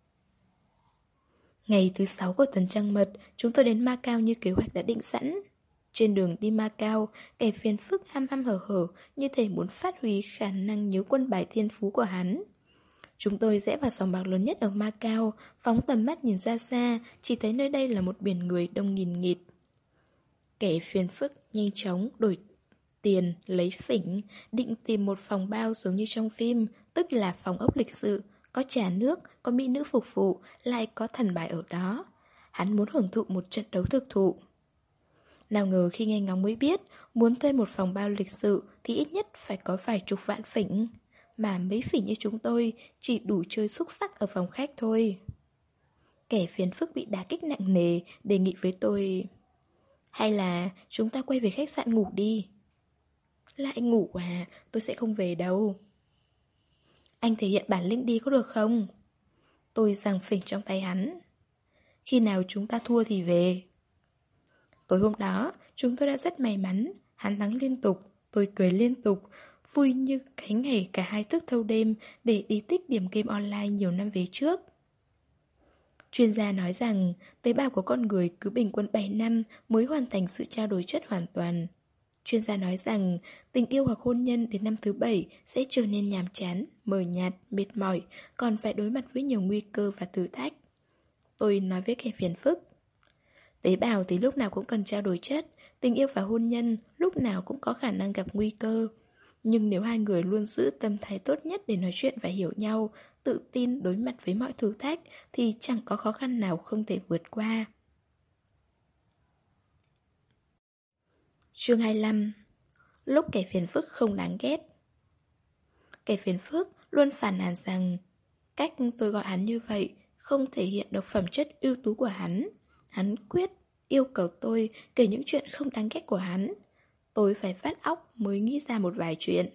Ngày thứ 6 của tuần trăng mật, chúng tôi đến Macau như kế hoạch đã định sẵn. Trên đường đi Macau, kẻ phiền phức hăm hăm hở hở như thể muốn phát huy khả năng nhớ quân bài thiên phú của hắn. Chúng tôi rẽ vào sòng bạc lớn nhất ở Macau, phóng tầm mắt nhìn ra xa, chỉ thấy nơi đây là một biển người đông nghìn nghịt. Kẻ phiền phức nhanh chóng đổi tiền, lấy phỉnh, định tìm một phòng bao giống như trong phim, tức là phòng ốc lịch sự, có trà nước, có mỹ nữ phục vụ, lại có thần bài ở đó. Hắn muốn hưởng thụ một trận đấu thực thụ. Nào ngờ khi nghe ngóng mới biết, muốn thuê một phòng bao lịch sự thì ít nhất phải có vài chục vạn phỉnh. Mà mấy phỉnh như chúng tôi chỉ đủ chơi xúc sắc ở phòng khách thôi. Kẻ phiền phức bị đả kích nặng nề, đề nghị với tôi: hay là chúng ta quay về khách sạn ngủ đi. Lại ngủ à, tôi sẽ không về đâu. Anh thể hiện bản lĩnh đi có được không? Tôi giằng phỉnh trong tay hắn. Khi nào chúng ta thua thì về. Tối hôm đó, chúng tôi đã rất may mắn. Hắn thắng liên tục, tôi cười liên tục, vui như cái ngày cả hai thức thâu đêm để đi tích điểm game online nhiều năm về trước. Chuyên gia nói rằng tế bào của con người cứ bình quân 7 năm mới hoàn thành sự trao đổi chất hoàn toàn. Chuyên gia nói rằng tình yêu hoặc hôn nhân đến năm thứ 7 sẽ trở nên nhàm chán, mờ nhạt, mệt mỏi, còn phải đối mặt với nhiều nguy cơ và thử thách. Tôi nói với kẻ phiền phức: tế bào thì lúc nào cũng cần trao đổi chất, tình yêu và hôn nhân lúc nào cũng có khả năng gặp nguy cơ. Nhưng nếu hai người luôn giữ tâm thái tốt nhất để nói chuyện và hiểu nhau, tự tin đối mặt với mọi thử thách thì chẳng có khó khăn nào không thể vượt qua. Chương 25. Lúc kẻ phiền phức không đáng ghét. Kẻ phiền phức luôn phàn nàn rằng cách tôi gọi hắn như vậy không thể hiện được phẩm chất ưu tú của hắn. Hắn quyết yêu cầu tôi kể những chuyện không đáng ghét của hắn. Tôi phải vắt óc mới nghĩ ra một vài chuyện.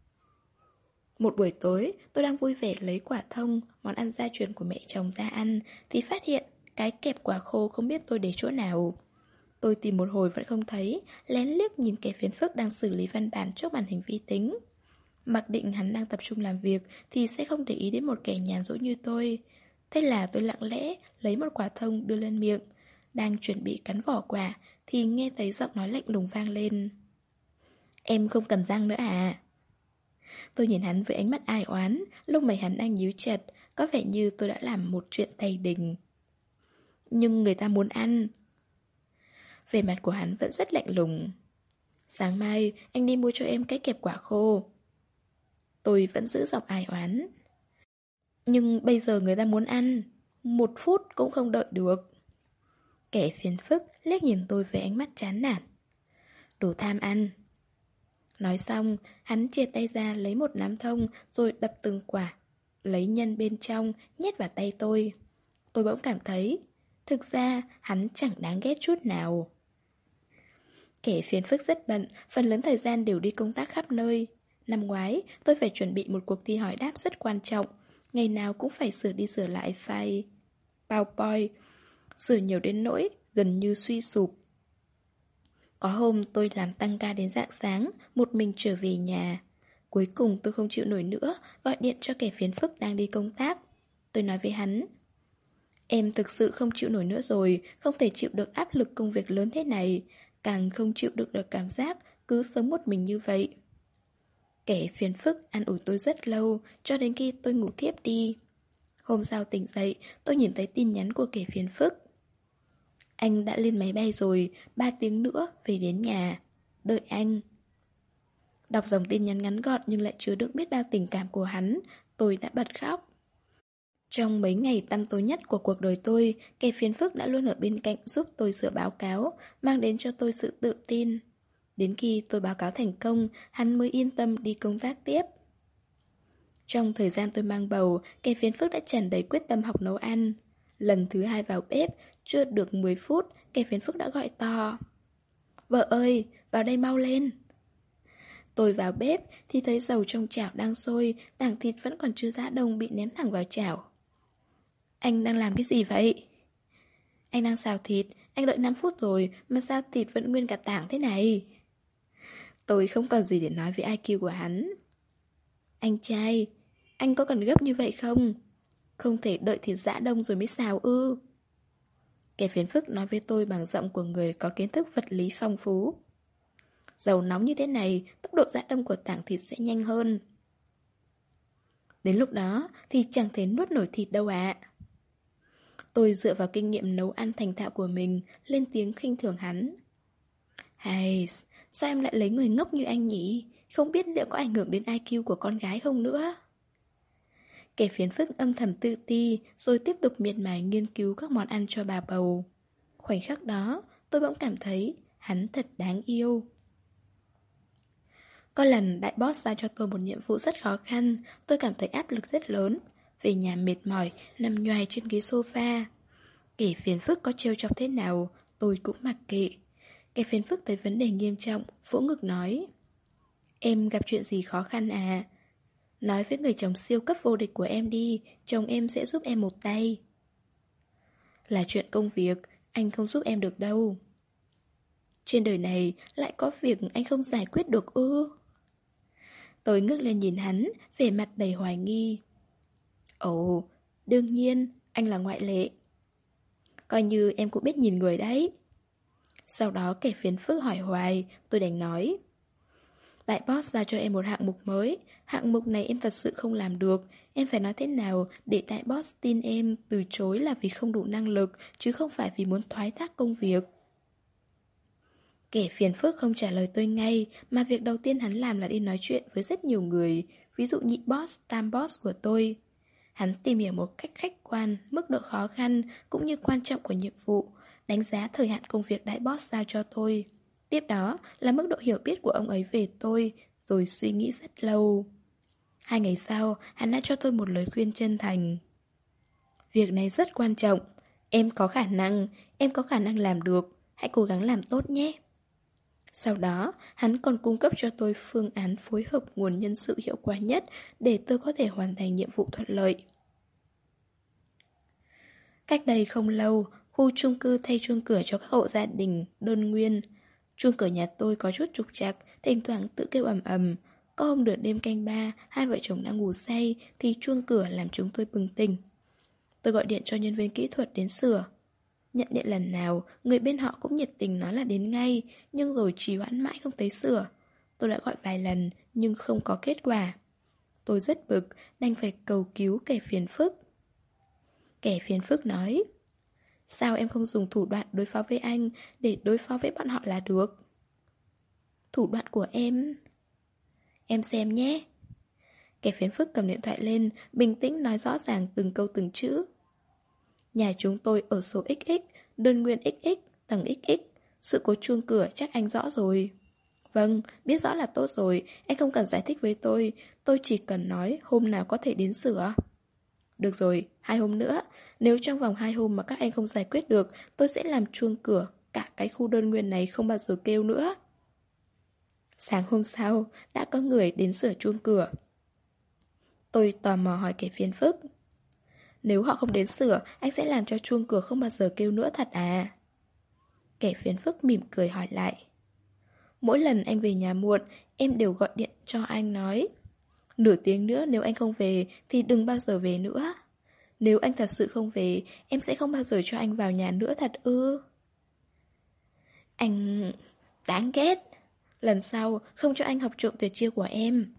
Một buổi tối, tôi đang vui vẻ lấy quả thông, món ăn gia truyền của mẹ chồng ra ăn, thì phát hiện cái kẹp quả khô không biết tôi để chỗ nào. Tôi tìm một hồi vẫn không thấy, lén liếc nhìn kẻ phiền phức đang xử lý văn bản trước màn hình vi tính. Mặc định hắn đang tập trung làm việc thì sẽ không để ý đến một kẻ nhàn rỗi như tôi. Thế là tôi lặng lẽ lấy một quả thông đưa lên miệng. Đang chuẩn bị cắn vỏ quả thì nghe thấy giọng nói lạnh lùng vang lên: em không cần răng nữa à? Tôi nhìn hắn với ánh mắt ai oán, lông mày hắn đang nhíu chặt, có vẻ như tôi đã làm một chuyện tày đình. Nhưng người ta muốn ăn. Vẻ mặt của hắn vẫn rất lạnh lùng. Sáng mai anh đi mua cho em cái kẹp quả khô. Tôi vẫn giữ giọng ai oán. Nhưng bây giờ người ta muốn ăn, 1 phút cũng không đợi được. Kẻ phiền phức liếc nhìn tôi với ánh mắt chán nản. Đồ tham ăn. Nói xong, hắn chia tay ra lấy một nắm thông rồi đập từng quả, lấy nhân bên trong, nhét vào tay tôi. Tôi bỗng cảm thấy, thực ra hắn chẳng đáng ghét chút nào. Kẻ phiền phức rất bận, phần lớn thời gian đều đi công tác khắp nơi. Năm ngoái, tôi phải chuẩn bị một cuộc thi hỏi đáp rất quan trọng. Ngày nào cũng phải sửa đi sửa lại file PowerPoint, sửa nhiều đến nỗi gần như suy sụp. Có hôm tôi làm tăng ca đến rạng sáng, một mình trở về nhà. Cuối cùng tôi không chịu nổi nữa, gọi điện cho kẻ phiền phức đang đi công tác. Tôi nói với hắn: em thực sự không chịu nổi nữa rồi, không thể chịu được áp lực công việc lớn thế này, càng không chịu được cảm giác cứ sống một mình như vậy. Kẻ phiền phức an ủi tôi rất lâu, cho đến khi tôi ngủ thiếp đi. Hôm sau tỉnh dậy, tôi nhìn thấy tin nhắn của kẻ phiền phức: anh đã lên máy bay rồi, 3 tiếng nữa về đến nhà. Đợi anh. Đọc dòng tin nhắn ngắn gọn nhưng lại chứa đựng biết bao tình cảm của hắn, tôi đã bật khóc. Trong mấy ngày tăm tối nhất của cuộc đời tôi, kẻ phiền phức đã luôn ở bên cạnh giúp tôi sửa báo cáo, mang đến cho tôi sự tự tin. Đến khi tôi báo cáo thành công, hắn mới yên tâm đi công tác tiếp. Trong thời gian tôi mang bầu, kẻ phiền phức đã tràn đầy quyết tâm học nấu ăn. Lần thứ 2 vào bếp, chưa được 10 phút, kẻ phiền phức đã gọi to: vợ ơi, vào đây mau lên. Tôi vào bếp thì thấy dầu trong chảo đang sôi, tảng thịt vẫn còn chưa giã đông bị ném thẳng vào chảo. Anh đang làm cái gì vậy? Anh đang xào thịt, anh đợi 5 phút rồi mà sao thịt vẫn nguyên cả tảng thế này? Tôi không còn gì để nói với IQ của hắn. Anh trai, anh có cần gấp như vậy không? Không thể đợi thịt giã đông rồi mới xào ư? Kẻ phiền phức nói với tôi bằng giọng của người có kiến thức vật lý phong phú. Dầu nóng như thế này, tốc độ giã đông của tảng thịt sẽ nhanh hơn. Đến lúc đó thì chẳng thể nuốt nổi thịt đâu ạ. Tôi dựa vào kinh nghiệm nấu ăn thành thạo của mình, lên tiếng khinh thường hắn. Hay, sao em lại lấy người ngốc như anh nhỉ? Không biết liệu có ảnh hưởng đến IQ của con gái không nữa? Kẻ phiền phức âm thầm tự ti, rồi tiếp tục miệt mài nghiên cứu các món ăn cho bà bầu. Khoảnh khắc đó, tôi bỗng cảm thấy hắn thật đáng yêu. Có lần đại boss giao cho tôi một nhiệm vụ rất khó khăn, tôi cảm thấy áp lực rất lớn. Về nhà mệt mỏi, nằm nhoài trên ghế sofa. Kẻ phiền phức có trêu chọc thế nào, tôi cũng mặc kệ. Kẻ phiền phức thấy vấn đề nghiêm trọng, vỗ ngực nói. Em gặp chuyện gì khó khăn à? Nói với người chồng siêu cấp vô địch của em đi, chồng em sẽ giúp em một tay. Là chuyện công việc, anh không giúp em được đâu. Trên đời này lại có việc anh không giải quyết được ư? Tôi ngước lên nhìn hắn, vẻ mặt đầy hoài nghi. Ồ, đương nhiên, anh là ngoại lệ. Coi như em cũng biết nhìn người đấy. Sau đó kẻ phiền phức hỏi hoài, tôi đành nói. Đại boss giao cho em một hạng mục mới. Hạng mục này em thật sự không làm được. Em phải nói thế nào để đại boss tin em từ chối là vì không đủ năng lực, chứ không phải vì muốn thoái thác công việc. Kẻ phiền phức không trả lời tôi ngay, mà việc đầu tiên hắn làm là đi nói chuyện với rất nhiều người, ví dụ nhị boss, tam boss của tôi. Hắn tìm hiểu một cách khách quan, mức độ khó khăn cũng như quan trọng của nhiệm vụ, đánh giá thời hạn công việc đại boss giao cho tôi. Tiếp đó là mức độ hiểu biết của ông ấy về tôi, rồi suy nghĩ rất lâu. 2 ngày sau, hắn đã cho tôi một lời khuyên chân thành. Việc này rất quan trọng. Em có khả năng làm được. Hãy cố gắng làm tốt nhé. Sau đó, hắn còn cung cấp cho tôi phương án phối hợp nguồn nhân sự hiệu quả nhất để tôi có thể hoàn thành nhiệm vụ thuận lợi. Cách đây không lâu, khu chung cư thay chuông cửa cho các hộ gia đình, đơn nguyên. Chuông cửa nhà tôi có chút trục trặc, thỉnh thoảng tự kêu ầm ầm. Có hôm nửa đêm canh ba, hai vợ chồng đang ngủ say thì chuông cửa làm chúng tôi bừng tỉnh. Tôi gọi điện cho nhân viên kỹ thuật đến sửa. Nhận điện lần nào, người bên họ cũng nhiệt tình nói là đến ngay, nhưng rồi trì hoãn mãi không thấy sửa. Tôi đã gọi vài lần, nhưng không có kết quả. Tôi rất bực, đành phải cầu cứu kẻ phiền phức. Kẻ phiền phức nói, sao em không dùng thủ đoạn đối phó với anh để đối phó với bọn họ là được? Thủ đoạn của em xem nhé. Kẻ phiền phức cầm điện thoại lên, bình tĩnh nói rõ ràng từng câu từng chữ. Nhà chúng tôi ở số XX, đơn nguyên XX, tầng XX. Sự cố chuông cửa chắc anh rõ rồi. Vâng, biết rõ là tốt rồi, anh không cần giải thích với tôi chỉ cần nói hôm nào có thể đến sửa. Được rồi, 2 hôm nữa. Nếu trong vòng 2 hôm mà các anh không giải quyết được, tôi sẽ làm chuông cửa, cả cái khu đơn nguyên này không bao giờ kêu nữa. Sáng hôm sau, đã có người đến sửa chuông cửa. Tôi tò mò hỏi kẻ phiền phức. Nếu họ không đến sửa, anh sẽ làm cho chuông cửa không bao giờ kêu nữa thật à? Kẻ phiền phức mỉm cười hỏi lại. Mỗi lần anh về nhà muộn, em đều gọi điện cho anh nói. Nửa tiếng nữa nếu anh không về thì đừng bao giờ về nữa. Nếu anh thật sự không về, em sẽ không bao giờ cho anh vào nhà nữa thật ư? Anh... đáng ghét. Lần sau không cho anh học trộm tuyệt chiêu của em.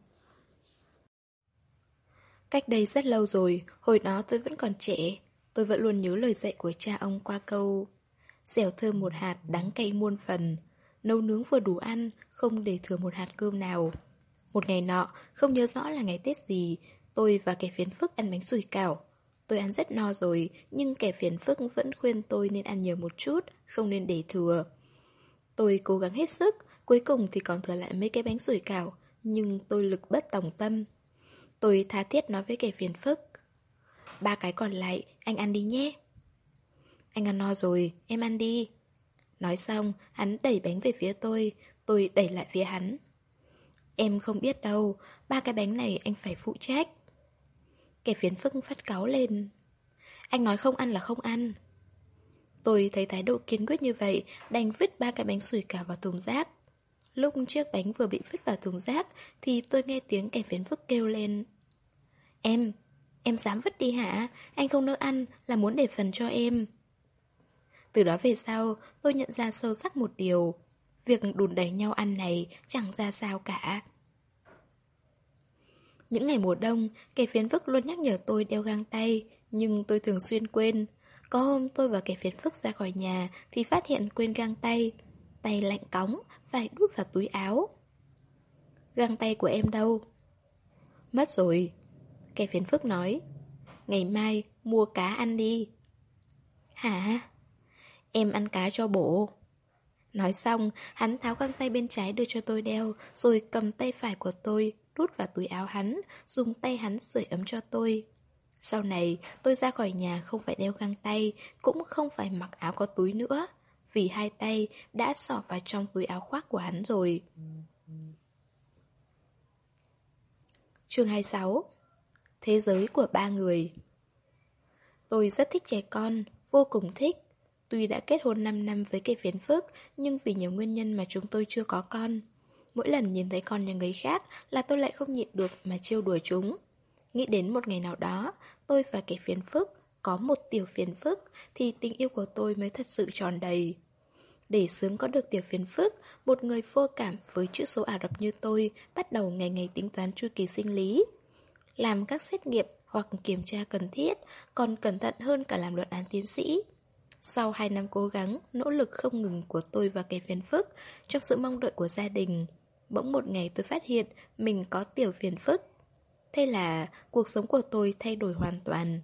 Cách đây rất lâu rồi, hồi đó tôi vẫn còn trẻ. Tôi vẫn luôn nhớ lời dạy của cha ông qua câu dẻo thơm một hạt, đắng cay muôn phần. Nấu nướng vừa đủ ăn, không để thừa một hạt cơm nào. Một ngày nọ, không nhớ rõ là ngày Tết gì, tôi và kẻ phiền phức ăn bánh sủi cảo. Tôi ăn rất no rồi, nhưng kẻ phiền phức vẫn khuyên tôi nên ăn nhiều một chút, không nên để thừa. Tôi cố gắng hết sức, cuối cùng thì còn thừa lại mấy cái bánh sủi cảo, nhưng tôi lực bất tòng tâm. Tôi tha thiết nói với kẻ phiền phức. 3 cái còn lại, anh ăn đi nhé. Anh ăn no rồi, em ăn đi. Nói xong, hắn đẩy bánh về phía tôi đẩy lại phía hắn. Em không biết đâu, 3 cái bánh này anh phải phụ trách. Kẻ phiền phức phát cáu lên. Anh nói không ăn là không ăn. Tôi thấy thái độ kiên quyết như vậy, đành vứt 3 cái bánh sủi cảo vào thùng rác. Lúc chiếc bánh vừa bị vứt vào thùng rác thì tôi nghe tiếng kẻ phiền phức kêu lên. Em dám vứt đi hả? Anh không nỡ ăn là muốn để phần cho em. Từ đó về sau, tôi nhận ra sâu sắc một điều. Việc đùn đẩy nhau ăn này chẳng ra sao cả. Những ngày mùa đông, kẻ phiền phức luôn nhắc nhở tôi đeo găng tay, nhưng tôi thường xuyên quên. Có hôm tôi và kẻ phiền phức ra khỏi nhà thì phát hiện quên găng tay. Tay lạnh cóng, phải đút vào túi áo. Găng tay của em đâu? Mất rồi. Kẻ phiền phức nói. Ngày mai mua cá ăn đi. Hả? Em ăn cá cho bổ. Nói xong, hắn tháo găng tay bên trái đưa cho tôi đeo, rồi cầm tay phải của tôi, đút vào túi áo hắn, dùng tay hắn sưởi ấm cho tôi. Sau này, tôi ra khỏi nhà không phải đeo găng tay, cũng không phải mặc áo có túi nữa, vì hai tay đã xỏ vào trong túi áo khoác của hắn rồi. Chương 26. Thế giới của ba người. Tôi rất thích trẻ con, vô cùng thích. Tuy đã kết hôn 5 năm với kẻ phiền phức, nhưng vì nhiều nguyên nhân mà chúng tôi chưa có con. Mỗi lần nhìn thấy con nhà người khác là tôi lại không nhịn được mà trêu đùa chúng. Nghĩ đến một ngày nào đó, tôi và kẻ phiền phức có một tiểu phiền phức thì tình yêu của tôi mới thật sự tròn đầy. Để sớm có được tiểu phiền phức, một người vô cảm với chữ số Ả Rập như tôi bắt đầu ngày ngày tính toán chu kỳ sinh lý. Làm các xét nghiệm hoặc kiểm tra cần thiết, còn cẩn thận hơn cả làm luận án tiến sĩ. Sau 2 năm cố gắng, nỗ lực không ngừng của tôi và kẻ phiền phức, trong sự mong đợi của gia đình, bỗng một ngày tôi phát hiện mình có tiểu phiền phức. Thế là cuộc sống của tôi thay đổi hoàn toàn.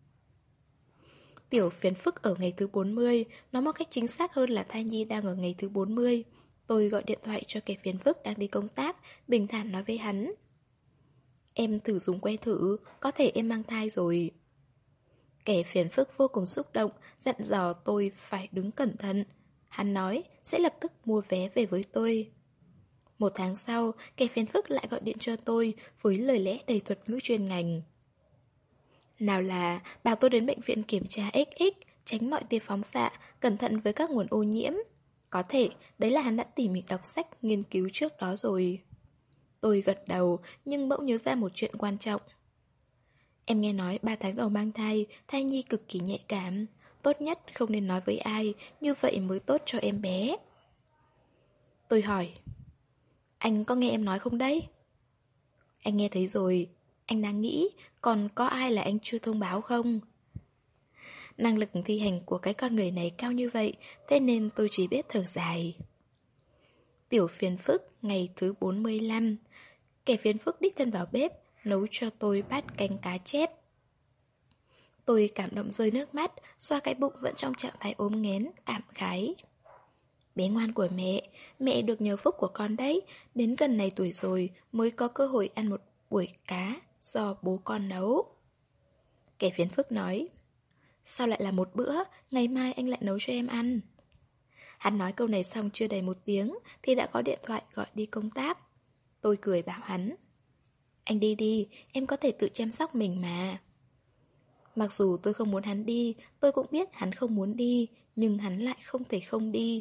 Tiểu phiền phức ở ngày thứ 40, nói một cách chính xác hơn là thai nhi đang ở ngày thứ 40. Tôi gọi điện thoại cho kẻ phiền phức đang đi công tác, bình thản nói với hắn. Em thử dùng que thử, có thể em mang thai rồi. Kẻ phiền phức vô cùng xúc động, dặn dò tôi phải đứng cẩn thận. Hắn nói sẽ lập tức mua vé về với tôi. 1 tháng sau, kẻ phiền phức lại gọi điện cho tôi với lời lẽ đầy thuật ngữ chuyên ngành. Nào là bảo tôi đến bệnh viện kiểm tra XX, tránh mọi tia phóng xạ, cẩn thận với các nguồn ô nhiễm. Có thể đấy là hắn đã tỉ mỉ đọc sách nghiên cứu trước đó rồi. Tôi gật đầu nhưng bỗng nhớ ra một chuyện quan trọng. Em nghe nói 3 tháng đầu mang thai, thai nhi cực kỳ nhạy cảm. Tốt nhất không nên nói với ai, như vậy mới tốt cho em bé. Tôi hỏi, anh có nghe em nói không đấy? Anh nghe thấy rồi, anh đang nghĩ còn có ai là anh chưa thông báo không? Năng lực thi hành của cái con người này cao như vậy, thế nên tôi chỉ biết thở dài. Tiểu phiền phức ngày thứ 45. Kẻ phiền phức đích thân vào bếp, nấu cho tôi bát canh cá chép. Tôi cảm động rơi nước mắt, xoa cái bụng vẫn trong trạng thái ốm nghén, cảm khái. Bé ngoan của mẹ được nhờ phúc của con đấy, đến gần này tuổi rồi mới có cơ hội ăn một buổi cá do bố con nấu. Kẻ phiền phức nói, sao lại là một bữa, ngày mai anh lại nấu cho em ăn. Hắn nói câu này xong chưa đầy 1 tiếng thì đã có điện thoại gọi đi công tác. Tôi cười bảo hắn, anh đi đi, em có thể tự chăm sóc mình mà. Mặc dù tôi không muốn hắn đi, tôi cũng biết hắn không muốn đi, nhưng hắn lại không thể không đi.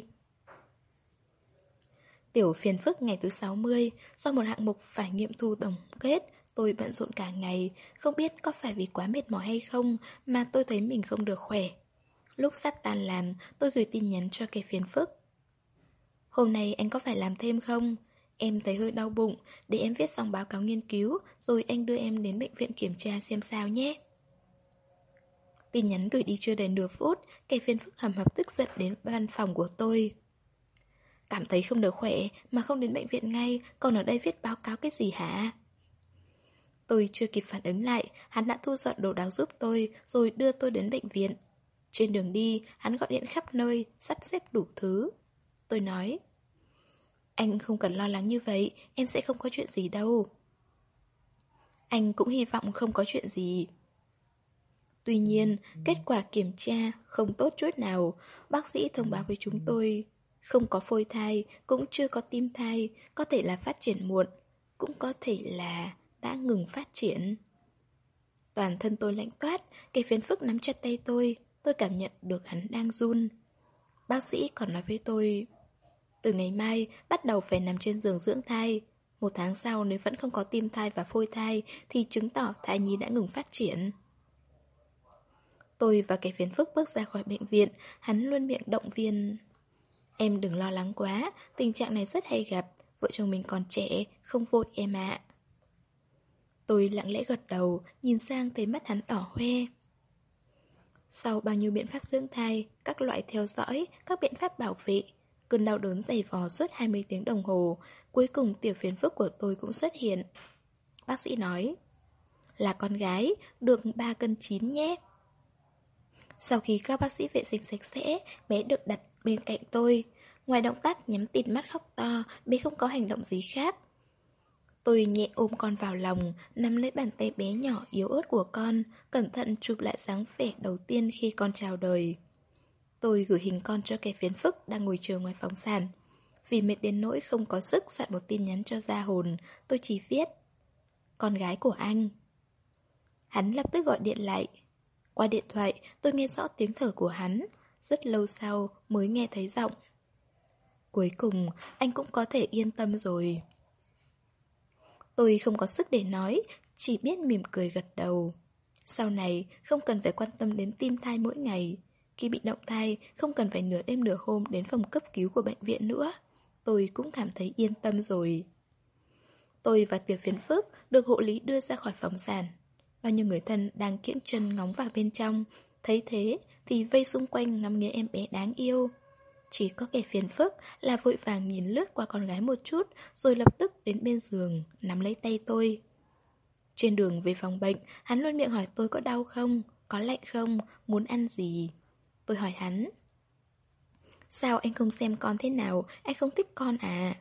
Tiểu phiền phức ngày thứ 60, do một hạng mục phải nghiệm thu tổng kết, tôi bận rộn cả ngày, không biết có phải vì quá mệt mỏi hay không mà tôi thấy mình không được khỏe. Lúc sắp tan làm, tôi gửi tin nhắn cho kẻ phiền phức. Hôm nay anh có phải làm thêm không? Em thấy hơi đau bụng, để em viết xong báo cáo nghiên cứu, rồi anh đưa em đến bệnh viện kiểm tra xem sao nhé. Tin nhắn gửi đi chưa đầy nửa phút, kẻ phiền phức hầm hập tức giận đến văn phòng của tôi. Cảm thấy không được khỏe mà không đến bệnh viện ngay, còn ở đây viết báo cáo cái gì hả? Tôi chưa kịp phản ứng lại, hắn đã thu dọn đồ đạc giúp tôi, rồi đưa tôi đến bệnh viện. Trên đường đi, hắn gọi điện khắp nơi, sắp xếp đủ thứ. Tôi nói, anh không cần lo lắng như vậy, em sẽ không có chuyện gì đâu. Anh cũng hy vọng không có chuyện gì. Tuy nhiên, kết quả kiểm tra không tốt chút nào. Bác sĩ thông báo với chúng tôi không có phôi thai, cũng chưa có tim thai, có thể là phát triển muộn, cũng có thể là đã ngừng phát triển. Toàn thân tôi lạnh toát, kẻ phiền phức nắm chặt tay tôi cảm nhận được hắn đang run. Bác sĩ còn nói với tôi, từ ngày mai bắt đầu phải nằm trên giường dưỡng thai. 1 tháng sau nếu vẫn không có tim thai và phôi thai thì chứng tỏ thai nhi đã ngừng phát triển. Tôi và kẻ phiền phức bước ra khỏi bệnh viện, hắn luôn miệng động viên. Em đừng lo lắng quá, tình trạng này rất hay gặp, vợ chồng mình còn trẻ, không vội em ạ. Tôi lặng lẽ gật đầu, nhìn sang thấy mắt hắn đỏ hoe. Sau bao nhiêu biện pháp dưỡng thai, các loại theo dõi, các biện pháp bảo vệ, cơn đau đớn dày vò suốt 20 tiếng đồng hồ, cuối cùng tiểu phiền phức của tôi cũng xuất hiện. Bác sĩ nói, là con gái, được 3 cân 9 nhé. Sau khi các bác sĩ vệ sinh sạch sẽ, bé được đặt bên cạnh tôi. Ngoài động tác nhắm tịt mắt khóc to, bé không có hành động gì khác. Tôi nhẹ ôm con vào lòng, nắm lấy bàn tay bé nhỏ yếu ớt của con, cẩn thận chụp lại dáng vẻ đầu tiên khi con chào đời. Tôi gửi hình con cho kẻ phiền phức đang ngồi chờ ngoài phòng sản. Vì mệt đến nỗi không có sức soạn một tin nhắn cho ra hồn, tôi chỉ viết con gái của anh. Hắn lập tức gọi điện lại. Qua điện thoại, tôi nghe rõ tiếng thở của hắn. Rất lâu sau mới nghe thấy giọng. Cuối cùng, anh cũng có thể yên tâm rồi. Tôi không có sức để nói, chỉ biết mỉm cười gật đầu. Sau này, không cần phải quan tâm đến tim thai mỗi ngày. Khi bị động thai, không cần phải nửa đêm nửa hôm đến phòng cấp cứu của bệnh viện nữa. Tôi cũng cảm thấy yên tâm rồi. Tôi và tiểu phiền phức được hộ lý đưa ra khỏi phòng sản. Bao nhiêu người thân đang kiễng chân ngóng vào bên trong. Thấy thế thì vây xung quanh ngắm nghía em bé đáng yêu. Chỉ có kẻ phiền phức là vội vàng nhìn lướt qua con gái một chút, rồi lập tức đến bên giường, nắm lấy tay tôi. Trên đường về phòng bệnh, hắn luôn miệng hỏi tôi có đau không, có lạnh không, muốn ăn gì. Tôi hỏi hắn, sao anh không xem con thế nào, anh không thích con à?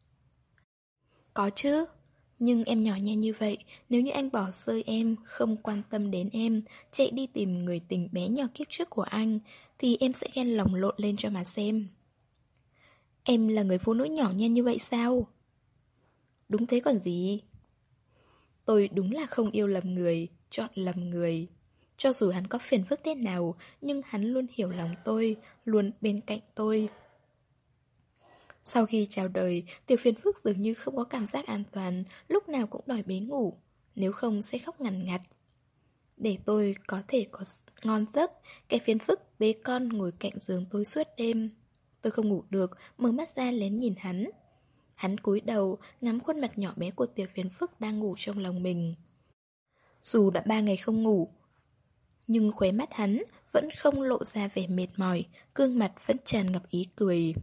Có chứ, nhưng em nhỏ nhen như vậy, nếu như anh bỏ rơi em, không quan tâm đến em, chạy đi tìm người tình bé nhỏ kiếp trước của anh, thì em sẽ ghen lồng lộn lên cho mà xem. Em là người phụ nữ nhỏ nhen như vậy sao? Đúng thế còn gì? Tôi đúng là không yêu lầm người, chọn lầm người. Cho dù hắn có phiền phức thế nào, nhưng hắn luôn hiểu lòng tôi, luôn bên cạnh tôi. Sau khi chào đời, tiểu phiền phức dường như không có cảm giác an toàn, lúc nào cũng đòi bế ngủ, nếu không sẽ khóc ngằn ngặt. Để tôi có thể có ngon giấc, kẻ phiền phức bế con ngồi cạnh giường tôi suốt đêm. Tôi không ngủ được, mở mắt ra lén nhìn hắn. Hắn cúi đầu, ngắm khuôn mặt nhỏ bé của tiểu phiền phức đang ngủ trong lòng mình. Dù đã 3 ngày không ngủ, nhưng khóe mắt hắn vẫn không lộ ra vẻ mệt mỏi, gương mặt vẫn tràn ngập ý cười.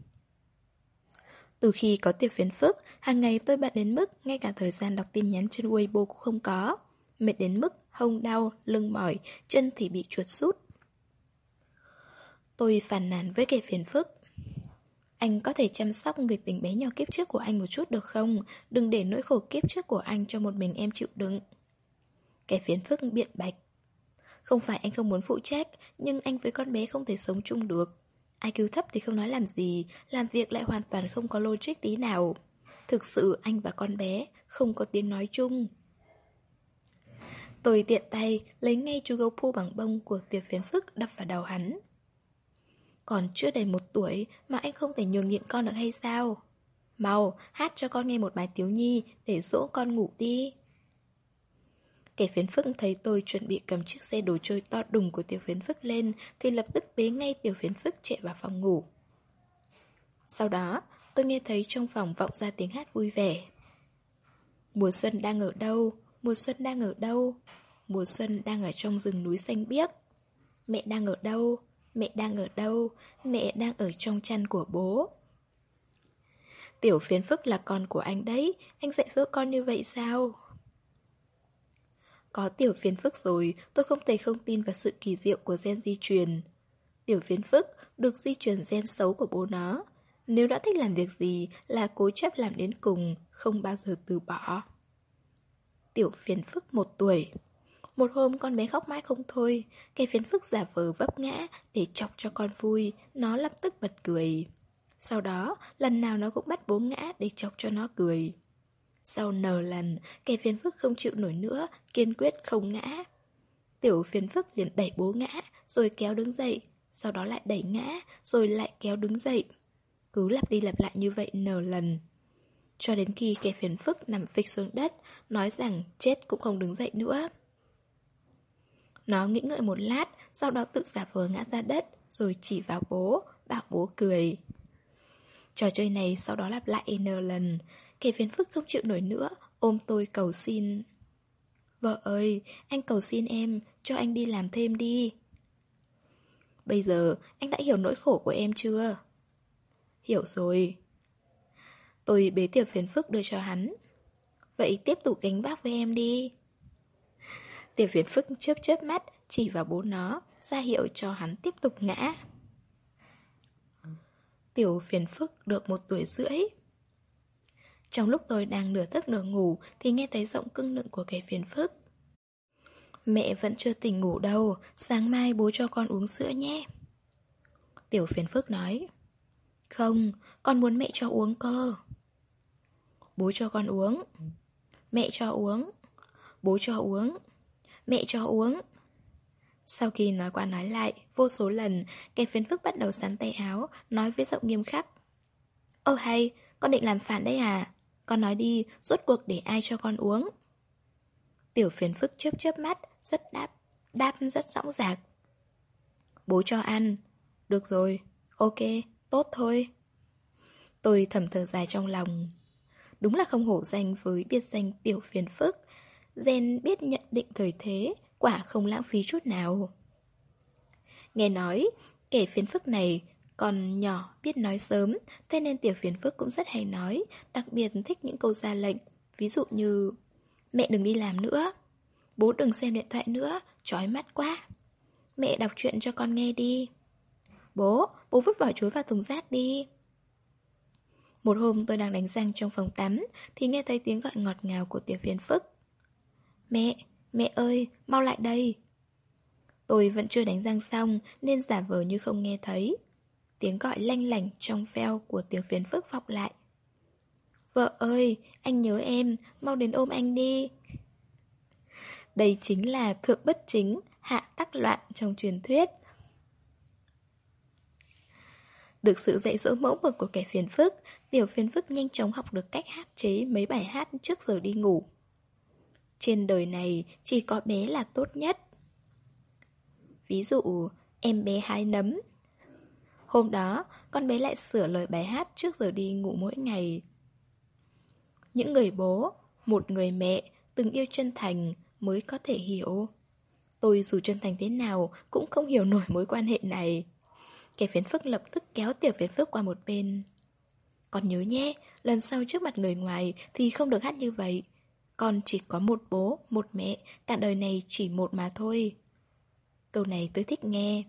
Từ khi có tiểu phiền phức, hàng ngày tôi bận đến mức ngay cả thời gian đọc tin nhắn trên Weibo cũng không có. Mệt đến mức hông đau, lưng mỏi, chân thì bị chuột rút. Tôi phàn nàn với kẻ phiền phức. Anh có thể chăm sóc người tình bé nhỏ kiếp trước của anh một chút được không? Đừng để nỗi khổ kiếp trước của anh cho một mình em chịu đựng. Kẻ phiền phức biện bạch. Không phải anh không muốn phụ trách, nhưng anh với con bé không thể sống chung được. IQ thấp thì không nói làm gì, làm việc lại hoàn toàn không có logic tí nào. Thực sự anh và con bé không có tiếng nói chung. Tôi tiện tay lấy ngay chú gấu pu bằng bông của tiểu phiền phức đập vào đầu hắn. Còn chưa đầy 1 tuổi mà anh không thể nhường nhịn con được hay sao? Mau, hát cho con nghe một bài thiếu nhi để dỗ con ngủ đi. Kẻ phiền phức thấy tôi chuẩn bị cầm chiếc xe đồ chơi to đùng của tiểu phiền phức lên thì lập tức bế ngay tiểu phiền phức chạy vào phòng ngủ. Sau đó, tôi nghe thấy trong phòng vọng ra tiếng hát vui vẻ. Mùa xuân đang ở đâu? Mùa xuân đang ở đâu? Mùa xuân đang ở trong rừng núi xanh biếc. Mẹ đang ở đâu? Mẹ đang ở đâu? Mẹ đang ở trong chăn của bố. Tiểu phiền phức là con của anh đấy, anh dạy dỗ con như vậy sao? Có tiểu phiền phức rồi, tôi không thể không tin vào sự kỳ diệu của gen di truyền. Tiểu phiền phức được di truyền gen xấu của bố nó. Nếu đã thích làm việc gì là cố chấp làm đến cùng, không bao giờ từ bỏ. Tiểu phiền phức 1 tuổi. Một hôm con bé khóc mãi không thôi, kẻ phiền phức giả vờ vấp ngã để chọc cho con vui, nó lập tức bật cười. Sau đó, lần nào nó cũng bắt bố ngã để chọc cho nó cười. Sau n lần, kẻ phiền phức không chịu nổi nữa, kiên quyết không ngã. Tiểu phiền phức liền đẩy bố ngã, rồi kéo đứng dậy, sau đó lại đẩy ngã, rồi lại kéo đứng dậy. Cứ lặp đi lặp lại như vậy n lần. Cho đến khi kẻ phiền phức nằm phịch xuống đất, nói rằng chết cũng không đứng dậy nữa. Nó nghĩ ngợi một lát, sau đó tự giả vờ ngã ra đất, rồi chỉ vào bố, bảo bố cười. Trò chơi này sau đó lặp lại n lần. Kẻ phiền phức không chịu nổi nữa, ôm tôi cầu xin. Vợ ơi, anh cầu xin em, cho anh đi làm thêm đi. Bây giờ, anh đã hiểu nỗi khổ của em chưa? Hiểu rồi. Tôi bế tiểu phiền phức đưa cho hắn. Vậy tiếp tục gánh vác với em đi. Tiểu phiền phức chớp chớp mắt, chỉ vào bố nó, ra hiệu cho hắn tiếp tục ngã. Tiểu phiền phức được 1 tuổi rưỡi. Trong lúc tôi đang nửa thức nửa ngủ thì nghe thấy giọng cưng nựng của kẻ phiền phức. Mẹ vẫn chưa tỉnh ngủ đâu, sáng mai bố cho con uống sữa nhé. Tiểu phiền phức nói. Không, con muốn mẹ cho uống cơ. Bố cho con uống. Mẹ cho uống. Bố cho uống. Mẹ cho uống. Sau khi nói qua nói lại vô số lần, kẻ phiền phức bắt đầu xắn tay áo, nói với giọng nghiêm khắc. Ơ hay, con định làm phản đấy à? Con nói đi, rốt cuộc để ai cho con uống? Tiểu phiền phức chớp chớp mắt, rất đáp rất dõng dạc. Bố cho ăn. Được rồi, ok, tốt thôi. Tôi thầm thở dài trong lòng. Đúng là không hổ danh với biệt danh tiểu phiền phức. Gen biết nhận định thời thế, quả không lãng phí chút nào. Nghe nói, kẻ phiền phức này còn nhỏ biết nói sớm, thế nên tiểu phiền phức cũng rất hay nói, đặc biệt thích những câu ra lệnh. Ví dụ như mẹ đừng đi làm nữa. Bố đừng xem điện thoại nữa, chói mắt quá. Mẹ đọc truyện cho con nghe đi. Bố vứt vỏ chuối vào thùng rác đi. Một hôm tôi đang đánh răng trong phòng tắm thì nghe thấy tiếng gọi ngọt ngào của tiểu phiền phức. Mẹ ơi, mau lại đây. Tôi vẫn chưa đánh răng xong nên giả vờ như không nghe thấy. Tiếng gọi lanh lảnh trong veo của tiểu phiền phức vọng lại. Vợ ơi, anh nhớ em, mau đến ôm anh đi. Đây chính là thượng bất chính, hạ tắc loạn trong truyền thuyết. Được sự dạy dỗ mẫu mực của kẻ phiền phức, tiểu phiền phức nhanh chóng học được cách hát chế mấy bài hát trước giờ đi ngủ. Trên đời này chỉ có bé là tốt nhất. Ví dụ, em bé hái nấm. Hôm đó, con bé lại sửa lời bài hát trước giờ đi ngủ mỗi ngày. Những người bố, một người mẹ, từng yêu chân thành mới có thể hiểu. Tôi dù chân thành thế nào cũng không hiểu nổi mối quan hệ này. Kẻ phiền phức lập tức kéo tiểu phiền phức qua một bên. Con nhớ nhé, lần sau trước mặt người ngoài thì không được hát như vậy. Con chỉ có một bố, một mẹ, cả đời này chỉ một mà thôi. Câu này tôi thích nghe.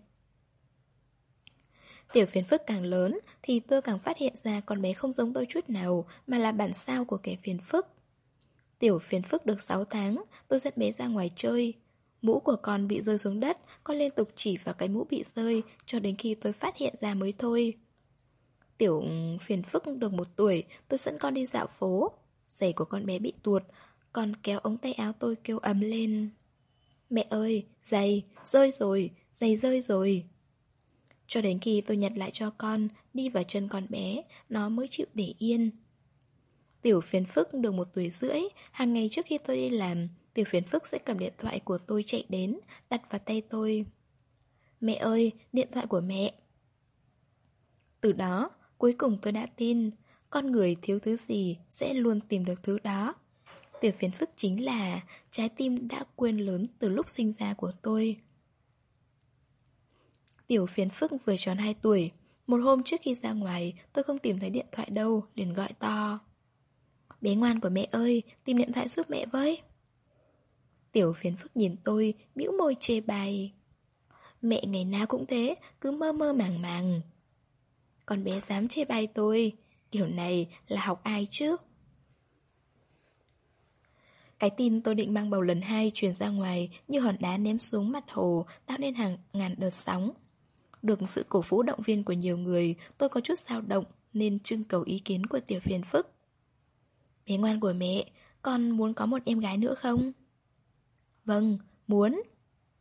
Tiểu phiền phức càng lớn thì tôi càng phát hiện ra con bé không giống tôi chút nào mà là bản sao của kẻ phiền phức. Tiểu phiền phức được 6 tháng, tôi dẫn bé ra ngoài chơi. Mũ của con bị rơi xuống đất, con liên tục chỉ vào cái mũ bị rơi cho đến khi tôi phát hiện ra mới thôi. Tiểu phiền phức được 1 tuổi, tôi dẫn con đi dạo phố. Giày của con bé bị tuột, con kéo ống tay áo tôi kêu ầm lên. Mẹ ơi, giày, rơi rồi, giày rơi rồi. Cho đến khi tôi nhặt lại cho con, đi vào chân con bé, nó mới chịu để yên. Tiểu phiền phức được 1 tuổi rưỡi, hàng ngày trước khi tôi đi làm, tiểu phiền phức sẽ cầm điện thoại của tôi chạy đến, đặt vào tay tôi. Mẹ ơi, điện thoại của mẹ. Từ đó, cuối cùng tôi đã tin, con người thiếu thứ gì sẽ luôn tìm được thứ đó. Tiểu phiền phức chính là trái tim đã quên lớn từ lúc sinh ra của tôi. Tiểu phiền phức vừa tròn 2 tuổi. Một hôm trước khi ra ngoài, tôi không tìm thấy điện thoại đâu, liền gọi to. Bé ngoan của mẹ ơi, tìm điện thoại giúp mẹ với. Tiểu phiền phức nhìn tôi, bĩu môi chê bai. Mẹ ngày nào cũng thế, cứ mơ mơ màng màng. Con bé dám chê bai tôi, kiểu này là học ai chứ? Cái tin tôi định mang bầu lần 2 truyền ra ngoài như hòn đá ném xuống mặt hồ, tạo nên hàng ngàn đợt sóng. Được sự cổ vũ động viên của nhiều người, tôi có chút dao động nên trưng cầu ý kiến của tiểu phiền phức. Bé ngoan của mẹ, con muốn có một em gái nữa không? Vâng, muốn.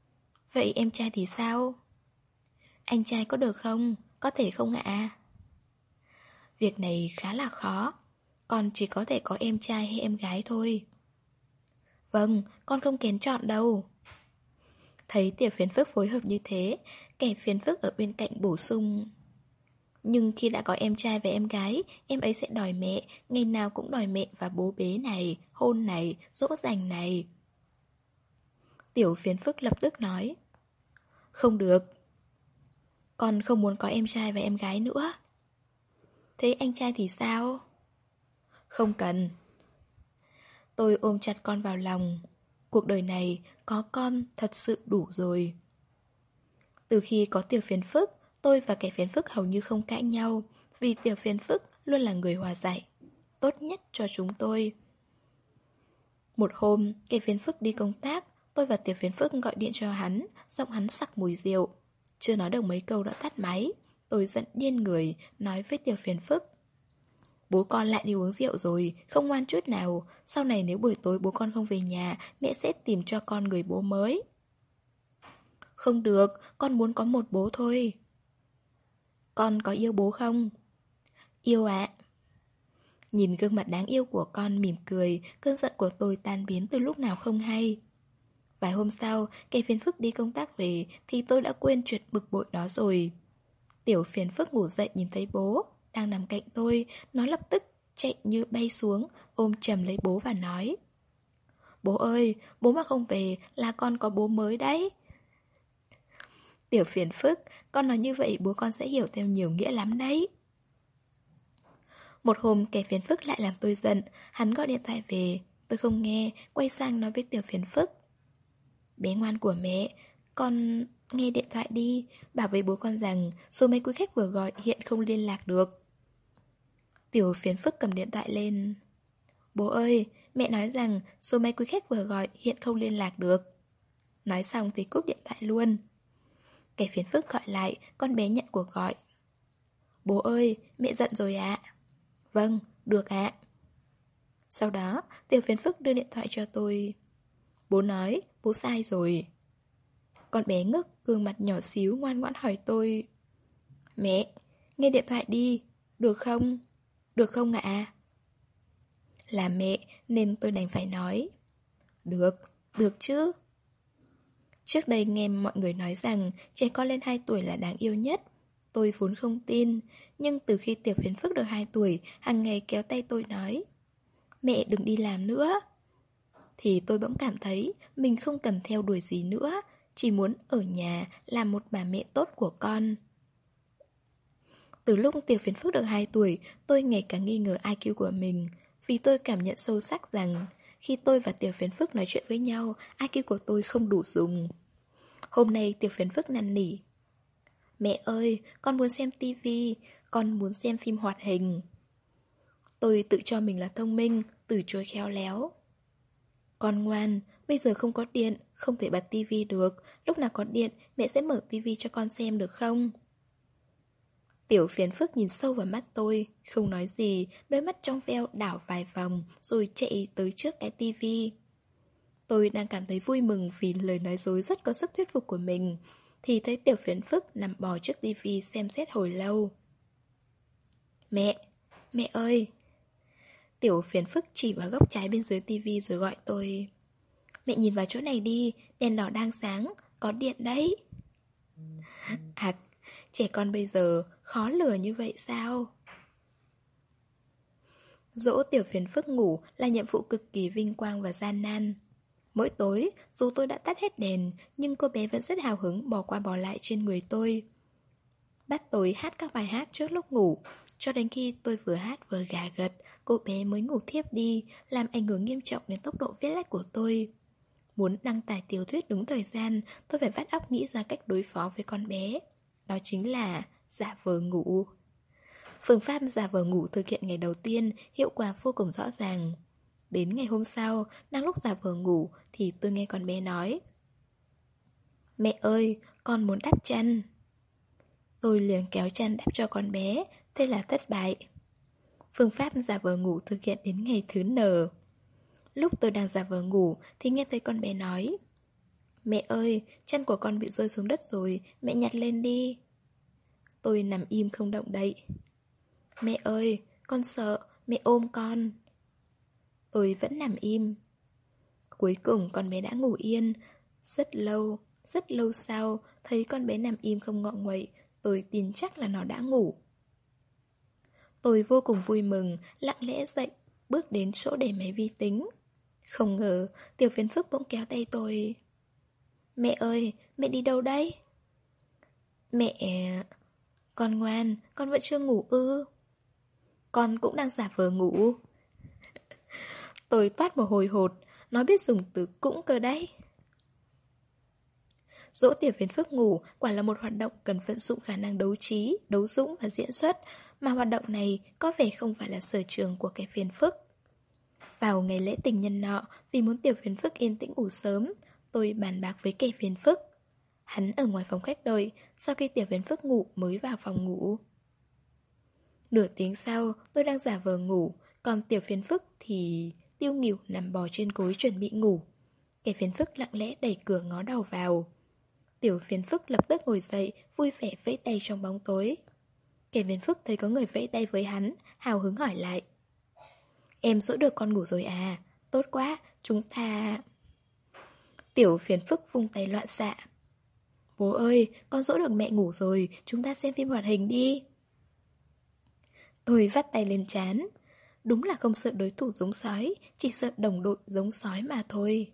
Vậy em trai thì sao? Anh trai có được không? Có thể không ạ? Việc này khá là khó. Con chỉ có thể có em trai hay em gái thôi. Vâng, con không kén chọn đâu. Thấy Tiểu Phiến Phức phối hợp như thế, kẻ phiền phức ở bên cạnh bổ sung. Nhưng khi đã có em trai và em gái, em ấy sẽ đòi mẹ, ngày nào cũng đòi mẹ và bố bế này, hôn này, dỗ dành này. Tiểu Phiến Phức lập tức nói. Không được. Con không muốn có em trai và em gái nữa. Thế anh trai thì sao? Không cần. Tôi ôm chặt con vào lòng. Cuộc đời này có con thật sự đủ rồi. Từ khi có Tiểu Phiến Phức, tôi và kẻ phiền phức hầu như không cãi nhau, vì Tiểu Phiến Phức luôn là người hòa giải, tốt nhất cho chúng tôi. Một hôm, kẻ phiền phức đi công tác, tôi và Tiểu Phiến Phức gọi điện cho hắn, giọng hắn sặc mùi rượu. Chưa nói được mấy câu đã tắt máy. Tôi giận điên người, nói với Tiểu Phiến Phức. Bố con lại đi uống rượu rồi, không ngoan chút nào. Sau này nếu buổi tối bố con không về nhà, mẹ sẽ tìm cho con người bố mới. Không được, con muốn có một bố thôi. Con có yêu bố không? Yêu ạ. Nhìn gương mặt đáng yêu của con mỉm cười, cơn giận của tôi tan biến từ lúc nào không hay. Vài hôm sau, kẻ phiền phức đi công tác về thì tôi đã quên chuyện bực bội đó rồi. Tiểu phiền phức ngủ dậy nhìn thấy bố đang nằm cạnh tôi, nó lập tức chạy như bay xuống, ôm chầm lấy bố và nói. Bố ơi, bố mà không về là con có bố mới đấy. Tiểu phiền phức, con nói như vậy bố con sẽ hiểu theo nhiều nghĩa lắm đấy. Một hôm kẻ phiền phức lại làm tôi giận, hắn gọi điện thoại về, tôi không nghe, quay sang nói với Tiểu phiền phức. Bé ngoan của mẹ, con nghe điện thoại đi, bảo với bố con rằng số máy quý khách vừa gọi hiện không liên lạc được. Tiểu phiền phức cầm điện thoại lên. Bố ơi, mẹ nói rằng số máy quý khách vừa gọi hiện không liên lạc được. Nói xong thì cúp điện thoại luôn. Kẻ phiền phức gọi lại, con bé nhận cuộc gọi. Bố ơi, mẹ giận rồi ạ. Vâng, được ạ. Sau đó, Tiểu phiền phức đưa điện thoại cho tôi. Bố nói, bố sai rồi. Con bé ngước, gương mặt nhỏ xíu ngoan ngoãn hỏi tôi. Mẹ, nghe điện thoại đi, được không? Được không ạ? Là mẹ nên tôi đành phải nói. Được, được chứ. Trước đây nghe mọi người nói rằng trẻ con lên 2 tuổi là đáng yêu nhất. Tôi vốn không tin, nhưng từ khi Tiểu phiền phức được 2 tuổi, hàng ngày kéo tay tôi nói. Mẹ đừng đi làm nữa. Thì tôi bỗng cảm thấy mình không cần theo đuổi gì nữa, chỉ muốn ở nhà làm một bà mẹ tốt của con. Từ lúc Tiểu phiền phức được 2 tuổi, tôi ngày càng nghi ngờ IQ của mình, vì tôi cảm nhận sâu sắc rằng khi tôi và Tiểu phiền phức nói chuyện với nhau, IQ của tôi không đủ dùng. Hôm nay Tiểu phiền phức năn nỉ. Mẹ ơi, con muốn xem tivi, con muốn xem phim hoạt hình. Tôi tự cho mình là thông minh, từ chối khéo léo. Con ngoan, bây giờ không có điện, không thể bật tivi được. Lúc nào có điện, mẹ sẽ mở tivi cho con xem được không? Tiểu phiền phức nhìn sâu vào mắt tôi, không nói gì, đôi mắt trong veo đảo vài vòng, rồi chạy tới trước cái tivi. Tôi đang cảm thấy vui mừng vì lời nói dối rất có sức thuyết phục của mình, thì thấy Tiểu phiền phức nằm bò trước tivi xem xét hồi lâu. Mẹ ơi! Tiểu phiền phức chỉ vào góc trái bên dưới tivi rồi gọi tôi. Mẹ nhìn vào chỗ này đi, đèn đỏ đang sáng, có điện đấy. À, trẻ con bây giờ khó lừa như vậy sao? Dỗ Tiểu phiền phức ngủ là nhiệm vụ cực kỳ vinh quang và gian nan. Mỗi tối, dù tôi đã tắt hết đèn, nhưng cô bé vẫn rất hào hứng bò qua bò lại trên người tôi. Bắt tôi hát các bài hát trước lúc ngủ, cho đến khi tôi vừa hát vừa gà gật, cô bé mới ngủ thiếp đi, làm ảnh hưởng nghiêm trọng đến tốc độ viết lách của tôi. Muốn đăng tải tiểu thuyết đúng thời gian, tôi phải vắt óc nghĩ ra cách đối phó với con bé. Đó chính là giả vờ ngủ. Phương pháp giả vờ ngủ thực hiện ngày đầu tiên, hiệu quả vô cùng rõ ràng. Đến ngày hôm sau, đang lúc giả vờ ngủ thì tôi nghe con bé nói. Mẹ ơi, con muốn đắp chăn. Tôi liền kéo chăn đắp cho con bé, thế là thất bại. Phương pháp giả vờ ngủ thực hiện đến ngày thứ N. Lúc tôi đang giả vờ ngủ thì nghe thấy con bé nói. Mẹ ơi, chân của con bị rơi xuống đất rồi, mẹ nhặt lên đi. Tôi nằm im không động đậy. Mẹ ơi, con sợ, mẹ ôm con. Tôi vẫn nằm im. Cuối cùng con bé đã ngủ yên. Rất lâu sau, thấy con bé nằm im không ngọ nguậy, tôi tin chắc là nó đã ngủ. Tôi vô cùng vui mừng, lặng lẽ dậy, bước đến chỗ để máy vi tính. Không ngờ, Tiểu Phiến Phức bỗng kéo tay tôi. Mẹ ơi, mẹ đi đâu đấy? Mẹ... Con ngoan, con vẫn chưa ngủ ư? Con cũng đang giả vờ ngủ. Tôi toát mồ hôi hột, nó biết dùng từ cũng cơ đấy. Dỗ Tiểu Phiến Phức ngủ quả là một hoạt động cần vận dụng khả năng đấu trí, đấu dũng và diễn xuất, mà hoạt động này có vẻ không phải là sở trường của kẻ phiền phức. Vào ngày lễ tình nhân nọ, vì muốn Tiểu Phiến Phức yên tĩnh ngủ sớm, tôi bàn bạc với kẻ phiền phức. Hắn ở ngoài phòng khách đợi, sau khi Tiểu Phiến Phức ngủ mới vào phòng ngủ. Nửa tiếng sau, tôi đang giả vờ ngủ, còn Tiểu Phiến Phức thì tiêu nghỉu nằm bò trên gối chuẩn bị ngủ. Kẻ phiền phức lặng lẽ đẩy cửa ngó đầu vào. Tiểu Phiến Phức lập tức ngồi dậy, vui vẻ vẫy tay trong bóng tối. Kẻ phiền phức thấy có người vẫy tay với hắn, hào hứng hỏi lại. Em dỗ được con ngủ rồi à? Tốt quá, chúng ta... Tiểu Phiến Phức vung tay loạn xạ. Bố ơi, con dỗ được mẹ ngủ rồi, chúng ta xem phim hoạt hình đi. Tôi vắt tay lên trán. Đúng là không sợ đối thủ giống sói, chỉ sợ đồng đội giống sói mà thôi.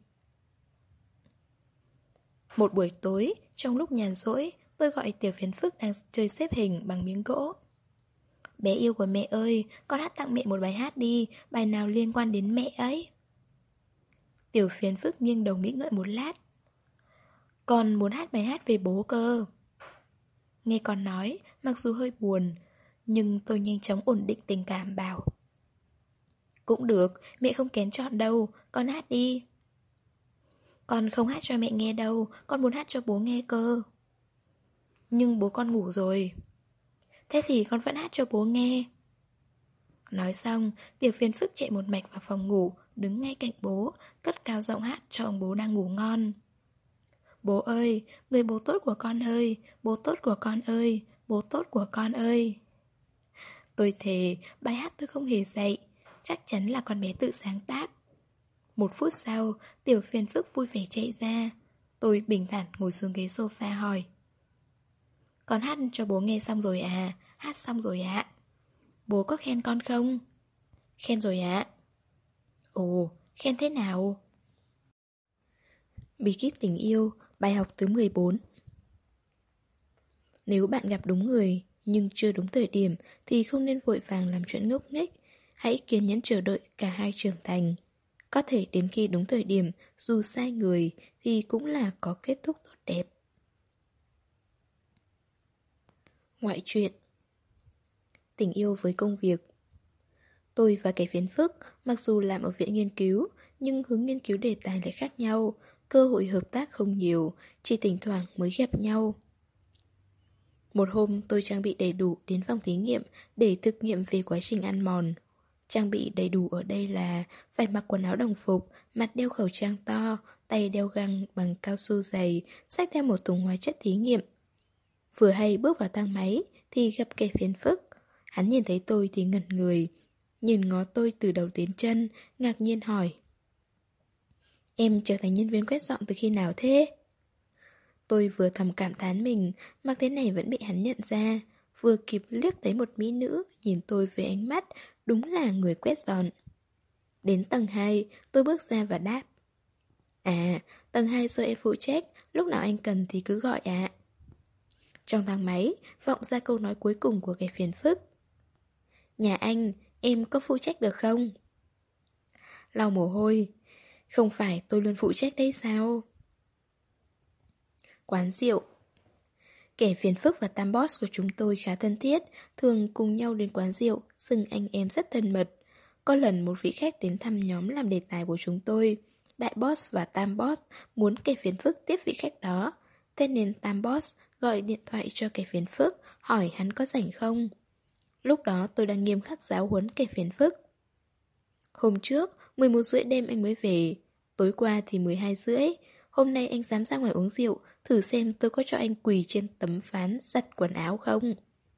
Một buổi tối, trong lúc nhàn rỗi, tôi gọi Tiểu Phiến Phức đang chơi xếp hình bằng miếng gỗ. Bé yêu của mẹ ơi, con hát tặng mẹ một bài hát đi, bài nào liên quan đến mẹ ấy. Tiểu Phiến Phức nghiêng đầu nghĩ ngợi một lát. Con muốn hát bài hát về bố cơ. Nghe con nói, mặc dù hơi buồn, nhưng tôi nhanh chóng ổn định tình cảm bảo. Cũng được, mẹ không kén chọn đâu, con hát đi. Con không hát cho mẹ nghe đâu, con muốn hát cho bố nghe cơ. Nhưng bố con ngủ rồi. Thế thì con vẫn hát cho bố nghe. Nói xong, Tiểu Phiến Phức chạy một mạch vào phòng ngủ, đứng ngay cạnh bố, cất cao giọng hát cho ông bố đang ngủ ngon. Bố ơi, người bố tốt của con ơi, bố tốt của con ơi, bố tốt của con ơi. Tôi thề, bài hát tôi không hề dạy, chắc chắn là con bé tự sáng tác. Một phút sau, Tiểu Phiến Phức vui vẻ chạy ra. Tôi bình thản ngồi xuống ghế sofa hỏi. Con hát cho bố nghe xong rồi à? Hát xong rồi ạ. Bố có khen con không? Khen rồi ạ. Ồ, khen thế nào? Bí kíp tình yêu, bài học thứ 14. Nếu bạn gặp đúng người, nhưng chưa đúng thời điểm, thì không nên vội vàng làm chuyện ngốc nghếch. Hãy kiên nhẫn chờ đợi cả hai trưởng thành. Có thể đến khi đúng thời điểm, dù sai người, thì cũng là có kết thúc tốt đẹp. Ngoại truyện. Tình yêu với công việc. Tôi và kẻ phiến phức, mặc dù làm ở viện nghiên cứu, nhưng hướng nghiên cứu đề tài lại khác nhau, cơ hội hợp tác không nhiều, chỉ thỉnh thoảng mới gặp nhau. Một hôm tôi trang bị đầy đủ đến phòng thí nghiệm để thực nghiệm về quá trình ăn mòn. Trang bị đầy đủ ở đây là phải mặc quần áo đồng phục, mặt đeo khẩu trang to, tay đeo găng bằng cao su dày, xách theo một thùng hóa chất thí nghiệm. Vừa hay bước vào thang máy thì gặp kẻ phiến phức. Hắn nhìn thấy tôi thì ngẩn người, nhìn ngó tôi từ đầu đến chân, ngạc nhiên hỏi. Em trở thành nhân viên quét dọn từ khi nào thế? Tôi vừa thầm cảm thán mình, mặc thế này vẫn bị hắn nhận ra, vừa kịp liếc thấy một mỹ nữ nhìn tôi với ánh mắt, đúng là người quét dọn. Đến tầng 2, tôi bước ra và đáp. À, tầng 2 do em phụ trách, lúc nào anh cần thì cứ gọi ạ. Trong thang máy, vọng ra câu nói cuối cùng của kẻ phiền phức. Nhà anh, em có phụ trách được không? Lau mồ hôi. Không phải tôi luôn phụ trách đấy sao? Quán rượu. Kẻ phiền phức và tam boss của chúng tôi khá thân thiết, thường cùng nhau đến quán rượu, xưng anh em rất thân mật. Có lần một vị khách đến thăm nhóm làm đề tài của chúng tôi. Đại boss và tam boss muốn kẻ phiền phức tiếp vị khách đó. Thế nên tam boss gọi điện thoại cho kẻ phiền phức, hỏi hắn có rảnh không. Lúc đó tôi đang nghiêm khắc giáo huấn kẻ phiền phức. Hôm trước, 11 rưỡi đêm anh mới về. Tối qua thì 12 rưỡi. Hôm nay anh dám ra ngoài uống rượu, thử xem tôi có cho anh quỳ trên tấm ván giặt quần áo không.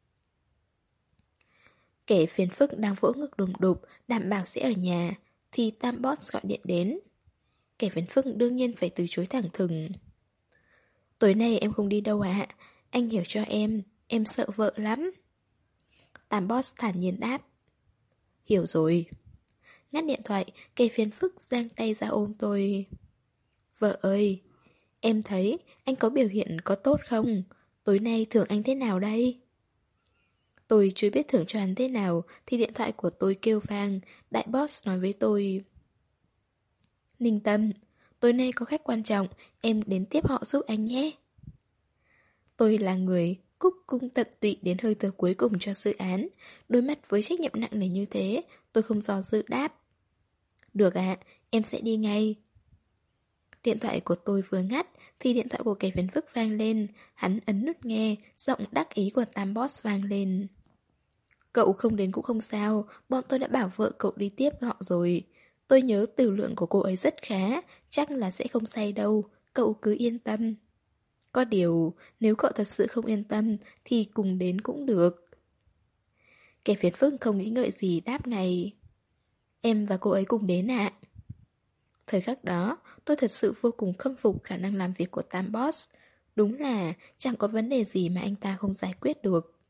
Kẻ phiền phức đang vỗ ngực đùm đụp, đảm bảo sẽ ở nhà, thì Tam Boss gọi điện đến. Kẻ phiền phức đương nhiên phải từ chối thẳng thừng. Tối nay em không đi đâu ạ, anh hiểu cho em sợ vợ lắm. Tam Boss thản nhiên đáp. Hiểu rồi. Ngắt điện thoại, kẻ phiền phức giang tay ra ôm tôi. Vợ ơi, em thấy anh có biểu hiện có tốt không? Tối nay thưởng anh thế nào đây? Tôi chưa biết thưởng cho hắn thế nào thì điện thoại của tôi kêu vang. Đại boss nói với tôi. Ninh Tâm, tối nay có khách quan trọng, em đến tiếp họ giúp anh nhé. Tôi là người cúc cung tận tụy đến hơi thở cuối cùng cho dự án. Đối mặt với trách nhiệm nặng nề như thế, tôi không do dự đáp. Được ạ, em sẽ đi ngay. Điện thoại của tôi vừa ngắt thì điện thoại của kẻ phiền phức vang lên. Hắn ấn nút nghe, giọng đắc ý của Tam Boss vang lên. Cậu không đến cũng không sao, bọn tôi đã bảo vợ cậu đi tiếp họ rồi. Tôi nhớ tử lượng của cô ấy rất khá, chắc là sẽ không say đâu, cậu cứ yên tâm. Có điều, nếu cậu thật sự không yên tâm thì cùng đến cũng được. Kẻ phiền phức không nghĩ ngợi gì đáp ngay. Em và cô ấy cùng đến ạ. Thời khắc đó, tôi thật sự vô cùng khâm phục khả năng làm việc của Tam Boss. Đúng là chẳng có vấn đề gì mà anh ta không giải quyết được.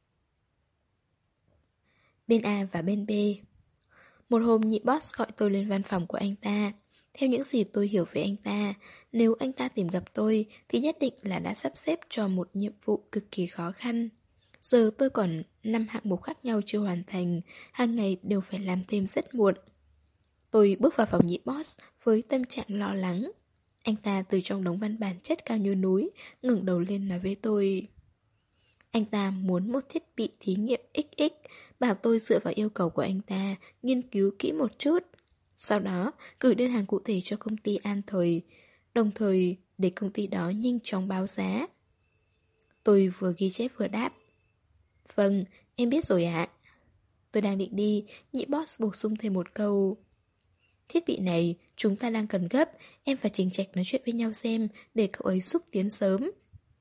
Bên A và bên B. Một hôm nhị boss gọi tôi lên văn phòng của anh ta. Theo những gì tôi hiểu về anh ta, nếu anh ta tìm gặp tôi thì nhất định là đã sắp xếp cho một nhiệm vụ cực kỳ khó khăn. Giờ tôi còn 5 hạng mục khác nhau chưa hoàn thành, hàng ngày đều phải làm thêm rất muộn. Tôi bước vào phòng nhị boss với tâm trạng lo lắng. Anh ta từ trong đống văn bản chất cao như núi, ngẩng đầu lên nói với tôi. Anh ta muốn một thiết bị thí nghiệm XX, bảo tôi dựa vào yêu cầu của anh ta, nghiên cứu kỹ một chút. Sau đó, gửi đơn hàng cụ thể cho công ty An Thời, đồng thời để công ty đó nhanh chóng báo giá. Tôi vừa ghi chép vừa đáp. Vâng, em biết rồi ạ. Tôi đang định đi, nhị boss bổ sung thêm một câu. Thiết bị này chúng ta đang cần gấp, em và Trình Trạch nói chuyện với nhau xem để cậu ấy xúc tiến sớm.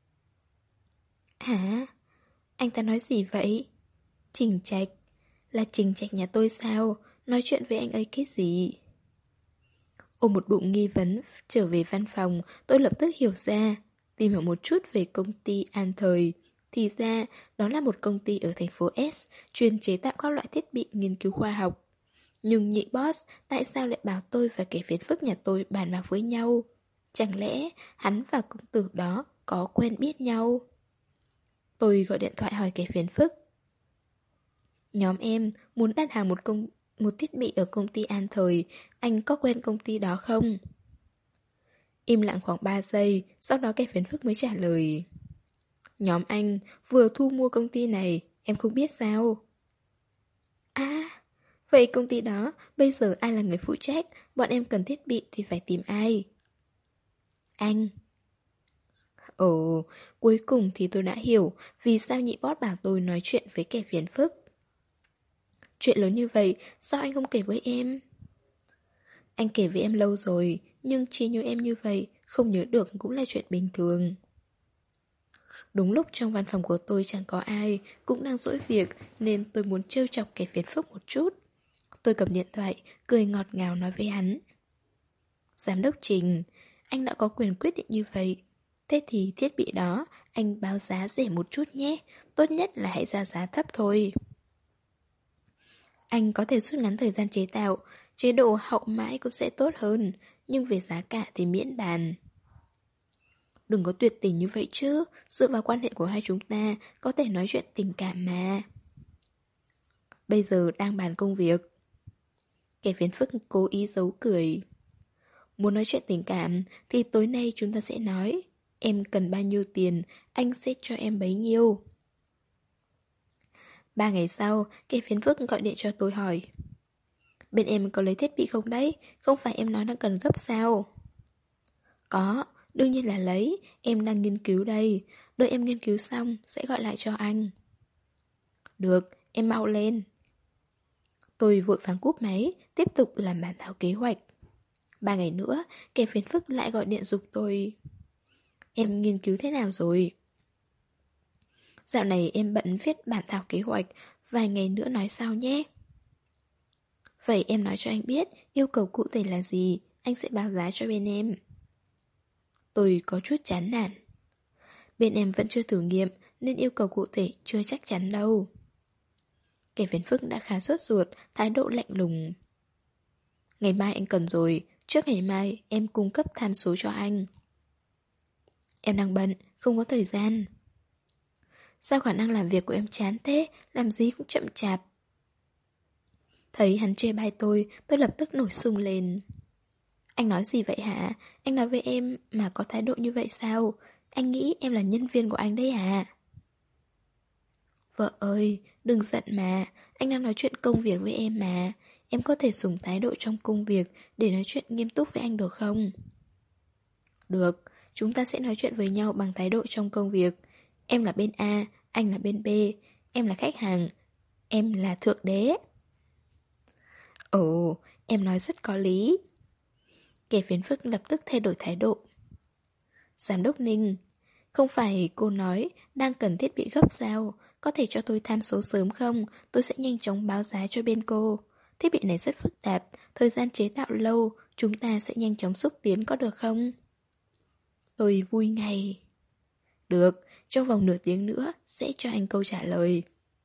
Hả? Anh ta nói gì vậy? Trình Trạch? Là Trình Trạch nhà tôi sao? Nói chuyện với anh ấy cái gì? Ôm một bụng nghi vấn trở về văn phòng, tôi lập tức hiểu ra. Tìm hiểu một chút về công ty An Thời. Thì ra, đó là một công ty ở thành phố S, chuyên chế tạo các loại thiết bị nghiên cứu khoa học. Nhưng nhị boss, tại sao lại bảo tôi và kẻ phiền phức nhà tôi bàn bạc với nhau? Chẳng lẽ hắn và công tử đó có quen biết nhau? Tôi gọi điện thoại hỏi kẻ phiền phức. Nhóm em muốn đặt hàng một thiết bị ở công ty An Thời, anh có quen công ty đó không? Im lặng khoảng 3 giây, sau đó kẻ phiền phức mới trả lời. Nhóm anh vừa thu mua công ty này, em không biết sao? À, vậy công ty đó bây giờ ai là người phụ trách, bọn em cần thiết bị thì phải tìm ai? Anh. Ồ, cuối cùng thì tôi đã hiểu vì sao nhị boss bảo tôi nói chuyện với kẻ phiền phức. Chuyện lớn như vậy, sao anh không kể với em? Anh kể với em lâu rồi, nhưng chỉ nhớ em như vậy, không nhớ được cũng là chuyện bình thường. Đúng lúc trong văn phòng của tôi chẳng có ai, cũng đang dỗi việc nên tôi muốn trêu chọc kẻ phiền phức một chút. Tôi cầm điện thoại, cười ngọt ngào nói với hắn. Giám đốc Trình, anh đã có quyền quyết định như vậy. Thế thì thiết bị đó, anh báo giá rẻ một chút nhé, tốt nhất là hãy ra giá thấp thôi. Anh có thể rút ngắn thời gian chế tạo, chế độ hậu mãi cũng sẽ tốt hơn, nhưng về giá cả thì miễn bàn. Đừng có tuyệt tình như vậy chứ, dựa vào quan hệ của hai chúng ta, có thể nói chuyện tình cảm mà. Bây giờ đang bàn công việc. Kẻ phiền phức cố ý giấu cười. Muốn nói chuyện tình cảm thì tối nay chúng ta sẽ nói. Em cần bao nhiêu tiền, anh sẽ cho em bấy nhiêu. 3 ngày sau, kẻ phiền phức gọi điện cho tôi hỏi. Bên em có lấy thiết bị không đấy? Không phải em nói đang cần gấp sao? Có, đương nhiên là lấy. Em đang nghiên cứu đây. Đợi em nghiên cứu xong, sẽ gọi lại cho anh. Được, em mau lên. Tôi vội vàng cúp máy, tiếp tục làm bản thảo kế hoạch. 3 ngày nữa, kẻ phiền phức lại gọi điện giục tôi. Em nghiên cứu thế nào rồi? Dạo này em bận viết bản thảo kế hoạch, vài ngày nữa nói sau nhé. Vậy em nói cho anh biết yêu cầu cụ thể là gì, anh sẽ báo giá cho bên em. Tôi có chút chán nản. Bên em vẫn chưa thử nghiệm nên yêu cầu cụ thể chưa chắc chắn đâu. Kẻ phiền phức đã khá sốt ruột, thái độ lạnh lùng. Ngày mai anh cần rồi, trước ngày mai em cung cấp tham số cho anh. Em đang bận, không có thời gian. Sao khả năng làm việc của em chán thế, làm gì cũng chậm chạp. Thấy hắn chê bai tôi lập tức nổi sung lên. Anh nói gì vậy hả? Anh nói với em mà có thái độ như vậy sao? Anh nghĩ em là nhân viên của anh đấy hả? Vợ ơi, đừng giận mà, anh đang nói chuyện công việc với em mà. Em có thể dùng thái độ trong công việc để nói chuyện nghiêm túc với anh được không? Được, chúng ta sẽ nói chuyện với nhau bằng thái độ trong công việc. Em là bên A, anh là bên B, em là khách hàng, em là thượng đế. Ồ, em nói rất có lý. Kẻ phiền phức lập tức thay đổi thái độ. Giám đốc Ninh, không phải cô nói đang cần thiết bị gấp sao? Có thể cho tôi tham số sớm không? Tôi sẽ nhanh chóng báo giá cho bên cô. Thiết bị này rất phức tạp, thời gian chế tạo lâu, chúng ta sẽ nhanh chóng xúc tiến có được không? Tôi vui ngay. Được, trong vòng nửa tiếng nữa sẽ cho anh câu trả lời.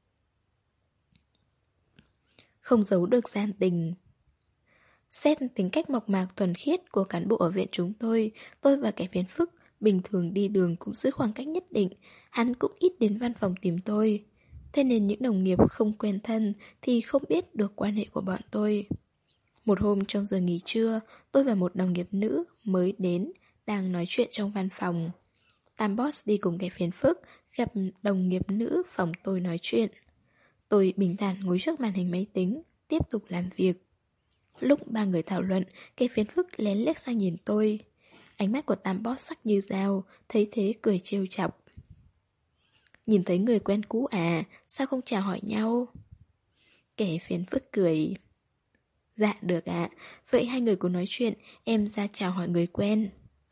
Không giấu được gian tình. Xét tính cách mộc mạc thuần khiết của cán bộ ở viện chúng tôi và kẻ phiền phức bình thường đi đường cũng giữ khoảng cách nhất định, hắn cũng ít đến văn phòng tìm tôi. Thế nên những đồng nghiệp không quen thân thì không biết được quan hệ của bọn tôi. Một hôm trong giờ nghỉ trưa, tôi và một đồng nghiệp nữ mới đến đang nói chuyện trong văn phòng. Tam boss đi cùng kẻ phiền phức, gặp đồng nghiệp nữ phòng tôi nói chuyện. Tôi bình thản ngồi trước màn hình máy tính, tiếp tục làm việc. Lúc ba người thảo luận, kẻ phiền phức lén liếc sang nhìn tôi. Ánh mắt của Tam boss sắc như dao, thấy thế cười trêu chọc. Nhìn thấy người quen cũ à, sao không chào hỏi nhau? Kẻ phiền phức cười. Dạ được ạ, vậy hai người cùng nói chuyện, em ra chào hỏi người quen.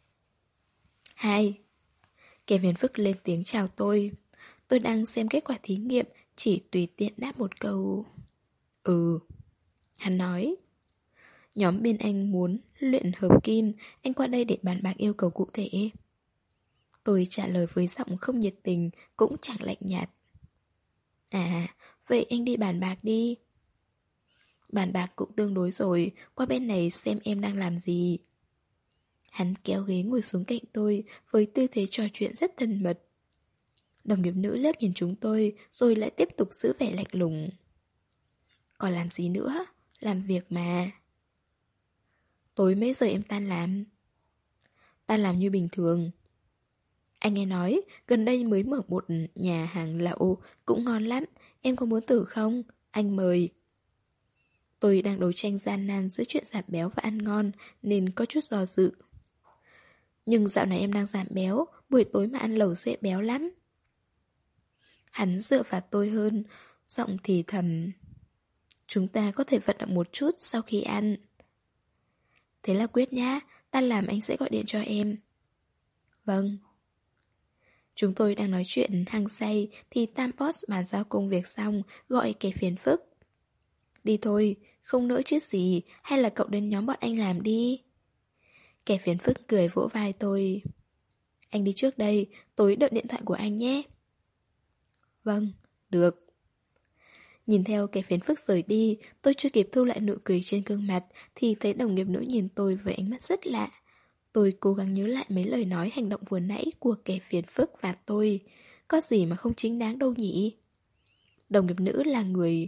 Hai. Kẻ phiền phức lên tiếng chào tôi. Tôi đang xem kết quả thí nghiệm, chỉ tùy tiện đáp một câu. Ừ. Hắn nói. Nhóm bên anh muốn luyện hợp kim, anh qua đây để bàn bạc yêu cầu cụ thể. Tôi trả lời với giọng không nhiệt tình, cũng chẳng lạnh nhạt. À, vậy anh đi bàn bạc đi. Bàn bạc cũng tương đối rồi, qua bên này xem em đang làm gì. Hắn kéo ghế ngồi xuống cạnh tôi với tư thế trò chuyện rất thân mật. Đồng nghiệp nữ liếc nhìn chúng tôi rồi lại tiếp tục giữ vẻ lạnh lùng. Còn làm gì nữa? Làm việc mà. Tối mấy giờ em tan làm? Tan làm như bình thường. Anh nghe nói gần đây mới mở một nhà hàng lẩu cũng ngon lắm. Em có muốn thử không? Anh mời. Tôi đang đấu tranh gian nan giữa chuyện giảm béo và ăn ngon nên có chút do dự. Nhưng dạo này em đang giảm béo, buổi tối mà ăn lẩu dễ béo lắm. Hắn dựa vào tôi hơn, giọng thì thầm. Chúng ta có thể vận động một chút sau khi ăn. Thế là quyết nhá, tan làm anh sẽ gọi điện cho em. Vâng. Chúng tôi đang nói chuyện hăng say thì Tam Boss bàn giao công việc xong, gọi kẻ phiền phức. Đi thôi, không nỡ chứ gì, hay là cậu đến nhóm bọn anh làm đi. Kẻ phiền phức cười vỗ vai tôi. Anh đi trước đây, tối đợi điện thoại của anh nhé. Vâng, được. Nhìn theo kẻ phiền phức rời đi, tôi chưa kịp thu lại nụ cười trên gương mặt thì thấy đồng nghiệp nữ nhìn tôi với ánh mắt rất lạ. Tôi cố gắng nhớ lại mấy lời nói hành động vừa nãy của kẻ phiền phức và tôi. Có gì mà không chính đáng đâu nhỉ? Đồng nghiệp nữ là người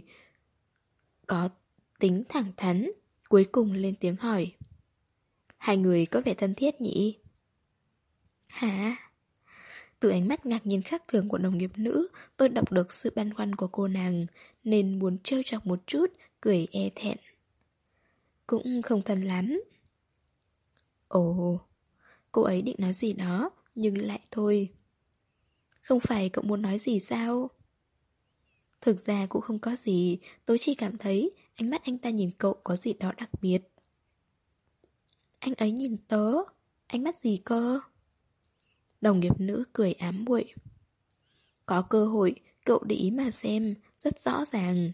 có tính thẳng thắn, cuối cùng lên tiếng hỏi. Hai người có vẻ thân thiết nhỉ? Hả? Từ ánh mắt ngạc nhiên khác thường của đồng nghiệp nữ, tôi đọc được sự băn khoăn của cô nàng, nên muốn trêu chọc một chút, cười e thẹn. Cũng không thân lắm. Ồ, cô ấy định nói gì đó, nhưng lại thôi. Không phải cậu muốn nói gì sao? Thực ra cũng không có gì, tôi chỉ cảm thấy ánh mắt anh ta nhìn cậu có gì đó đặc biệt. Anh ấy nhìn tớ. Ánh mắt gì cơ? Đồng nghiệp nữ cười ám muội. Có cơ hội, cậu để ý mà xem, rất rõ ràng.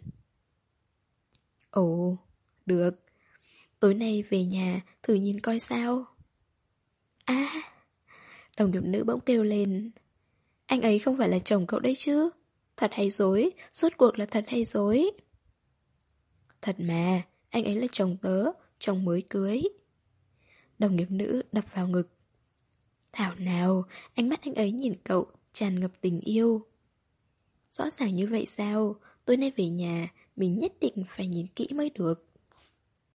Ồ, được. Tối nay về nhà, thử nhìn coi sao. À, đồng nghiệp nữ bỗng kêu lên. Anh ấy không phải là chồng cậu đấy chứ? Thật hay dối, suốt cuộc là thật hay dối? Thật mà, anh ấy là chồng tớ, chồng mới cưới. Đồng nghiệp nữ đập vào ngực. Thảo nào, ánh mắt anh ấy nhìn cậu, tràn ngập tình yêu. Rõ ràng như vậy sao? Tối nay về nhà, mình nhất định phải nhìn kỹ mới được.